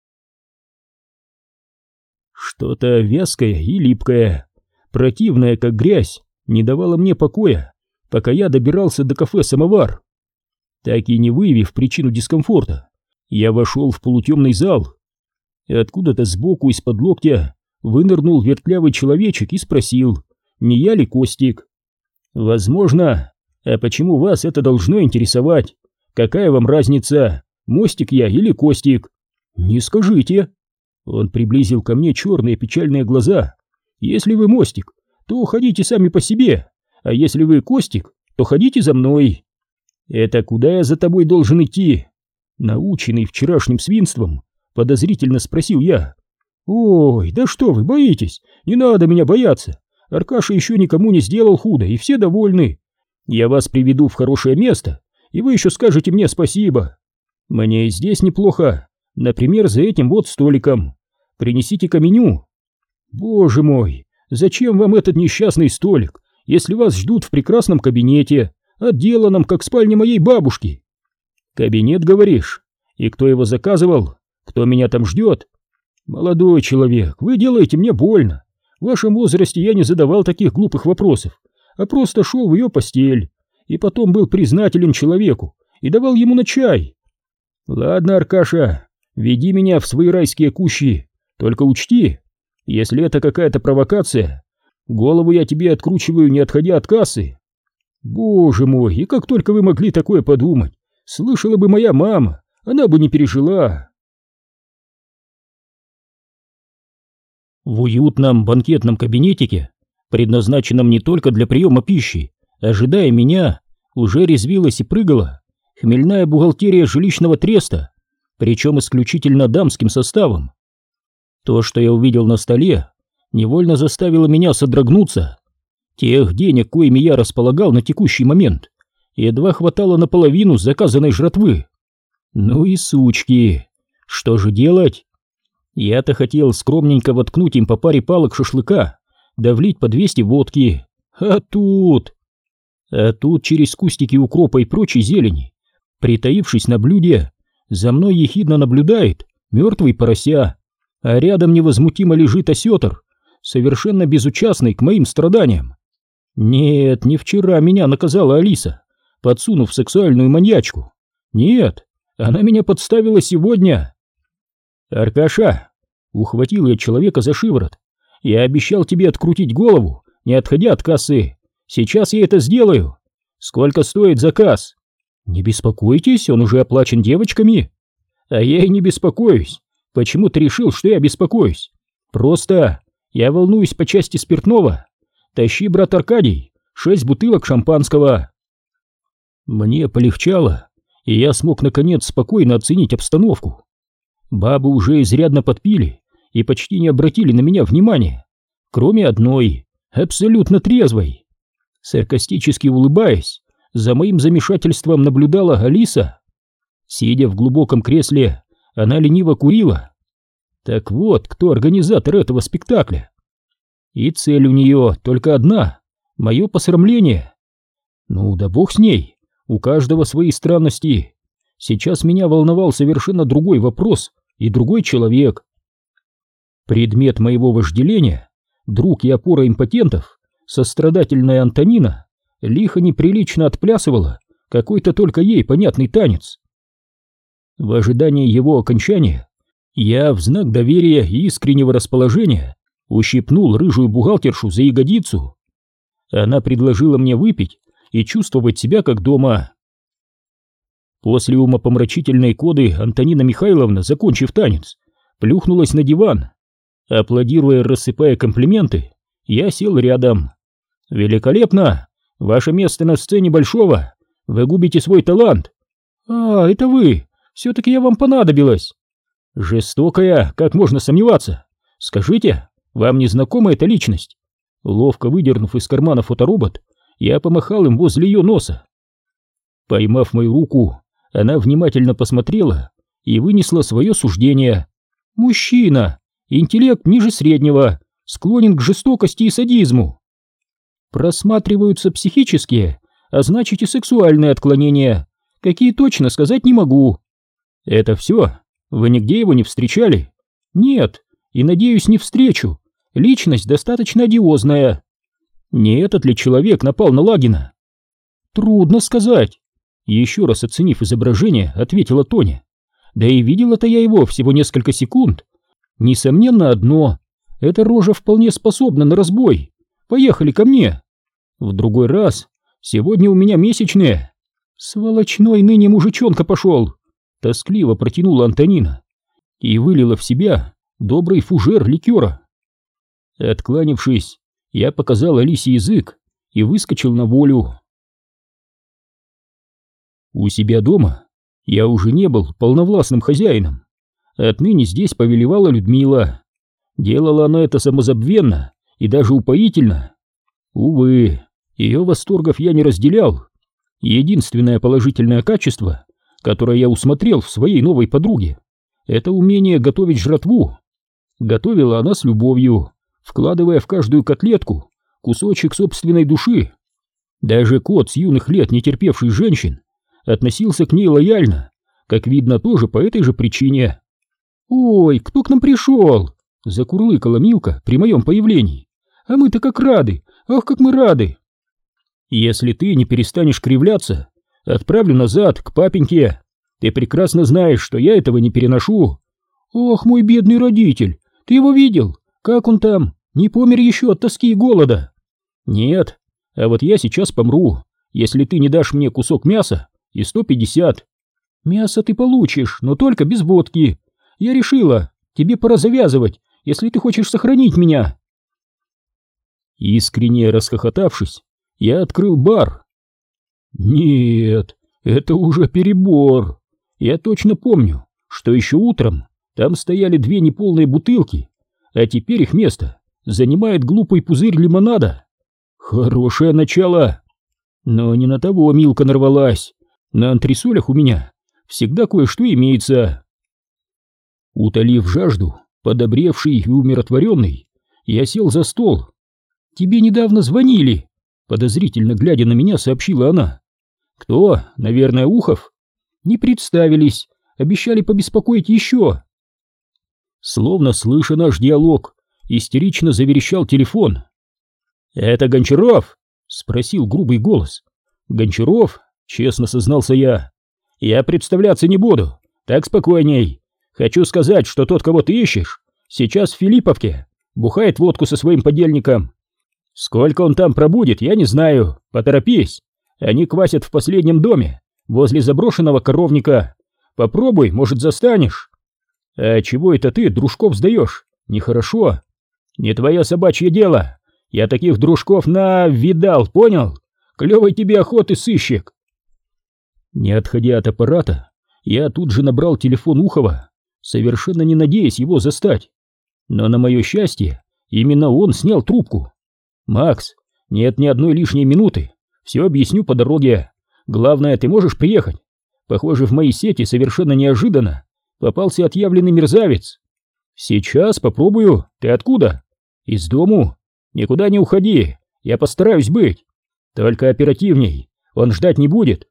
Что-то вязкое и липкое, противное, как грязь, не давало мне покоя, пока я добирался до кафе «Самовар». Так и не выявив причину дискомфорта, я вошел в полутемный зал. Откуда-то сбоку из-под локтя вынырнул вертлявый человечек и спросил, не я ли Костик. «Возможно. А почему вас это должно интересовать? Какая вам разница, Мостик я или Костик?» «Не скажите». Он приблизил ко мне черные печальные глаза. «Если вы Мостик, то ходите сами по себе, а если вы Костик, то ходите за мной». «Это куда я за тобой должен идти?» Наученный вчерашним свинством, подозрительно спросил я. «Ой, да что вы боитесь? Не надо меня бояться. Аркаша еще никому не сделал худо, и все довольны. Я вас приведу в хорошее место, и вы еще скажете мне спасибо. Мне и здесь неплохо, например, за этим вот столиком. Принесите-ка меню». «Боже мой, зачем вам этот несчастный столик, если вас ждут в прекрасном кабинете, отделанном, как спальня моей бабушки?» «Кабинет, говоришь? И кто его заказывал? Кто меня там ждет?» «Молодой человек, вы делаете мне больно. В вашем возрасте я не задавал таких глупых вопросов, а просто шел в ее постель, и потом был признателен человеку и давал ему на чай. Ладно, Аркаша, веди меня в свои райские кущи, только учти, если это какая-то провокация, голову я тебе откручиваю, не отходя от кассы». «Боже мой, и как только вы могли такое подумать? Слышала бы моя мама, она бы не пережила». В уютном банкетном кабинетике, предназначенном не только для приема пищи, ожидая меня, уже резвилась и прыгала хмельная бухгалтерия жилищного треста, причем исключительно дамским составом. То, что я увидел на столе, невольно заставило меня содрогнуться. Тех денег, коими я располагал на текущий момент, едва хватало на половину заказанной жратвы. Ну и сучки, что же делать? Я-то хотел скромненько воткнуть им по паре палок шашлыка, да влить по 200 водки. А тут через кустики укропа и прочей зелени, притаившись на блюде, за мной ехидно наблюдает мертвый порося, а рядом невозмутимо лежит осетр, совершенно безучастный к моим страданиям. Нет, не вчера меня наказала Алиса, подсунув сексуальную маньячку. Нет, она меня подставила сегодня. «Аркаша!» — ухватил я человека за шиворот. «Я обещал тебе открутить голову, не отходя от кассы. Сейчас я это сделаю. Сколько стоит заказ?» «Не беспокойтесь, он уже оплачен девочками». «А я и не беспокоюсь. Почему ты решил, что я беспокоюсь? Просто я волнуюсь по части спиртного. Тащи, брат Аркадий, 6 бутылок шампанского». Мне полегчало, и я смог наконец спокойно оценить обстановку. Бабы уже изрядно подпили и почти не обратили на меня внимания, кроме одной, абсолютно трезвой. Саркастически улыбаясь, за моим замешательством наблюдала Алиса. Сидя в глубоком кресле, она лениво курила. Так вот, кто организатор этого спектакля. И цель у нее только одна — мое посрамление. Ну да бог с ней, у каждого свои странности. Сейчас меня волновал совершенно другой вопрос и другой человек. Предмет моего вожделения, друг и опора импотентов, сострадательная Антонина, лихо неприлично отплясывала какой-то только ей понятный танец. В ожидании его окончания я в знак доверия и искреннего расположения ущипнул рыжую бухгалтершу за ягодицу. Она предложила мне выпить и чувствовать себя как дома. После умопомрачительной коды Антонина Михайловна, закончив танец, плюхнулась на диван. Аплодируя, рассыпая комплименты, я сел рядом. «Великолепно! Ваше место на сцене Большого! Вы губите свой талант!» «А, это вы! Все-таки я вам понадобилась!» «Жестокая, как можно сомневаться! Скажите, вам не знакома эта личность?» Ловко выдернув из кармана фоторобот, я помахал им возле ее носа. Поймав мою руку, она внимательно посмотрела и вынесла свое суждение. «Мужчина! Интеллект ниже среднего, склонен к жестокости и садизму. Просматриваются психические, а значит и сексуальные отклонения. Какие точно сказать не могу». «Это все? Вы нигде его не встречали?» «Нет, и, надеюсь, не встречу. Личность достаточно одиозная». «Не этот ли человек напал на Лагина?» «Трудно сказать», — еще раз оценив изображение, ответила Тоня. «Да и видела-то я его всего несколько секунд. Несомненно одно, эта рожа вполне способна на разбой. Поехали ко мне. В другой раз, сегодня у меня месячные». «Сволочной ныне мужичонка пошел», — тоскливо протянула Антонина и вылила в себя добрый фужер ликера. Откланившись, я показал Алисе язык и выскочил на волю. У себя дома я уже не был полновластным хозяином. Отныне здесь повелевала Людмила. Делала она это самозабвенно и даже упоительно. Увы, ее восторгов я не разделял. Единственное положительное качество, которое я усмотрел в своей новой подруге, это умение готовить жратву. Готовила она с любовью, вкладывая в каждую котлетку кусочек собственной души. Даже кот с юных лет, не терпевший женщин, относился к ней лояльно, как видно, тоже по этой же причине. «Ой, кто к нам пришел?» — закурлыкала Милка при моем появлении. «А мы-то как рады! Ах, как мы рады!» «Если ты не перестанешь кривляться, отправлю назад, к папеньке. Ты прекрасно знаешь, что я этого не переношу». «Ох, мой бедный родитель! Ты его видел? Как он там? Не помер еще от тоски и голода?» «Нет, а вот я сейчас помру, если ты не дашь мне кусок мяса и 150. «Мясо ты получишь, но только без водки. Я решила, тебе пора завязывать, если ты хочешь сохранить меня». Искренне расхохотавшись, я открыл бар. Нет, это уже перебор. Я точно помню, что еще утром там стояли 2 неполные бутылки, а теперь их место занимает глупый пузырь лимонада. Хорошее начало. Но не на того Милка нарвалась. На антресолях у меня всегда кое-что имеется. Утолив жажду, подобревший и умиротворенный, я сел за стол. «Тебе недавно звонили», — подозрительно глядя на меня, сообщила она. «Кто? Наверное, Ухов?» «Не представились, обещали побеспокоить еще». Словно слыша наш диалог, истерично заверещал телефон. «Это Гончаров?» — спросил грубый голос. «Гончаров?» — честно сознался я. «Я представляться не буду, так спокойней. Хочу сказать, что тот, кого ты ищешь, сейчас в Филипповке, бухает водку со своим подельником. Сколько он там пробудет, я не знаю, поторопись. Они квасят в последнем доме, возле заброшенного коровника. Попробуй, может, застанешь». «А чего это ты дружков сдаешь? Нехорошо». «Не твое собачье дело. Я таких дружков видал, понял? Клевой тебе охоты, сыщик». Не отходя от аппарата, я тут же набрал телефон Ухова, совершенно не надеясь его застать. Но на мое счастье, именно он снял трубку. «Макс, нет ни одной лишней минуты, все объясню по дороге. Главное, ты можешь приехать? Похоже, в мои сети совершенно неожиданно попался отъявленный мерзавец». «Сейчас попробую. Ты откуда?» «Из дому. Никуда не уходи, я постараюсь быть. Только оперативней, он ждать не будет».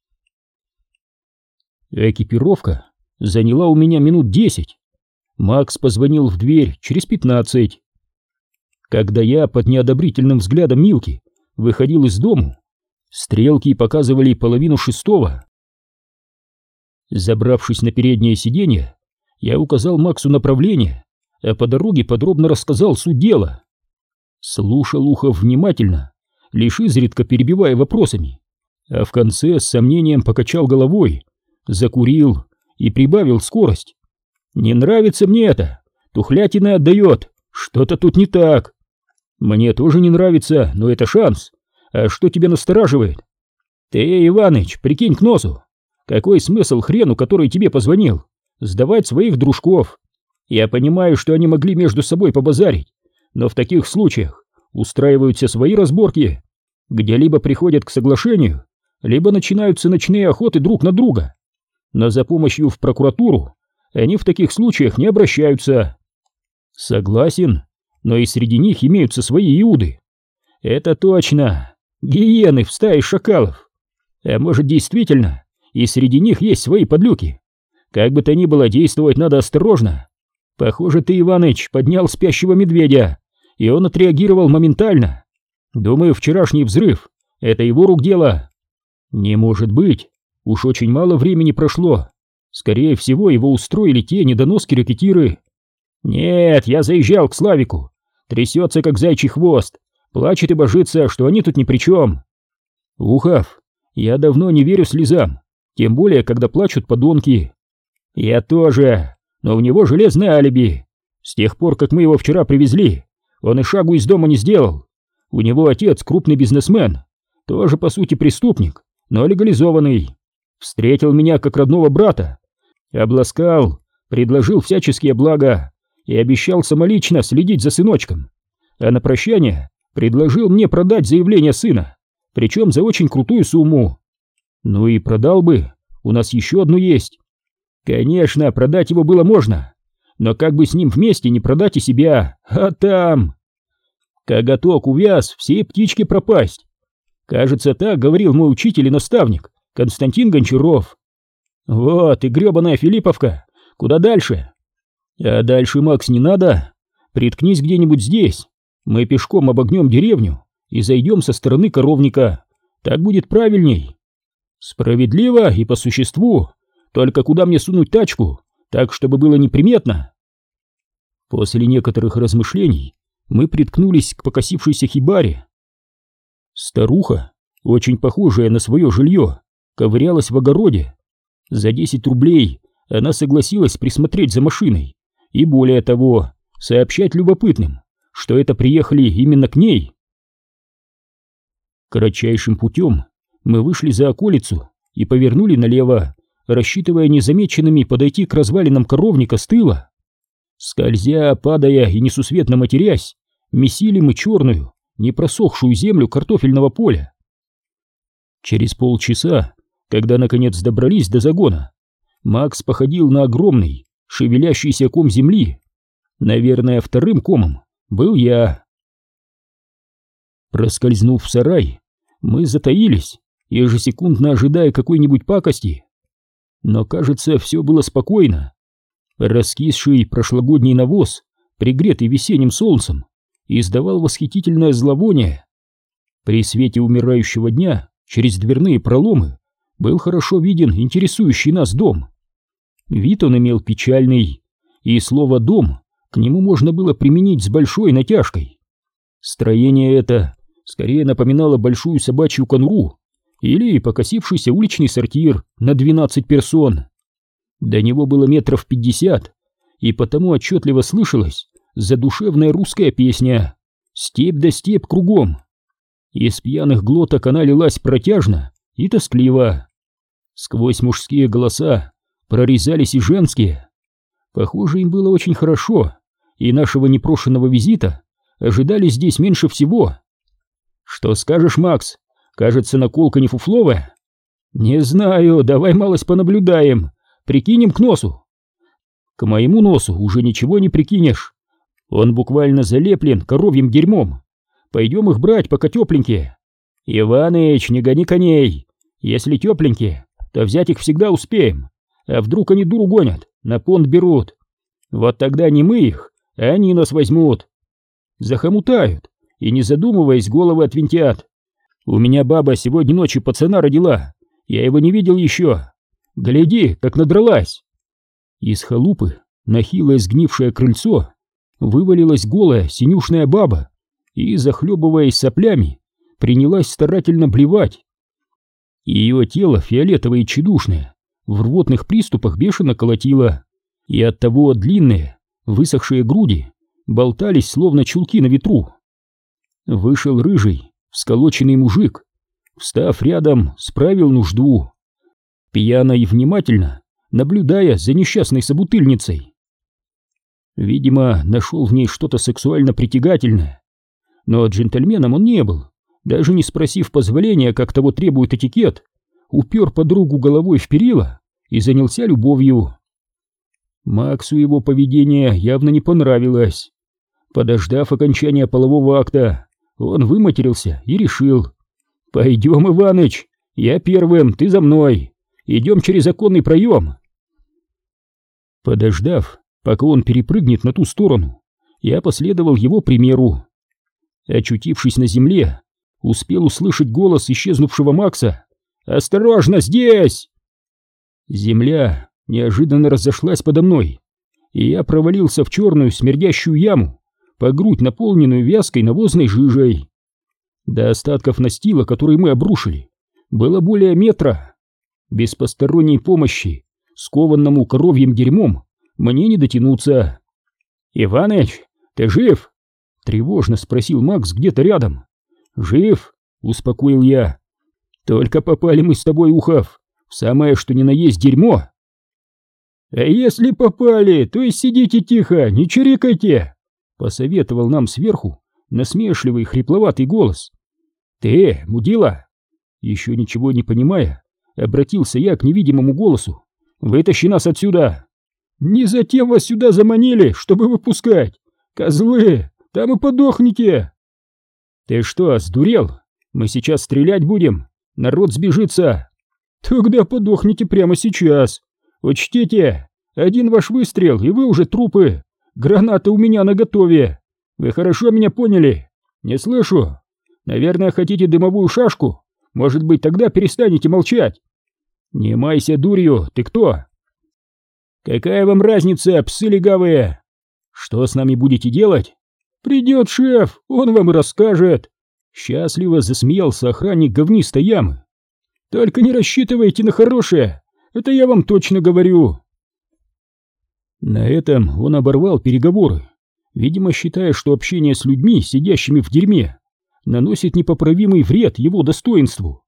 Экипировка заняла у меня минут 10. Макс позвонил в дверь через 15. Когда я под неодобрительным взглядом Милки выходил из дому, стрелки показывали 5:30. Забравшись на переднее сиденье, я указал Максу направление, а по дороге подробно рассказал суть дела. Слушал Ухов внимательно, лишь изредка перебивая вопросами, а в конце с сомнением покачал головой, закурил и прибавил скорость. «Не нравится мне это, тухлятина отдает, что-то тут не так». «Мне тоже не нравится, но это шанс. А что тебя настораживает?» «Ты, Иваныч, прикинь к носу. Какой смысл хрену, который тебе позвонил, сдавать своих дружков? Я понимаю, что они могли между собой побазарить, но в таких случаях устраиваются свои разборки, где либо приходят к соглашению, либо начинаются ночные охоты друг на друга. Но за помощью в прокуратуру они в таких случаях не обращаются». «Согласен, но и среди них имеются свои иуды». «Это точно, гиены в стае шакалов. А может, действительно, и среди них есть свои подлюки? Как бы то ни было, действовать надо осторожно. Похоже, ты, Иваныч, поднял спящего медведя, и он отреагировал моментально. Думаю, вчерашний взрыв — это его рук дело». «Не может быть, уж очень мало времени прошло. Скорее всего, его устроили те недоноски-ракетиры». «Нет, я заезжал к Славику. Трясется, как зайчий хвост, плачет и божится, что они тут ни при чем». «Ухов, я давно не верю слезам, тем более, когда плачут подонки». «Я тоже, но у него железное алиби. С тех пор, как мы его вчера привезли, он и шагу из дома не сделал. У него отец крупный бизнесмен, тоже по сути преступник, но легализованный. Встретил меня как родного брата, обласкал, предложил всяческие блага и обещал самолично следить за сыночком. А на прощание предложил мне продать заявление сына, причем за очень крутую сумму. Ну и продал бы, у нас еще одно есть. Конечно, продать его было можно, но как бы с ним вместе не продать и себя, а там... Коготок увяз, все птички пропасть. Кажется, так говорил мой учитель и наставник Константин Гончаров. Вот и гребаная Филипповка, куда дальше? А дальше, Макс, не надо. Приткнись где-нибудь здесь. Мы пешком обогнем деревню и зайдем со стороны коровника. Так будет правильней. Справедливо и по существу. Только куда мне сунуть тачку, так, чтобы было неприметно? После некоторых размышлений мы приткнулись к покосившейся хибаре. Старуха, очень похожая на свое жилье, ковырялась в огороде. За 10 рублей она согласилась присмотреть за машиной и, более того, сообщать любопытным, что это приехали именно к ней. Кратчайшим путем мы вышли за околицу и повернули налево, рассчитывая незамеченными подойти к развалинам коровника с тыла. Скользя, падая и несусветно матерясь, месили мы черную, не просохшую землю картофельного поля. Через полчаса, когда наконец добрались до загона, Макс походил на огромный, шевелящийся ком земли. Наверное, вторым комом был я. Проскользнув в сарай, мы затаились, ежесекундно ожидая какой-нибудь пакости. Но, кажется, все было спокойно. Раскисший прошлогодний навоз, пригретый весенним солнцем, издавал восхитительное зловоние. При свете умирающего дня через дверные проломы был хорошо виден интересующий нас дом. Вид он имел печальный, и слово «дом» к нему можно было применить с большой натяжкой. Строение это скорее напоминало большую собачью конуру или покосившийся уличный сортир на 12 персон. До него было 50 метров, и потому отчетливо слышалась задушевная русская песня «Степь да степь кругом». Из пьяных глоток она лилась протяжно и тоскливо. Сквозь мужские голоса прорезались и женские. Похоже, им было очень хорошо, и нашего непрошенного визита ожидали здесь меньше всего. «Что скажешь, Макс? Кажется, наколка не фуфловая?» «Не знаю, давай малость понаблюдаем, прикинем к носу». «К моему носу уже ничего не прикинешь. Он буквально залеплен коровьим дерьмом. Пойдем их брать, пока тепленькие». «Иваныч, не гони коней. Если тепленькие, то взять их всегда успеем. А вдруг они дуру гонят, на понт берут? Вот тогда не мы их, а они нас возьмут. Захомутают и, не задумываясь, головы отвинтят. У меня баба сегодня ночью пацана родила, я его не видел еще. Гляди, как надралась». Из халупы на хилое сгнившее крыльцо вывалилась голая синюшная баба и, захлебываясь соплями, принялась старательно блевать. Ее тело, фиолетовое и тщедушное, в рвотных приступах бешено колотило, и оттого длинные, высохшие груди болтались, словно чулки на ветру. Вышел рыжий, всколоченный мужик, встав рядом, справил нужду, пьяно и внимательно наблюдая за несчастной собутыльницей. Видимо, нашел в ней что-то сексуально притягательное, но джентльменом он не был, даже не спросив позволения, как того требует этикет, упер подругу головой в перила и занялся любовью. Максу его поведение явно не понравилось. Подождав окончания полового акта, он выматерился и решил: «Пойдем, Иваныч, я первым, ты за мной, идем через оконный проем». Подождав, пока он перепрыгнет на ту сторону, я последовал его примеру. Очутившись на земле, успел услышать голос исчезнувшего Макса: «Осторожно, здесь!» Земля неожиданно разошлась подо мной, и я провалился в черную смердящую яму, по грудь наполненную вязкой навозной жижей. До остатков настила, который мы обрушили, было более метра. Без посторонней помощи, скованному коровьим дерьмом, мне не дотянуться. «Иваныч, ты жив?» — тревожно спросил Макс где-то рядом. «Жив», — успокоил я. «Только попали мы с тобой, Ухов, в самое что ни на есть дерьмо». «А если попали, то и сидите тихо, не чирикайте», — посоветовал нам сверху насмешливый хрипловатый голос. «Ты, мудила?» Еще ничего не понимая, обратился я к невидимому голосу. «Вытащи нас отсюда!» «Не затем вас сюда заманили, чтобы выпускать! Козлы, там и подохните!» «Ты что, сдурел? Мы сейчас стрелять будем, народ сбежится!» «Тогда подохните прямо сейчас! Учтите, один ваш выстрел, и вы уже трупы! Граната у меня наготове! Вы хорошо меня поняли? Не слышу! Наверное, хотите дымовую шашку? Может быть, тогда перестанете молчать?» «Не майся дурью, ты кто?» «Какая вам разница, псы легавые?» «Что с нами будете делать?» «Придет шеф, он вам и расскажет!» Счастливо засмеялся охранник говнистой ямы. «Только не рассчитывайте на хорошее, это я вам точно говорю!» На этом он оборвал переговоры, видимо, считая, что общение с людьми, сидящими в дерьме, наносит непоправимый вред его достоинству.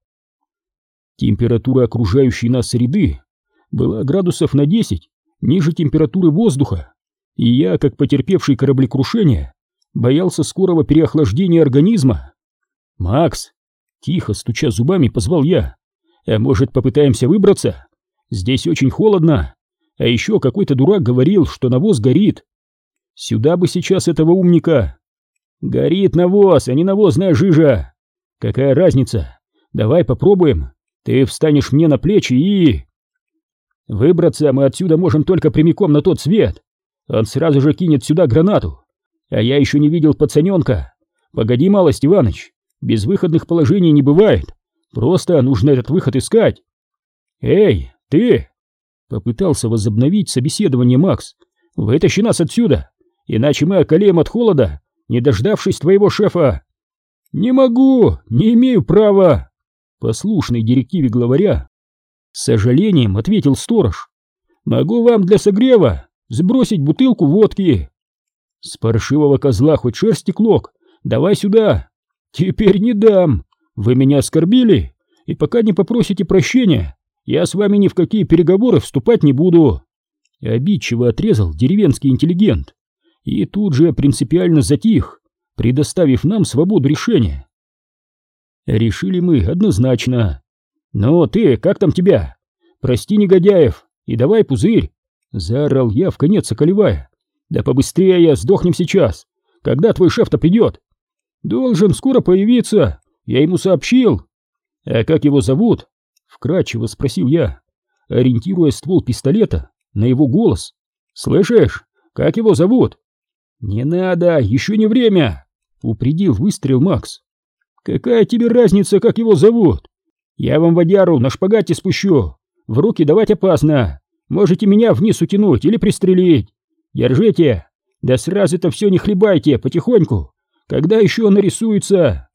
Температура окружающей нас среды была градусов на 10 ниже температуры воздуха, и я, как потерпевший кораблекрушение, боялся скорого переохлаждения организма. «Макс!» — тихо стуча зубами, позвал я. «А может, попытаемся выбраться? Здесь очень холодно, а еще какой-то дурак говорил, что навоз горит. Сюда бы сейчас этого умника!» «Горит навоз, а не навозная жижа! Какая разница? Давай попробуем. Ты встанешь мне на плечи и...» «Выбраться мы отсюда можем только прямиком на тот свет. Он сразу же кинет сюда гранату. А я еще не видел пацаненка. Погоди малость, Иваныч, безвыходных положений не бывает. Просто нужно этот выход искать». «Эй, ты!» — попытался возобновить собеседование Макс. «Вытащи нас отсюда, иначе мы околеем от холода, не дождавшись твоего шефа». «Не могу, не имею права», — послушный директиве главаря с сожалением ответил сторож. «Могу вам для согрева сбросить бутылку водки». «С паршивого козла хоть шерсти клок, давай сюда». «Теперь не дам, вы меня оскорбили, и пока не попросите прощения, я с вами ни в какие переговоры вступать не буду». Обидчиво отрезал деревенский интеллигент и тут же принципиально затих, предоставив нам свободу решения. Решили мы однозначно. «Ну ты, как там тебя? Прости негодяев и давай пузырь!» — заорал я, вконец околевая. «Да побыстрее, сдохнем сейчас! Когда твой шеф-то придет?» «Должен скоро появиться, я ему сообщил». «А как его зовут?» — вкратчиво спросил я, ориентируя ствол пистолета на его голос. «Слышишь, как его зовут?» «Не надо, еще не время!» — упредил выстрел Макс. «Какая тебе разница, как его зовут? Я вам водяру на шпагате спущу. В руки давать опасно. Можете меня вниз утянуть или пристрелить. Держите. Да сразу-то все не хлебайте, потихоньку. Когда еще он нарисуется?»